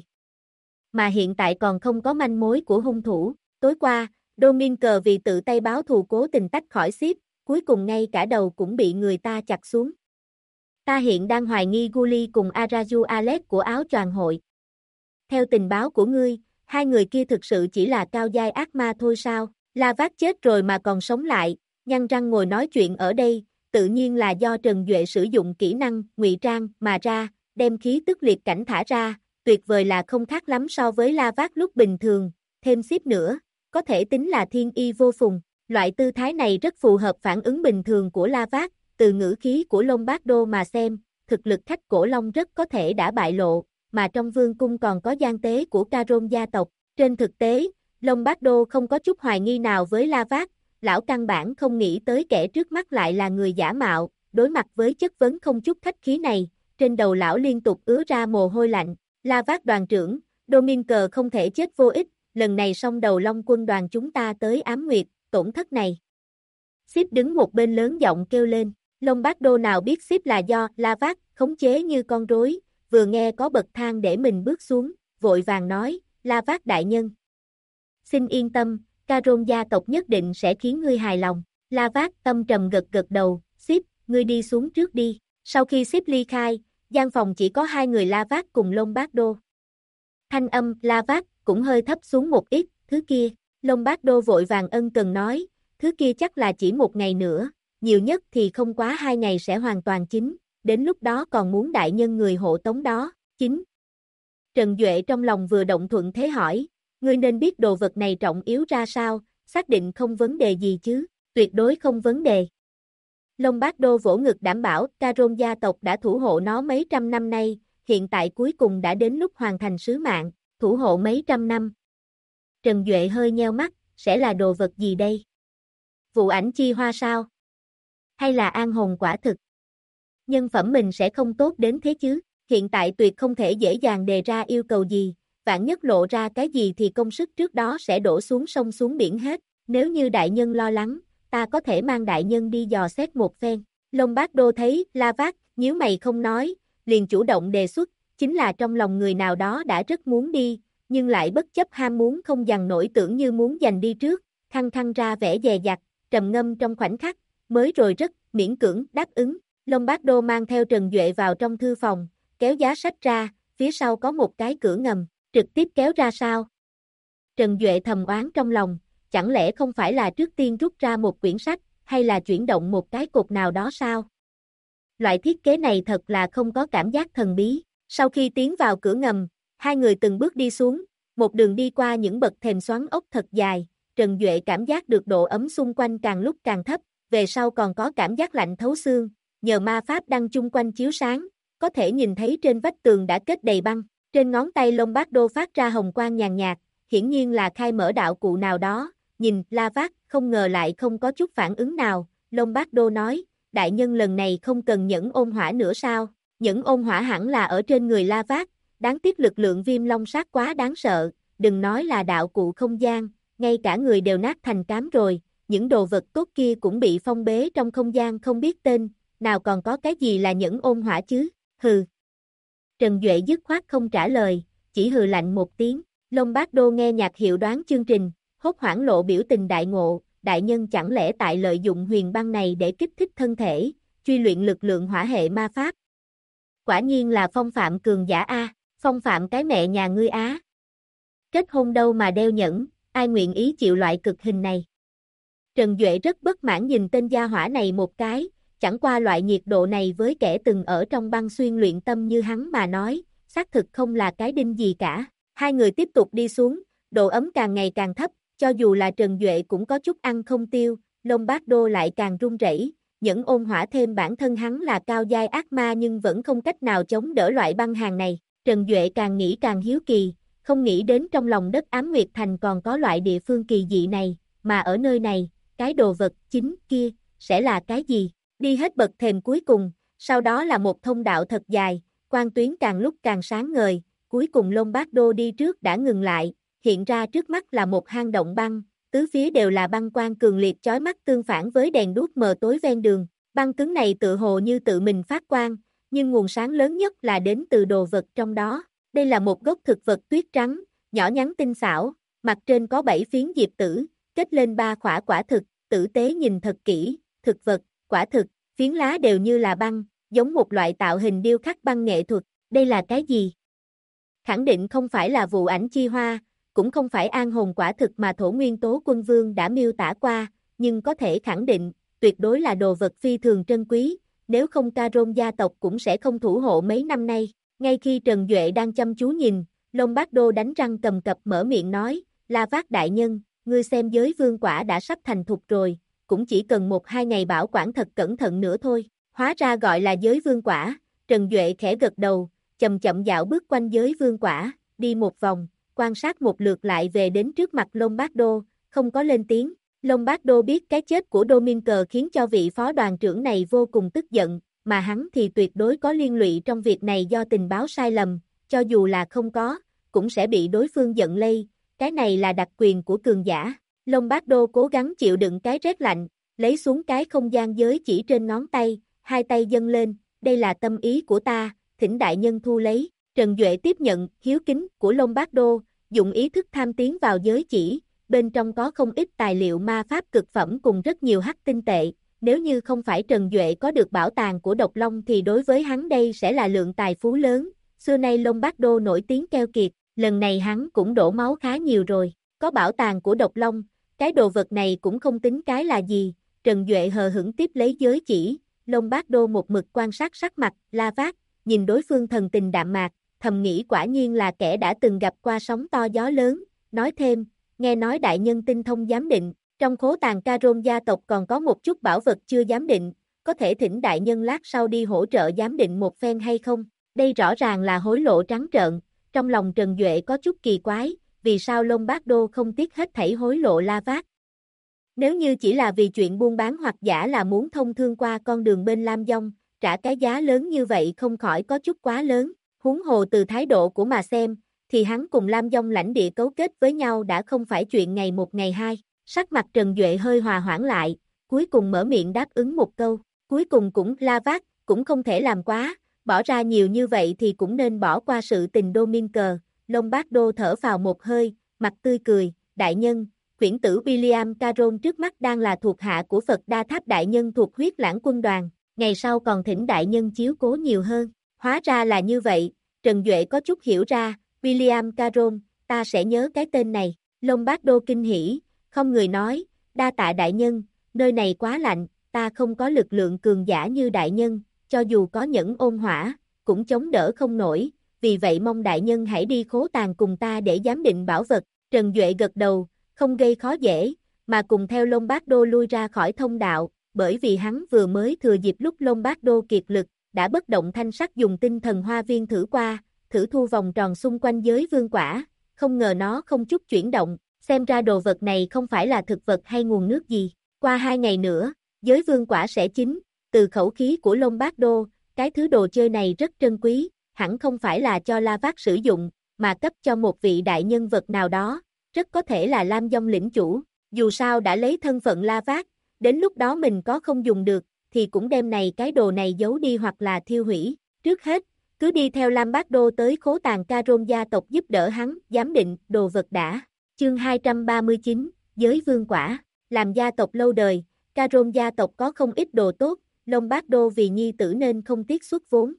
Mà hiện tại còn không có manh mối của hung thủ, tối qua, Dominker vì tự tay báo thù cố tình tách khỏi ship, cuối cùng ngay cả đầu cũng bị người ta chặt xuống. Ta hiện đang hoài nghi Guli cùng Araju Alex của áo choàng hội. Theo tình báo của ngươi, hai người kia thực sự chỉ là cao giai ác ma thôi sao? Lavác chết rồi mà còn sống lại, nhăn răng ngồi nói chuyện ở đây, tự nhiên là do Trần Duệ sử dụng kỹ năng ngụy trang mà ra, đem khí tức liệt cảnh thả ra, tuyệt vời là không khác lắm so với Lavác lúc bình thường, thêm ship nữa, có thể tính là thiên y vô phùng. Loại tư thái này rất phù hợp phản ứng bình thường của Lavác, từ ngữ khí của Lombardo mà xem, thực lực khách cổ long rất có thể đã bại lộ, mà trong vương cung còn có gian tế của Caron gia tộc. Trên thực tế, Lombardo không có chút hoài nghi nào với Lavác, lão căn bản không nghĩ tới kẻ trước mắt lại là người giả mạo, đối mặt với chất vấn không chút khách khí này, trên đầu lão liên tục ứa ra mồ hôi lạnh. Lavác đoàn trưởng, Dominker không thể chết vô ích, lần này song đầu long quân đoàn chúng ta tới Ám Nguyệt, tổn thất này. Sip đứng một bên lớn giọng kêu lên, Lombardo nào biết Sip là do Lavác khống chế như con rối, vừa nghe có bậc thang để mình bước xuống, vội vàng nói, Lavác đại nhân, Xin yên tâm, Caron gia tộc nhất định sẽ khiến ngươi hài lòng. La Vác tâm trầm gật gật đầu, Sip, ngươi đi xuống trước đi. Sau khi Sip ly khai, gian phòng chỉ có hai người La Vác cùng Lombardo. Thanh âm La Vác cũng hơi thấp xuống một ít, thứ kia. Lombardo vội vàng ân cần nói, thứ kia chắc là chỉ một ngày nữa, nhiều nhất thì không quá 2 ngày sẽ hoàn toàn chín, đến lúc đó còn muốn đại nhân người hộ tống đó, chín. Trần Duệ trong lòng vừa động thuận thế hỏi, ngươi nên biết đồ vật này trọng yếu ra sao, xác định không vấn đề gì chứ, tuyệt đối không vấn đề. Lombardo vỗ ngực đảm bảo Caron gia tộc đã thủ hộ nó mấy trăm năm nay, hiện tại cuối cùng đã đến lúc hoàn thành sứ mạng, thủ hộ mấy trăm năm. Trần Duệ hơi nheo mắt, sẽ là đồ vật gì đây? Vụ ảnh chi hoa sao? Hay là an hồn quả thực? Nhân phẩm mình sẽ không tốt đến thế chứ, hiện tại tuyệt không thể dễ dàng đề ra yêu cầu gì, vạn nhất lộ ra cái gì thì công sức trước đó sẽ đổ xuống sông xuống biển hết, nếu như đại nhân lo lắng, ta có thể mang đại nhân đi dò xét một phen. Lombardo thấy La Vác nhíu mày không nói, liền chủ động đề xuất, chính là trong lòng người nào đó đã rất muốn đi, nhưng lại bất chấp ham muốn không dằn nổi tưởng như muốn giành đi trước, khăng khăng ra vẻ dè dặt, trầm ngâm trong khoảnh khắc, mới rồi rất miễn cưỡng đáp ứng. Lombardo mang theo Trần Duệ vào trong thư phòng, kéo giá sách ra, phía sau có một cái cửa ngầm, trực tiếp kéo ra sao? Trần Duệ thầm oán trong lòng, chẳng lẽ không phải là trước tiên rút ra một quyển sách, hay là chuyển động một cái cột nào đó sao? Loại thiết kế này thật là không có cảm giác thần bí. Sau khi tiến vào cửa ngầm, hai người từng bước đi xuống, một đường đi qua những bậc thềm xoắn ốc thật dài, Trần Duệ cảm giác được độ ấm xung quanh càng lúc càng thấp, về sau còn có cảm giác lạnh thấu xương, nhờ ma pháp đăng chung quanh chiếu sáng, có thể nhìn thấy trên vách tường đã kết đầy băng, trên ngón tay Lombardo phát ra hồng quang nhàn nhạt, hiển nhiên là khai mở đạo cụ nào đó, nhìn La Vác không ngờ lại không có chút phản ứng nào, Lombardo nói, đại nhân lần này không cần nhẫn ôn hỏa nữa sao, nhẫn ôn hỏa hẳn là ở trên người La Vác, đáng tiếc lực lượng viêm long sát quá đáng sợ, đừng nói là đạo cụ không gian, ngay cả người đều nát thành cám rồi, những đồ vật tốt kia cũng bị phong bế trong không gian không biết tên, nào còn có cái gì là nhẫn ôn hỏa chứ, hừ. Trần Duệ dứt khoát không trả lời, chỉ hừ lạnh một tiếng, Lombardo nghe nhạc hiệu đoán chương trình, hốt hoảng lộ biểu tình đại ngộ, đại nhân chẳng lẽ tại lợi dụng huyền băng này để kích thích thân thể, truy luyện lực lượng hỏa hệ ma pháp. Quả nhiên là phong phạm cường giả A, phong phạm cái mẹ nhà ngươi Á. Kết hôn đâu mà đeo nhẫn, ai nguyện ý chịu loại cực hình này. Trần Duệ rất bất mãn nhìn tên gia hỏa này một cái, chẳng qua loại nhiệt độ này với kẻ từng ở trong băng xuyên luyện tâm như hắn mà nói, xác thực không là cái đinh gì cả. Hai người tiếp tục đi xuống, độ ấm càng ngày càng thấp, cho dù là Trần Duệ cũng có chút ăn không tiêu, Lombardo lại càng run rẩy. Nhẫn ôn hỏa thêm bản thân hắn là cao giai ác ma nhưng vẫn không cách nào chống đỡ loại băng hàng này. Trần Duệ càng nghĩ càng hiếu kỳ, không nghĩ đến trong lòng đất Ám Nguyệt Thành còn có loại địa phương kỳ dị này, mà ở nơi này, cái đồ vật chính kia, sẽ là cái gì? Đi hết bậc thềm cuối cùng, sau đó là một thông đạo thật dài, quang tuyến càng lúc càng sáng ngời, cuối cùng Lombardo đi trước đã ngừng lại, hiện ra trước mắt là một hang động băng, tứ phía đều là băng quang cường liệt chói mắt tương phản với đèn đuốc mờ tối ven đường, băng cứng này tự hồ như tự mình phát quang, nhưng nguồn sáng lớn nhất là đến từ đồ vật trong đó. Đây là một gốc thực vật tuyết trắng, nhỏ nhắn tinh xảo, mặt trên có 7 phiến diệp tử, kết lên 3 khỏa quả thực, tử tế nhìn thật kỹ, thực vật, quả thực, phiến lá đều như là băng, giống một loại tạo hình điêu khắc băng nghệ thuật, đây là cái gì? Khẳng định không phải là vụ ảnh chi hoa, cũng không phải an hồn quả thực mà Thổ Nguyên Tố Quân Vương đã miêu tả qua, nhưng có thể khẳng định, tuyệt đối là đồ vật phi thường trân quý, nếu không Caron gia tộc cũng sẽ không thủ hộ mấy năm nay. Ngay khi Trần Duệ đang chăm chú nhìn, Lombardo đánh răng cầm cập mở miệng nói, La Vác đại nhân, ngươi xem giới vương quả đã sắp thành thục rồi, cũng chỉ cần 1-2 ngày bảo quản thật cẩn thận nữa thôi. Hóa ra gọi là giới vương quả, Trần Duệ khẽ gật đầu, chậm chậm dạo bước quanh giới vương quả, đi một vòng, quan sát một lượt lại về đến trước mặt Lombardo, không có lên tiếng. Lombardo biết cái chết của Domingue khiến cho vị phó đoàn trưởng này vô cùng tức giận, mà hắn thì tuyệt đối có liên lụy trong việc này do tình báo sai lầm, cho dù là không có, cũng sẽ bị đối phương giận lây, cái này là đặc quyền của cường giả. Lombardo cố gắng chịu đựng cái rét lạnh, lấy xuống cái không gian giới chỉ trên ngón tay, hai tay dâng lên, đây là tâm ý của ta, thỉnh đại nhân thu lấy. Trần Duệ tiếp nhận hiếu kính của Lombardo, dùng ý thức tham tiến vào giới chỉ, bên trong có không ít tài liệu ma pháp cực phẩm cùng rất nhiều hắc tinh tệ. Nếu như không phải Trần Duệ có được bảo tàng của độc long thì đối với hắn đây sẽ là lượng tài phú lớn. Xưa nay Lombardo nổi tiếng keo kiệt, lần này hắn cũng đổ máu khá nhiều rồi. Có bảo tàng của độc long, cái đồ vật này cũng không tính cái là gì. Trần Duệ hờ hững tiếp lấy giới chỉ, Lombardo một mực quan sát sắc mặt, La Vác, nhìn đối phương thần tình đạm mạc, thầm nghĩ quả nhiên là kẻ đã từng gặp qua sóng to gió lớn, nói thêm, nghe nói đại nhân tinh thông giám định, trong khố tàng Caron gia tộc còn có một chút bảo vật chưa giám định, có thể thỉnh đại nhân lát sau đi hỗ trợ giám định một phen hay không? Đây rõ ràng là hối lộ trắng trợn, trong lòng Trần Duệ có chút kỳ quái, vì sao Lombardo không tiếc hết thảy hối lộ La Vác? Nếu như chỉ là vì chuyện buôn bán hoặc giả là muốn thông thương qua con đường bên Lam Dông, trả cái giá lớn như vậy không khỏi có chút quá lớn, huống hồ từ thái độ của mà xem, thì hắn cùng Lam Dông lãnh địa cấu kết với nhau đã không phải chuyện ngày một ngày hai, sắc mặt Trần Duệ hơi hòa hoãn lại, cuối cùng mở miệng đáp ứng một câu, cuối cùng cũng La Vác, cũng không thể làm quá, bỏ ra nhiều như vậy thì cũng nên bỏ qua sự tình Domingue, Lombardo thở vào một hơi, mặt tươi cười, đại nhân, quyển tử William Caron trước mắt đang là thuộc hạ của Phật Đa Tháp đại nhân thuộc huyết lãng quân đoàn, ngày sau còn thỉnh đại nhân chiếu cố nhiều hơn, hóa ra là như vậy, Trần Duệ có chút hiểu ra, William Caron, ta sẽ nhớ cái tên này, Lombardo kinh hỉ, không người nói, đa tạ đại nhân, nơi này quá lạnh, ta không có lực lượng cường giả như đại nhân, cho dù có nhẫn ôn hỏa, cũng chống đỡ không nổi, vì vậy mong đại nhân hãy đi khố tàng cùng ta để giám định bảo vật, Trần Duệ gật đầu, không gây khó dễ, mà cùng theo Lombardo lui ra khỏi thông đạo, bởi vì hắn vừa mới thừa dịp lúc Lombardo kiệt lực, đã bất động thanh sắc dùng tinh thần hoa viên thử qua, thử thu vòng tròn xung quanh giới vương quả, không ngờ nó không chút chuyển động, xem ra đồ vật này không phải là thực vật hay nguồn nước gì, qua 2 ngày nữa, giới vương quả sẽ chín, từ khẩu khí của Lombardo, cái thứ đồ chơi này rất trân quý, hẳn không phải là cho La Vác sử dụng, mà cấp cho một vị đại nhân vật nào đó, rất có thể là Lam Dông lĩnh chủ, dù sao đã lấy thân phận La Vác, đến lúc đó mình có không dùng được, thì cũng đem này cái đồ này giấu đi hoặc là thiêu hủy, trước hết, cứ đi theo Lombardo tới khố tàng Caron gia tộc giúp đỡ hắn, giám định, đồ vật đã. Chương 239, Giới vương quả, làm gia tộc lâu đời, Caron gia tộc có không ít đồ tốt, Lombardo vì nhi tử nên không tiếc xuất vốn.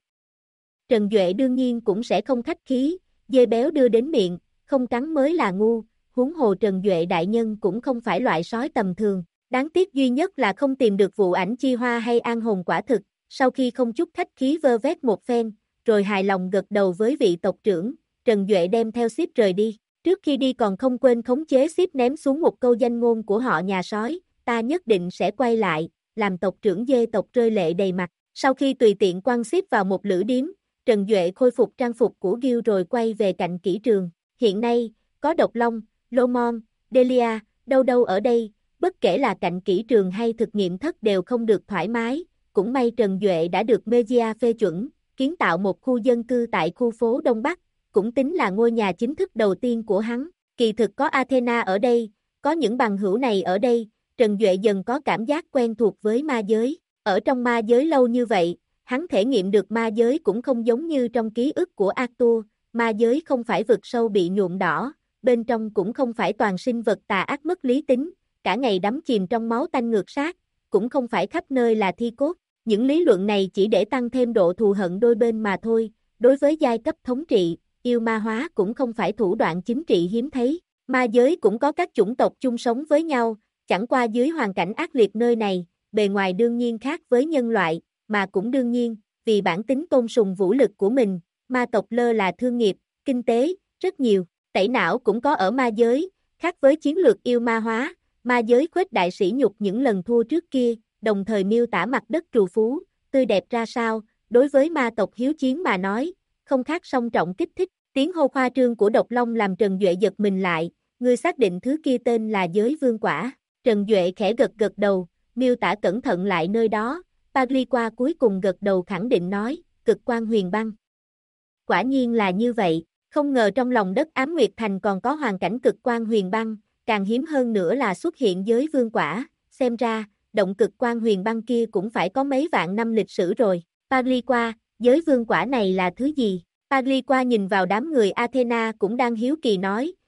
Trần Duệ đương nhiên cũng sẽ không khách khí, dê béo đưa đến miệng, không cắn mới là ngu, huống hồ Trần Duệ đại nhân cũng không phải loại sói tầm thường, đáng tiếc duy nhất là không tìm được vụ ảnh chi hoa hay an hồn quả thực, sau khi không chút khách khí vơ vét một phen, rồi hài lòng gật đầu với vị tộc trưởng, Trần Duệ đem theo ship rời đi, trước khi đi còn không quên khống chế ship ném xuống một câu danh ngôn của họ nhà sói, ta nhất định sẽ quay lại, làm tộc trưởng dê tộc rơi lệ đầy mặt, sau khi tùy tiện quăng ship vào một lữ điếm, Trần Duệ khôi phục trang phục của Gil rồi quay về cạnh kỹ trường, hiện nay, có Độc Long, Lomon, Delia, đâu đâu ở đây, bất kể là cạnh kỹ trường hay thực nghiệm thất đều không được thoải mái, cũng may Trần Duệ đã được Media phê chuẩn, kiến tạo một khu dân cư tại khu phố Đông Bắc, cũng tính là ngôi nhà chính thức đầu tiên của hắn, kỳ thực có Athena ở đây, có những bằng hữu này ở đây, Trần Duệ dần có cảm giác quen thuộc với ma giới, ở trong ma giới lâu như vậy, hắn thể nghiệm được ma giới cũng không giống như trong ký ức của Arthur, ma giới không phải vực sâu bị nhuộm đỏ, bên trong cũng không phải toàn sinh vật tà ác mất lý tính, cả ngày đắm chìm trong máu tanh ngược sát, cũng không phải khắp nơi là thi cốt, những lý luận này chỉ để tăng thêm độ thù hận đôi bên mà thôi, đối với giai cấp thống trị, yêu ma hóa cũng không phải thủ đoạn chính trị hiếm thấy, ma giới cũng có các chủng tộc chung sống với nhau, chẳng qua dưới hoàn cảnh ác liệt nơi này, bề ngoài đương nhiên khác với nhân loại, mà cũng đương nhiên, vì bản tính tôn sùng vũ lực của mình, ma tộc lơ là thương nghiệp, kinh tế, rất nhiều, tẩy não cũng có ở ma giới, khác với chiến lược yêu ma hóa, ma giới khuếch đại sĩ nhục những lần thua trước kia, đồng thời miêu tả mặt đất trù phú, tươi đẹp ra sao, đối với ma tộc hiếu chiến mà nói, không khác song trọng kích thích, tiếng hô khoa trương của Độc Long làm Trần Duệ giật mình lại, ngươi xác định thứ kia tên là giới vương quả, Trần Duệ khẽ gật gật đầu, miêu tả cẩn thận lại nơi đó, Pagliqua cuối cùng gật đầu khẳng định nói, cực quan huyền băng. Quả nhiên là như vậy, không ngờ trong lòng đất Ám Nguyệt Thành còn có hoàn cảnh cực quan huyền băng, càng hiếm hơn nữa là xuất hiện giới vương quả, xem ra, động cực quan huyền băng kia cũng phải có mấy vạn năm lịch sử rồi. Pagliqua, giới vương quả này là thứ gì? Pagliqua nhìn vào đám người Athena cũng đang hiếu kỳ nói,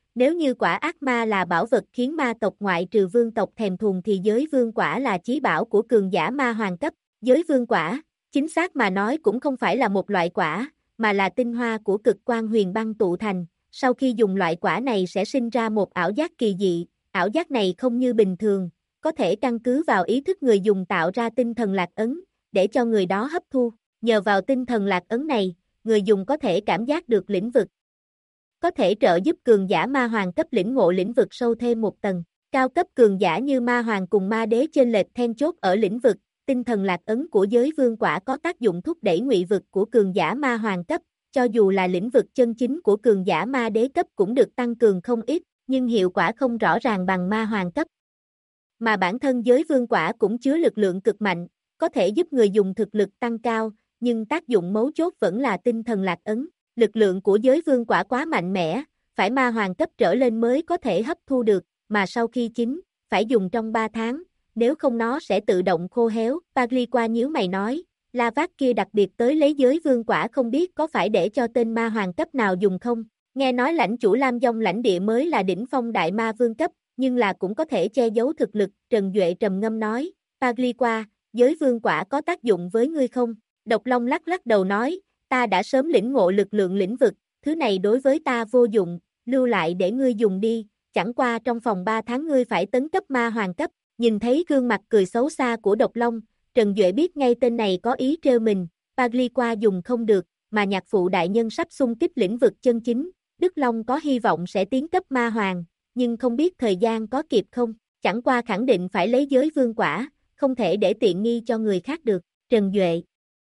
Nếu như quả ác ma là bảo vật khiến ma tộc ngoại trừ vương tộc thèm thuồng thì giới vương quả là chí bảo của cường giả ma hoàng cấp. Giới vương quả, chính xác mà nói cũng không phải là một loại quả, mà là tinh hoa của cực quang huyền băng tụ thành. Sau khi dùng loại quả này sẽ sinh ra một ảo giác kỳ dị, ảo giác này không như bình thường, có thể căn cứ vào ý thức người dùng tạo ra tinh thần lạc ấn, để cho người đó hấp thu. Nhờ vào tinh thần lạc ấn này, người dùng có thể cảm giác được lĩnh vực, có thể trợ giúp cường giả ma hoàng cấp lĩnh ngộ lĩnh vực sâu thêm một tầng. Cao cấp cường giả như ma hoàng cùng ma đế chênh lệch then chốt ở lĩnh vực, tinh thần lạc ấn của giới vương quả có tác dụng thúc đẩy ngụy vực của cường giả ma hoàng cấp, cho dù là lĩnh vực chân chính của cường giả ma đế cấp cũng được tăng cường không ít, nhưng hiệu quả không rõ ràng bằng ma hoàng cấp. Mà bản thân giới vương quả cũng chứa lực lượng cực mạnh, có thể giúp người dùng thực lực tăng cao, nhưng tác dụng mấu chốt vẫn là tinh thần lạc ấn. Lực lượng của giới vương quả quá mạnh mẽ, phải ma hoàng cấp trở lên mới có thể hấp thu được, mà sau khi chín, phải dùng trong 3 tháng, nếu không nó sẽ tự động khô héo. Pagliqua nhíu mày nói, La Vác kia đặc biệt tới lấy giới vương quả không biết có phải để cho tên ma hoàng cấp nào dùng không? Nghe nói lãnh chủ Lam Dông lãnh địa mới là đỉnh phong đại ma vương cấp, nhưng là cũng có thể che giấu thực lực. Trần Duệ trầm ngâm nói, Pagliqua, giới vương quả có tác dụng với ngươi không? Độc Long lắc lắc đầu nói, ta đã sớm lĩnh ngộ lực lượng lĩnh vực, thứ này đối với ta vô dụng, lưu lại để ngươi dùng đi, chẳng qua trong vòng 3 tháng ngươi phải tấn cấp ma hoàng cấp. Nhìn thấy gương mặt cười xấu xa của Độc Long, Trần Duệ biết ngay tên này có ý trêu mình. Pagliqua dùng không được, mà nhạc phụ đại nhân sắp xung kích lĩnh vực chân chính, Đức Long có hy vọng sẽ tiến cấp ma hoàng, nhưng không biết thời gian có kịp không, chẳng qua khẳng định phải lấy giới vương quả, không thể để tiện nghi cho người khác được. Trần Duệ.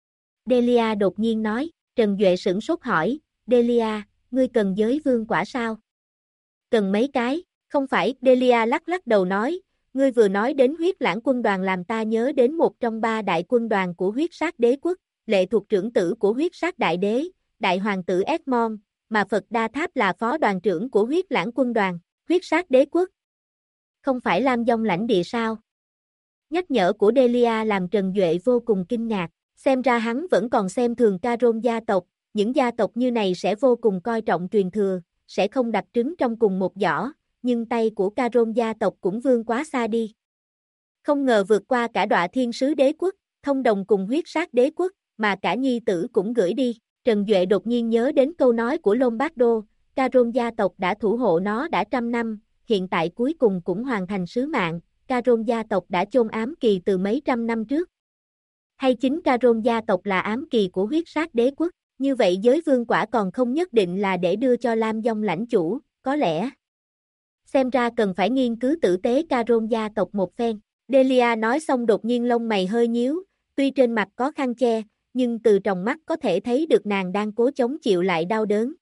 Delia đột nhiên nói. Trần Duệ sửng sốt hỏi, Delia, ngươi cần giới vương quả sao? Cần mấy cái? Không phải. Delia lắc lắc đầu nói, ngươi vừa nói đến huyết lãng quân đoàn làm ta nhớ đến một trong 3 đại quân đoàn của huyết sát đế quốc, lệ thuộc trưởng tử của huyết sát đại đế, đại hoàng tử Edmond, mà Phật Đa Tháp là phó đoàn trưởng của huyết lãng quân đoàn. Huyết sát đế quốc? Không phải Lam Dông lãnh địa sao? Nhắc nhở của Delia làm Trần Duệ vô cùng kinh ngạc. Xem ra hắn vẫn còn xem thường Caron gia tộc, những gia tộc như này sẽ vô cùng coi trọng truyền thừa, sẽ không đặt trứng trong cùng một giỏ, nhưng tay của Caron gia tộc cũng vươn quá xa đi. Không ngờ vượt qua cả Đọa Thiên Sứ đế quốc, thông đồng cùng huyết sát đế quốc, mà cả nhi tử cũng gửi đi. Trần Duệ đột nhiên nhớ đến câu nói của Lombardo, Caron gia tộc đã thủ hộ nó đã 100 năm, hiện tại cuối cùng cũng hoàn thành sứ mạng, Caron gia tộc đã chôn ám kỳ từ mấy trăm năm trước. Hay chính Caron gia tộc là ám kỳ của huyết sát đế quốc, như vậy giới vương quả còn không nhất định là để đưa cho Lam Dông lãnh chủ, có lẽ. Xem ra cần phải nghiên cứu tử tế Caron gia tộc một phen. Delia nói xong đột nhiên lông mày hơi nhíu, tuy trên mặt có khăn che, nhưng từ trong mắt có thể thấy được nàng đang cố chống chịu lại đau đớn.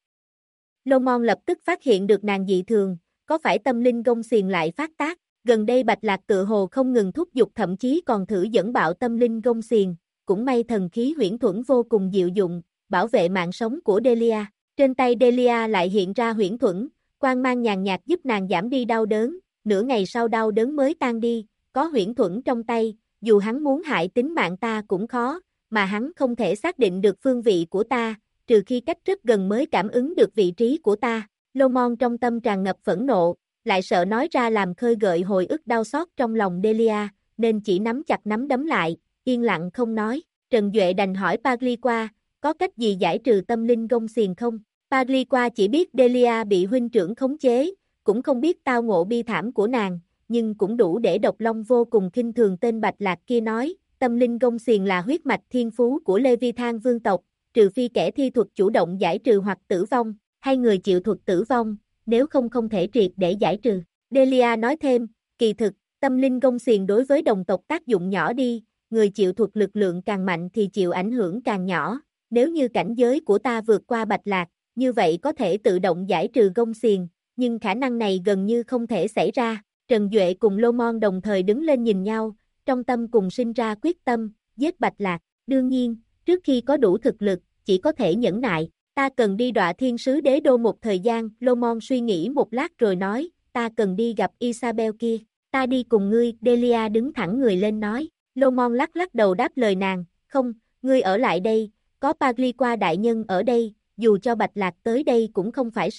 Lomon lập tức phát hiện được nàng dị thường, có phải tâm linh gông xiềng lại phát tác? Gần đây Bạch Lạc tự hồ không ngừng thúc giục, thậm chí còn thử dẫn bạo tâm linh gông xiềng, cũng may thần khí huyễn thuẫn vô cùng diệu dụng, bảo vệ mạng sống của Delia. Trên tay Delia lại hiện ra huyễn thuẫn, quang mang nhàn nhạt giúp nàng giảm đi đau đớn, nửa ngày sau đau đớn mới tan đi, có huyễn thuẫn trong tay, dù hắn muốn hại tính mạng ta cũng khó, mà hắn không thể xác định được phương vị của ta, trừ khi cách rất gần mới cảm ứng được vị trí của ta. Lomon trong tâm tràn ngập phẫn nộ, lại sợ nói ra làm khơi gợi hồi ức đau xót trong lòng Delia, nên chỉ nắm chặt nắm đấm lại, yên lặng không nói. Trần Duệ đành hỏi Pagliqua, có cách gì giải trừ tâm linh gông xiềng không? Pagliqua chỉ biết Delia bị huynh trưởng khống chế, cũng không biết tao ngộ bi thảm của nàng, nhưng cũng đủ để Độc Long vô cùng khinh thường tên Bạch Lạc kia nói, tâm linh gông xiềng là huyết mạch thiên phú của Leviathan vương tộc, trừ phi kẻ thi thuật chủ động giải trừ hoặc tử vong, hay người chịu thuật tử vong, nếu không không thể triệt để giải trừ. Delia nói thêm, kỳ thực, tâm linh gông xiềng đối với đồng tộc tác dụng nhỏ đi, người chịu thuật lực lượng càng mạnh thì chịu ảnh hưởng càng nhỏ, nếu như cảnh giới của ta vượt qua Bạch Lạc, như vậy có thể tự động giải trừ gông xiềng, nhưng khả năng này gần như không thể xảy ra. Trần Duệ cùng Lomon đồng thời đứng lên nhìn nhau, trong tâm cùng sinh ra quyết tâm, giết Bạch Lạc. Đương nhiên, trước khi có đủ thực lực, chỉ có thể nhẫn nại. Ta cần đi Đọa Thiên Sứ đế đô một thời gian. Lomon suy nghĩ một lát rồi nói, ta cần đi gặp Isabel kia. Ta đi cùng ngươi. Delia đứng thẳng người lên nói. Lomon lắc lắc đầu đáp lời nàng, không, ngươi ở lại đây, có Pagliqua đại nhân ở đây, dù cho Bạch Lạc tới đây cũng không phải sợ.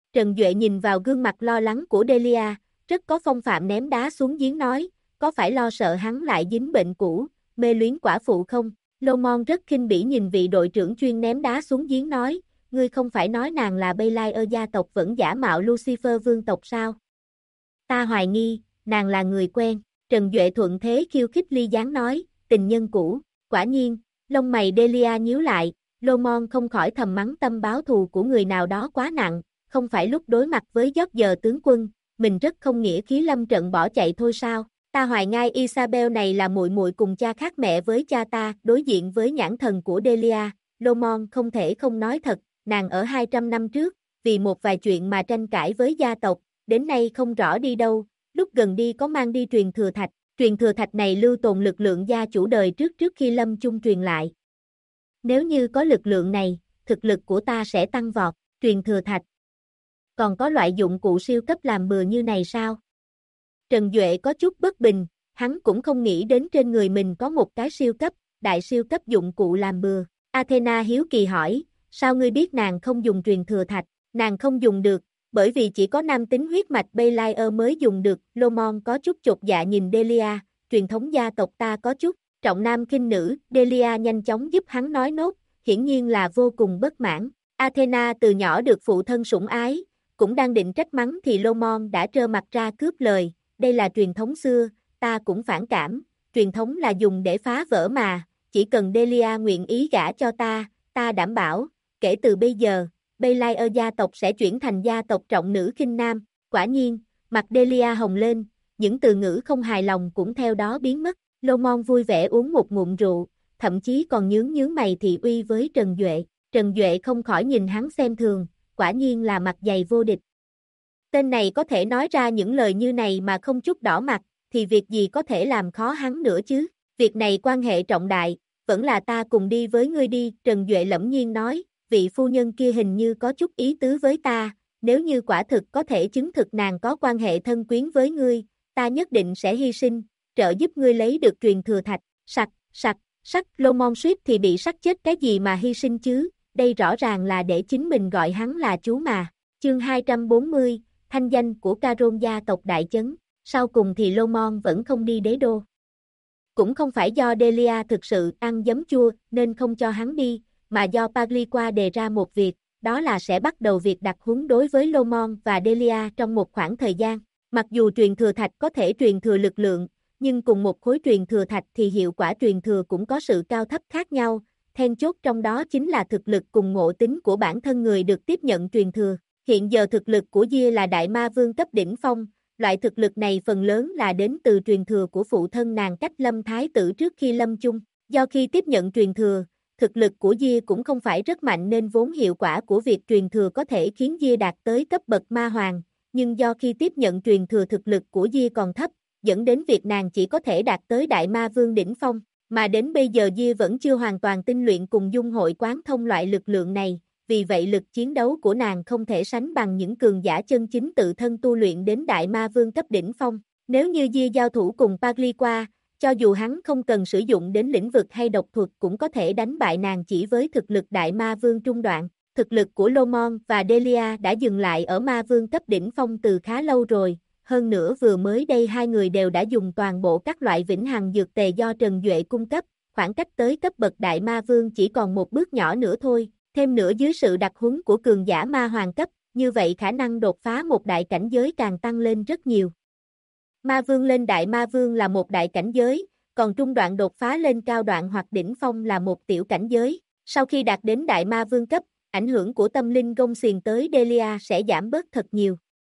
Trần Duệ nhìn vào gương mặt lo lắng của Delia, rất có phong phạm ném đá xuống giếng nói, có phải lo sợ hắn lại dính bệnh cũ, mê luyến quả phụ không? Lô Mon rất khinh bỉ nhìn vị đội trưởng chuyên ném đá xuống giếng nói, ngươi không phải nói nàng là Belair gia tộc vẫn giả mạo Lucifer vương tộc sao? Ta hoài nghi, nàng là người quen. Trần Duệ thuận thế khiêu khích ly gián nói, tình nhân cũ, quả nhiên, lông mày Delia nhíu lại, Lô Mon không khỏi thầm mắng tâm báo thù của người nào đó quá nặng, không phải lúc đối mặt với George tướng quân, mình rất không nghĩa khí lâm trận bỏ chạy thôi sao? Ta hoài nghi Isabel này là muội muội cùng cha khác mẹ với cha ta, đối diện với nhãn thần của Delia, Lô Mon không thể không nói thật, nàng ở 200 năm trước, vì một vài chuyện mà tranh cãi với gia tộc, đến nay không rõ đi đâu, lúc gần đi có mang đi truyền thừa thạch này lưu tồn lực lượng gia chủ đời trước khi lâm chung truyền lại. Nếu như có lực lượng này, thực lực của ta sẽ tăng vọt, truyền thừa thạch. Còn có loại dụng cụ siêu cấp làm bừa như này sao? Trần Duệ có chút bất bình, hắn cũng không nghĩ đến trên người mình có một cái đại siêu cấp dụng cụ làm bừa. Athena hiếu kỳ hỏi, sao ngươi biết nàng không dùng truyền thừa thạch? Nàng không dùng được, bởi vì chỉ có nam tính huyết mạch Belair mới dùng được. Lô Mon có chút chột dạ nhìn Delia, truyền thống gia tộc ta có chút trọng nam khinh nữ. Delia nhanh chóng giúp hắn nói nốt, hiển nhiên là vô cùng bất mãn. Athena từ nhỏ được phụ thân sủng ái, cũng đang định trách mắng thì Lô Mon đã trơ mặt ra cướp lời, đây là truyền thống xưa, ta cũng phản cảm, truyền thống là dùng để phá vỡ mà, chỉ cần Delia nguyện ý gả cho ta đảm bảo, kể từ bây giờ, Belair gia tộc sẽ chuyển thành gia tộc trọng nữ khinh nam. Quả nhiên, mặt Delia hồng lên, những từ ngữ không hài lòng cũng theo đó biến mất. Lô Mon vui vẻ uống một ngụm rượu, thậm chí còn nhướng mày thị uy với Trần Duệ. Trần Duệ không khỏi nhìn hắn xem thường, quả nhiên là mặt dày vô địch. Tên này có thể nói ra những lời như này mà không chút đỏ mặt, thì việc gì có thể làm khó hắn nữa chứ? Việc này quan hệ trọng đại, vẫn là ta cùng đi với ngươi đi. Trần Duệ lẫm nhiên nói, vị phu nhân kia hình như có chút ý tứ với ta, nếu như quả thực có thể chứng thực nàng có quan hệ thân quyến với ngươi, ta nhất định sẽ hy sinh, trợ giúp ngươi lấy được truyền thừa thạch. Sặc, Lô Mon suýt thì bị sắc chết, cái gì mà hy sinh chứ, đây rõ ràng là để chính mình gọi hắn là chú mà. Chương 240, thanh danh của Caron gia tộc đại chấn, sau cùng thì Lô Mon vẫn không đi đế đô. Cũng không phải do Delia thực sự ăn giấm chua nên không cho hắn đi, mà do Pagliqua đề ra một việc, đó là sẽ bắt đầu việc đặt huấn đối với Lô Mon và Delia trong một khoảng thời gian. Mặc dù truyền thừa thạch có thể truyền thừa lực lượng, nhưng cùng một khối truyền thừa thạch thì hiệu quả truyền thừa cũng có sự cao thấp khác nhau, then chốt trong đó chính là thực lực cùng ngộ tính của bản thân người được tiếp nhận truyền thừa. Hiện giờ thực lực của Diê là đại ma vương cấp đỉnh phong, loại thực lực này phần lớn là đến từ truyền thừa của phụ thân nàng Cách Lâm Thái tử trước khi lâm chung. Do khi tiếp nhận truyền thừa, thực lực của Diê cũng không phải rất mạnh nên vốn hiệu quả của việc truyền thừa có thể khiến Diê đạt tới cấp bậc ma hoàng, nhưng do khi tiếp nhận truyền thừa thực lực của Diê còn thấp, dẫn đến việc nàng chỉ có thể đạt tới đại ma vương đỉnh phong, mà đến bây giờ Diê vẫn chưa hoàn toàn tinh luyện cùng dung hội quán thông loại lực lượng này, vì vậy lực chiến đấu của nàng không thể sánh bằng những cường giả chân chính tự thân tu luyện đến đại ma vương cấp đỉnh phong. Nếu như Diê giao thủ cùng Pagliqua, cho dù hắn không cần sử dụng đến lĩnh vực hay độc thuật cũng có thể đánh bại nàng chỉ với thực lực đại ma vương trung đoạn. Thực lực của Lô Mon và Delia đã dừng lại ở ma vương cấp đỉnh phong từ khá lâu rồi, hơn nữa vừa mới đây hai người đều đã dùng toàn bộ các loại vĩnh hằng dược tề do Trần Duệ cung cấp, khoảng cách tới cấp bậc đại ma vương chỉ còn một bước nhỏ nữa thôi, thêm nữa dưới sự đặc huấn của cường giả ma hoàng cấp, như vậy khả năng đột phá một đại cảnh giới càng tăng lên rất nhiều. Ma vương lên đại ma vương là một đại cảnh giới, còn trung đoạn đột phá lên cao đoạn hoặc đỉnh phong là một tiểu cảnh giới. Sau khi đạt đến đại ma vương cấp, ảnh hưởng của tâm linh gông xiềng tới Delia sẽ giảm bớt thật nhiều.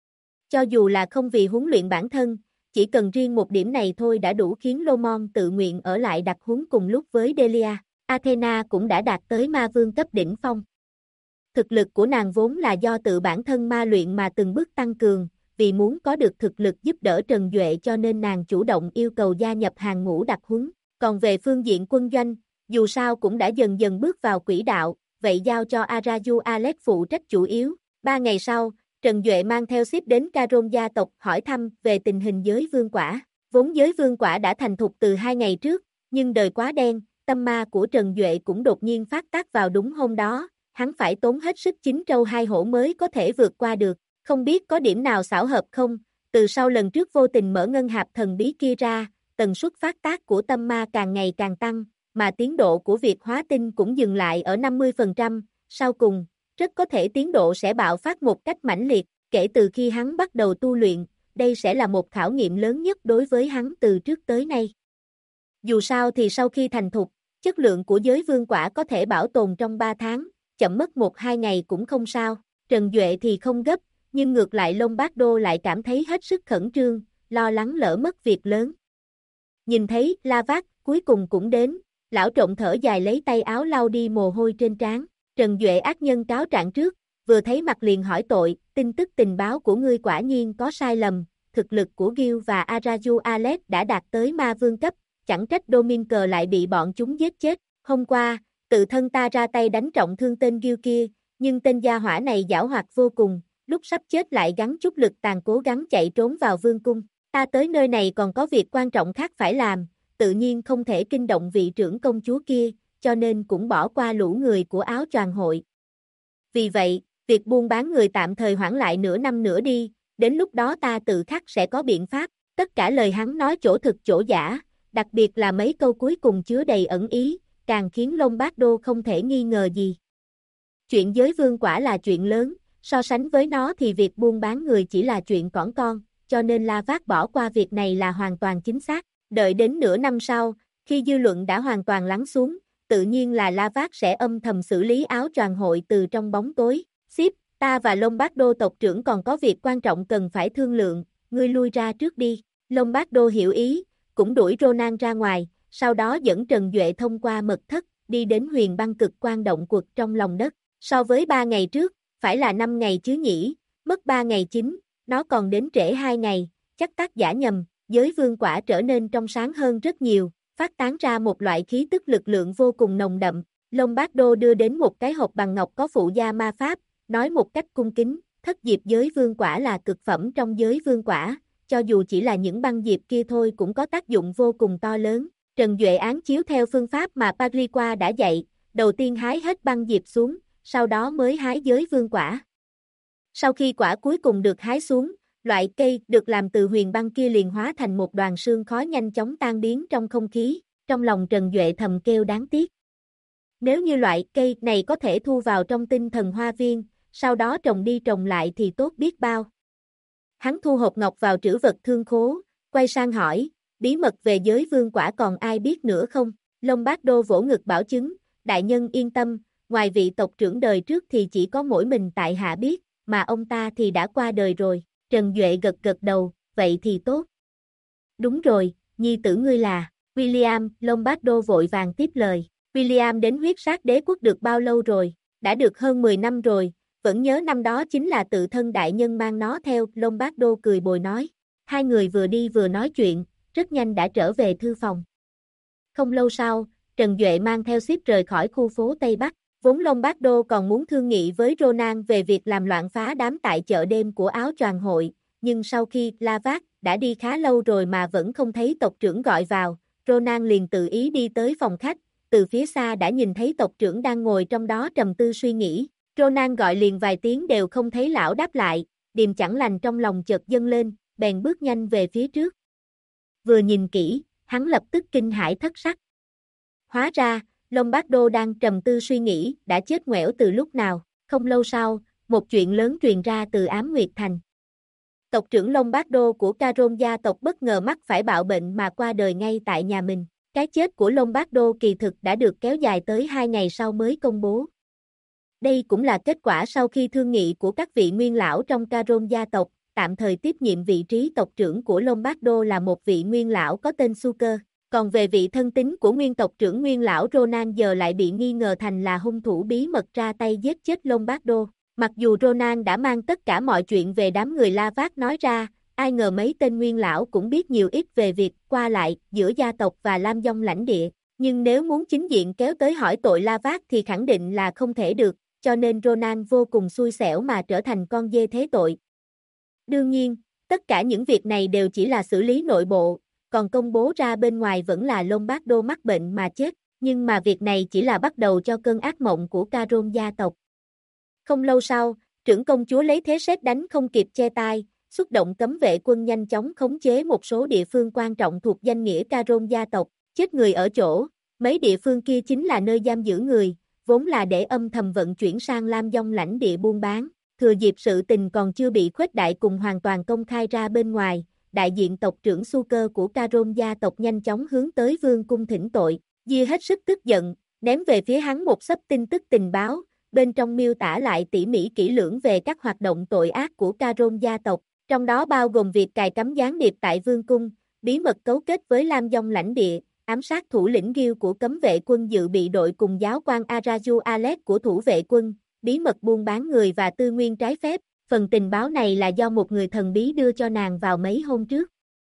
Cho dù là không vì huấn luyện bản thân, chỉ cần riêng một điểm này thôi đã đủ khiến Lô Mon tự nguyện ở lại đặc huấn cùng lúc với Delia. Athena cũng đã đạt tới ma vương cấp đỉnh phong. Thực lực của nàng vốn là do tự bản thân ma luyện mà từng bước tăng cường, vì muốn có được thực lực giúp đỡ Trần Duệ cho nên nàng chủ động yêu cầu gia nhập hàng ngũ đặc huấn. Còn về phương diện quân doanh, dù sao cũng đã dần dần bước vào quỹ đạo, vậy giao cho Araju Alex phụ trách chủ yếu. 3 ngày sau, Trần Duệ mang theo ship đến Caron gia tộc hỏi thăm về tình hình giới vương quả. Vốn giới vương quả đã thành thục từ 2 ngày trước, nhưng đời quá đen, tâm ma của Trần Duệ cũng đột nhiên phát tác vào đúng hôm đó, hắn phải tốn hết sức chín trâu hai hổ mới có thể vượt qua được. Không biết có điểm nào xảo hợp không, từ sau lần trước vô tình mở ngân hạp thần bí kia ra, tần suất phát tác của tâm ma càng ngày càng tăng, mà tiến độ của việc hóa tinh cũng dừng lại ở 50%, sau cùng, rất có thể tiến độ sẽ bạo phát một cách mãnh liệt, kể từ khi hắn bắt đầu tu luyện, đây sẽ là một khảo nghiệm lớn nhất đối với hắn từ trước tới nay. Dù sao thì sau khi thành thục, chất lượng của giới vương quả có thể bảo tồn trong 3 tháng, chậm mất 1-2 ngày cũng không sao. Trần Duệ thì không gấp, nhưng ngược lại Lombardo lại cảm thấy hết sức khẩn trương, lo lắng lỡ mất việc lớn. Nhìn thấy Lavac cuối cùng cũng đến, lão trộn thở dài lấy tay áo lau đi mồ hôi trên trán. Trần Duệ ác nhân cáo trạng trước, vừa thấy mặt liền hỏi tội, tin tức tình báo của ngươi quả nhiên có sai lầm, thực lực của Gil và Araju Alex đã đạt tới ma vương cấp, chẳng trách Dominker lại bị bọn chúng giết chết. Hôm qua, tự thân ta ra tay đánh trọng thương tên Gil kia, nhưng tên gia hỏa này giảo hoạt vô cùng, lúc sắp chết lại gắng chút lực tàn cố gắng chạy trốn vào vương cung. Ta tới nơi này còn có việc quan trọng khác phải làm, tự nhiên không thể kinh động vị trưởng công chúa kia, cho nên cũng bỏ qua lũ người của áo choàng hội. Vì vậy, việc buôn bán người tạm thời hoãn lại nửa năm nữa đi, đến lúc đó ta tự khắc sẽ có biện pháp. Tất cả lời hắn nói chỗ thực chỗ giả, đặc biệt là mấy câu cuối cùng chứa đầy ẩn ý, càng khiến Lombardo không thể nghi ngờ gì. Chuyện giới vương quả là chuyện lớn, so sánh với nó thì việc buôn bán người chỉ là chuyện cỏn con, cho nên Lavac bỏ qua việc này là hoàn toàn chính xác. Đợi đến nửa năm sau, khi dư luận đã hoàn toàn lắng xuống, tự nhiên là Lavac sẽ âm thầm xử lý áo choàng hội từ trong bóng tối. Ship, ta và Lombardo tộc trưởng còn có việc quan trọng cần phải thương lượng, ngươi lui ra trước đi. Lombardo hiểu ý, cũng đuổi Ronan ra ngoài, sau đó dẫn Trần Duệ thông qua mật thất, đi đến huyền băng cực quan động quật trong lòng đất. So với 3 ngày trước, phải là 5 ngày chứ nhỉ, mất 3 ngày chính, nó còn đến trễ 2 ngày, chắc tác giả nhầm, giới vương quả trở nên trong sáng hơn rất nhiều, phát tán ra một loại khí tức lực lượng vô cùng nồng đậm. Lombardo đưa đến một cái hộp bằng ngọc có phụ gia ma pháp, nói một cách cung kính, thất diệp giới vương quả là cực phẩm trong giới vương quả, cho dù chỉ là những băng diệp kia thôi cũng có tác dụng vô cùng to lớn. Trần Duệ án chiếu theo phương pháp mà Pagriqua đã dạy, đầu tiên hái hết băng diệp xuống, sau đó mới hái giới vương quả. Sau khi quả cuối cùng được hái xuống, loại cây được làm từ huyền băng kia liền hóa thành một đoàn sương khói nhanh chóng tan biến trong không khí, trong lòng Trần Duệ thầm kêu đáng tiếc. Nếu như loại cây này có thể thu vào trong tinh thần hoa viên, sau đó trồng đi trồng lại thì tốt biết bao. Hắn thu hộp ngọc vào trữ vật thương khố, quay sang hỏi, bí mật về giới vương quả còn ai biết nữa không? Lombardo vỗ ngực bảo chứng, đại nhân yên tâm, ngoài vị tộc trưởng đời trước thì chỉ có mỗi mình tại hạ biết, mà ông ta thì đã qua đời rồi. Trần Duệ gật gật đầu, vậy thì tốt. Đúng rồi, nhi tử ngươi là William. Lombardo vội vàng tiếp lời. William đến huyết sát đế quốc được bao lâu rồi? Đã được hơn 10 năm rồi, vẫn nhớ năm đó chính là tự thân đại nhân mang nó theo. Lombardo cười bồi nói. Hai người vừa đi vừa nói chuyện, rất nhanh đã trở về thư phòng. Không lâu sau, Trần Duệ mang theo ship rời khỏi khu phố Tây Bắc. Vốn Lombardo còn muốn thương nghị với Ronan về việc làm loạn phá đám tại chợ đêm của áo choàng hội, nhưng sau khi Lavac đã đi khá lâu rồi mà vẫn không thấy tộc trưởng gọi vào, Ronan liền tự ý đi tới phòng khách, từ phía xa đã nhìn thấy tộc trưởng đang ngồi trong đó trầm tư suy nghĩ. Ronan gọi liền vài tiếng đều không thấy lão đáp lại, điềm chẳng lành trong lòng chợt dâng lên, bèn bước nhanh về phía trước. Vừa nhìn kỹ, hắn lập tức kinh hãi thất sắc. Hóa ra, Lombardo đang trầm tư suy nghĩ, đã chết ngoẻo từ lúc nào. Không lâu sau, một chuyện lớn truyền ra từ Ám Nguyệt Thành. Tộc trưởng Lombardo của Caron gia tộc bất ngờ mắc phải bạo bệnh mà qua đời ngay tại nhà mình. Cái chết của Lombardo kỳ thực đã được kéo dài tới 2 ngày sau mới công bố. Đây cũng là kết quả sau khi thương nghị của các vị nguyên lão trong Caron gia tộc, tạm thời tiếp nhiệm vị trí tộc trưởng của Lombardo là một vị nguyên lão có tên Suker. Còn về vị thân tín của nguyên tộc trưởng nguyên lão Ronan giờ lại bị nghi ngờ thành là hung thủ bí mật ra tay giết chết Lombardo. Mặc dù Ronan đã mang tất cả mọi chuyện về đám người Lavac nói ra, ai ngờ mấy tên nguyên lão cũng biết nhiều ít về việc qua lại giữa gia tộc và Lam Dông lãnh địa. Nhưng nếu muốn chính diện kéo tới hỏi tội Lavac thì khẳng định là không thể được, cho nên Ronan vô cùng xui xẻo mà trở thành con dê thế tội. Đương nhiên, tất cả những việc này đều chỉ là xử lý nội bộ, còn công bố ra bên ngoài vẫn là Lombardo mắc bệnh mà chết. nhưng mà việc này chỉ là bắt đầu cho cơn ác mộng của Caron gia tộc. Không lâu sau, trưởng công chúa lấy thế sét đánh không kịp che tai, xuất động cấm vệ quân nhanh chóng khống chế một số địa phương quan trọng thuộc danh nghĩa Caron gia tộc, chết người ở chỗ, mấy địa phương kia chính là nơi giam giữ người, vốn là để âm thầm vận chuyển sang Lam Dông lãnh địa buôn bán. Thừa dịp sự tình còn chưa bị khuếch đại cùng hoàn toàn công khai ra bên ngoài, đại diện tộc trưởng Su-cơ của Caron gia tộc nhanh chóng hướng tới vương cung thỉnh tội. Dia hết sức tức giận, ném về phía hắn một xấp tin tức tình báo, bên trong miêu tả lại tỉ mỉ kỹ lưỡng về các hoạt động tội ác của Caron gia tộc, trong đó bao gồm việc cài cắm gián điệp tại vương cung, bí mật cấu kết với Lam Dông lãnh địa, ám sát thủ lĩnh Gil của cấm vệ quân dự bị đội cùng giáo quan Araju Alex của thủ vệ quân, bí mật buôn bán người và tư nguyên trái phép. Phần tình báo này là do một người thần bí đưa cho nàng vào mấy hôm trước.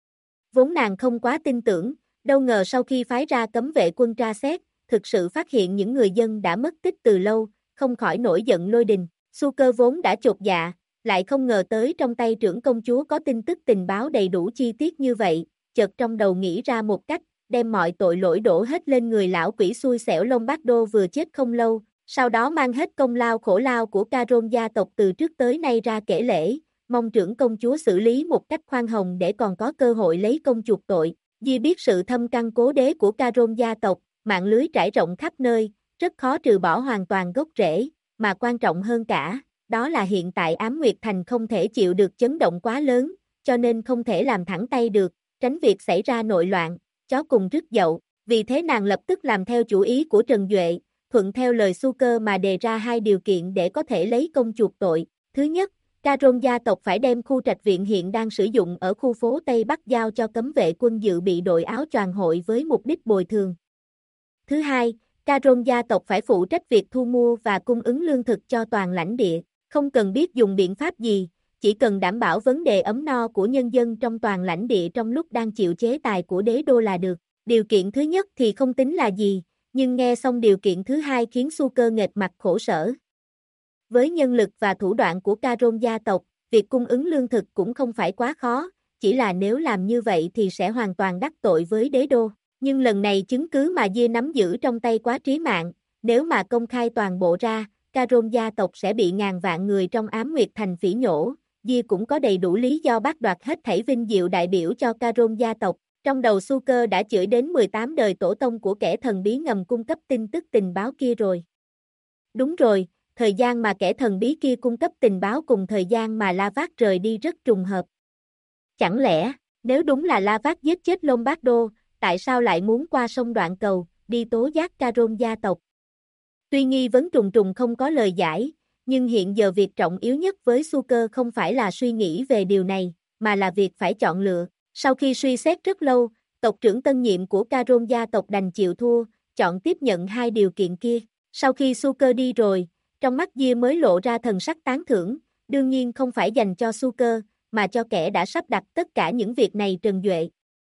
Vốn nàng không quá tin tưởng, đâu ngờ sau khi phái ra cấm vệ quân tra xét, thực sự phát hiện những người dân đã mất tích từ lâu, không khỏi nổi giận lôi đình. Su-cơ vốn đã chột dạ, lại không ngờ tới trong tay trưởng công chúa có tin tức tình báo đầy đủ chi tiết như vậy, chợt trong đầu nghĩ ra một cách, đem mọi tội lỗi đổ hết lên người lão quỷ xui xẻo Lombardo vừa chết không lâu, sau đó mang hết công lao khổ lao của Caron gia tộc từ trước tới nay ra kể lể, mong trưởng công chúa xử lý một cách khoan hồng để còn có cơ hội lấy công chuộc tội. Di biết sự thâm căn cố đế của Caron gia tộc, mạng lưới trải rộng khắp nơi, rất khó trừ bỏ hoàn toàn gốc rễ, mà quan trọng hơn cả, đó là hiện tại Ám Nguyệt Thành không thể chịu được chấn động quá lớn, cho nên không thể làm thẳng tay được, tránh việc xảy ra nội loạn, chó cùng rứt dậu. Vì thế nàng lập tức làm theo chủ ý của Trần Duệ, thuận theo lời Su-cơ mà đề ra hai điều kiện để có thể lấy công chuộc tội. Thứ nhất, Caron gia tộc phải đem khu trạch viện hiện đang sử dụng ở khu phố Tây Bắc giao cho cấm vệ quân dự bị đội áo choàng hội với mục đích bồi thường. Thứ hai, Caron gia tộc phải phụ trách việc thu mua và cung ứng lương thực cho toàn lãnh địa, không cần biết dùng biện pháp gì, chỉ cần đảm bảo vấn đề ấm no của nhân dân trong toàn lãnh địa trong lúc đang chịu chế tài của đế đô là được. Điều kiện thứ nhất thì không tính là gì, nhưng nghe xong điều kiện thứ hai khiến Su-cơ nghệt mặt khổ sở. Với nhân lực và thủ đoạn của Caron gia tộc, việc cung ứng lương thực cũng không phải quá khó, chỉ là nếu làm như vậy thì sẽ hoàn toàn đắc tội với đế đô. Nhưng lần này chứng cứ mà Dia nắm giữ trong tay quá trí mạng, nếu mà công khai toàn bộ ra, Caron gia tộc sẽ bị ngàn vạn người trong Ám Nguyệt Thành phỉ nhổ. Dia cũng có đầy đủ lý do bác đoạt hết thảy vinh diệu đại biểu cho Caron gia tộc. Trong đầu Su-cơ đã chửi đến 18 đời tổ tông của kẻ thần bí ngầm cung cấp tin tức tình báo kia rồi. Đúng rồi, thời gian mà kẻ thần bí kia cung cấp tình báo cùng thời gian mà La Vác rời đi rất trùng hợp. Chẳng lẽ, nếu đúng là La Vác giết chết Lombardo, tại sao lại muốn qua sông Đoạn Cầu, đi tố giác Caron gia tộc? Tuy nghi vấn trùng trùng không có lời giải, nhưng hiện giờ việc trọng yếu nhất với Su-cơ không phải là suy nghĩ về điều này, mà là việc phải chọn lựa. Sau khi suy xét rất lâu, tộc trưởng tân nhiệm của Caron gia tộc đành chịu thua, chọn tiếp nhận hai điều kiện kia. Sau khi Su-cơ đi rồi, trong mắt Dia mới lộ ra thần sắc tán thưởng, đương nhiên không phải dành cho Su-cơ, mà cho kẻ đã sắp đặt tất cả những việc này Trần Duệ.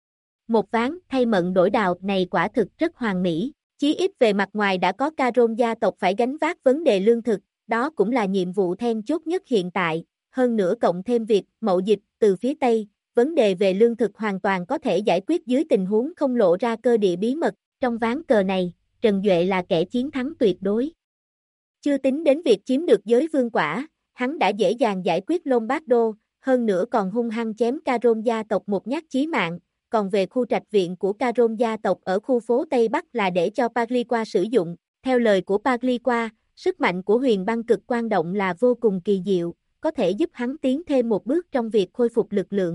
Một ván thay mận đổi đào này quả thực rất hoàn mỹ, chí ít về mặt ngoài đã có Caron gia tộc phải gánh vác vấn đề lương thực, đó cũng là nhiệm vụ then chốt nhất hiện tại, hơn nữa cộng thêm việc mậu dịch từ phía Tây, vấn đề về lương thực hoàn toàn có thể giải quyết dưới tình huống không lộ ra cơ địa bí mật, trong ván cờ này, Trần Duệ là kẻ chiến thắng tuyệt đối. Chưa tính đến việc chiếm được giới vương quả, hắn đã dễ dàng giải quyết Lombardo, hơn nữa còn hung hăng chém Caron gia tộc một nhát chí mạng, còn về khu trạch viện của Caron gia tộc ở khu phố Tây Bắc là để cho Pagliqua sử dụng, theo lời của Pagliqua, sức mạnh của huyền băng cực quan động là vô cùng kỳ diệu, có thể giúp hắn tiến thêm một bước trong việc khôi phục lực lượng.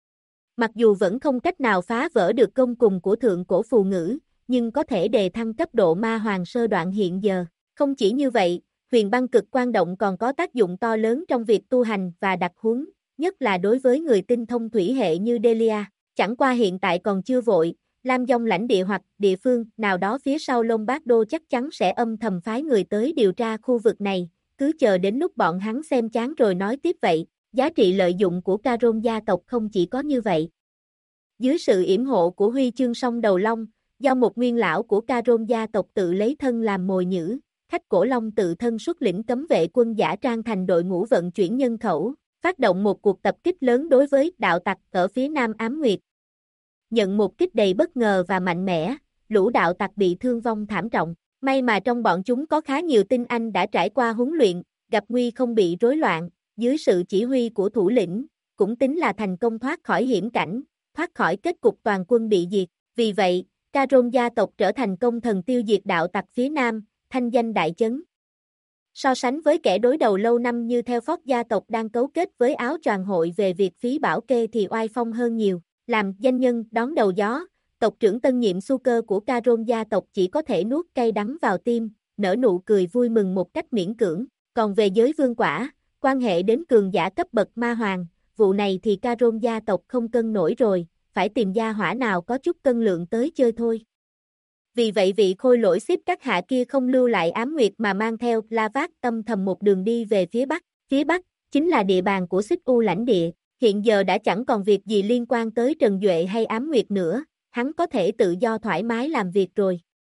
Mặc dù vẫn không cách nào phá vỡ được công cùng của thượng cổ phù ngữ, nhưng có thể đề thăng cấp độ ma hoàng sơ đoạn hiện giờ. Không chỉ như vậy, huyền băng cực quan động còn có tác dụng to lớn trong việc tu hành và đặc huấn, nhất là đối với người tinh thông thủy hệ như Delia. Chẳng qua hiện tại còn chưa vội, Lam Dông lãnh địa hoặc địa phương nào đó phía sau Lombardo chắc chắn sẽ âm thầm phái người tới điều tra khu vực này, cứ chờ đến lúc bọn hắn xem chán rồi nói tiếp vậy. Giá trị lợi dụng của Caron gia tộc không chỉ có như vậy. Dưới sự yểm hộ của Huy Chương Song Đầu Long, do một nguyên lão của Caron gia tộc tự lấy thân làm mồi nhử, khách cổ long tự thân xuất lĩnh cấm vệ quân giả trang thành đội ngũ vận chuyển nhân khẩu, phát động một cuộc tập kích lớn đối với đạo tặc ở phía nam Ám Nguyệt. Nhận một kích đầy bất ngờ và mạnh mẽ, lũ đạo tặc bị thương vong thảm trọng. May mà trong bọn chúng có khá nhiều tinh anh đã trải qua huấn luyện, gặp nguy không bị rối loạn, dưới sự chỉ huy của thủ lĩnh, cũng tính là thành công thoát khỏi hiểm cảnh, thoát khỏi kết cục toàn quân bị diệt. Vì vậy, Caron gia tộc trở thành công thần tiêu diệt đạo tặc phía Nam, thanh danh đại chấn. So sánh với kẻ đối đầu lâu năm như theo Phóc gia tộc đang cấu kết với áo choàng hội về việc phí bảo kê thì oai phong hơn nhiều. Làm danh nhân đón đầu gió, tộc trưởng tân nhiệm Suker của Caron gia tộc chỉ có thể nuốt cay đắng vào tim, nở nụ cười vui mừng một cách miễn cưỡng. Còn về giới vương quả, quan hệ đến cường giả cấp bậc ma hoàng, vụ này thì Caron gia tộc không cân nổi rồi, phải tìm gia hỏa nào có chút cân lượng tới chơi thôi. Vì vậy vị khôi lỗi xếp các hạ kia không lưu lại ám nguyệt mà mang theo La Vác âm thầm một đường đi về phía Bắc. Phía Bắc chính là địa bàn của Xích U lãnh địa, hiện giờ đã chẳng còn việc gì liên quan tới Trần Duệ hay ám nguyệt nữa, hắn có thể tự do thoải mái làm việc rồi.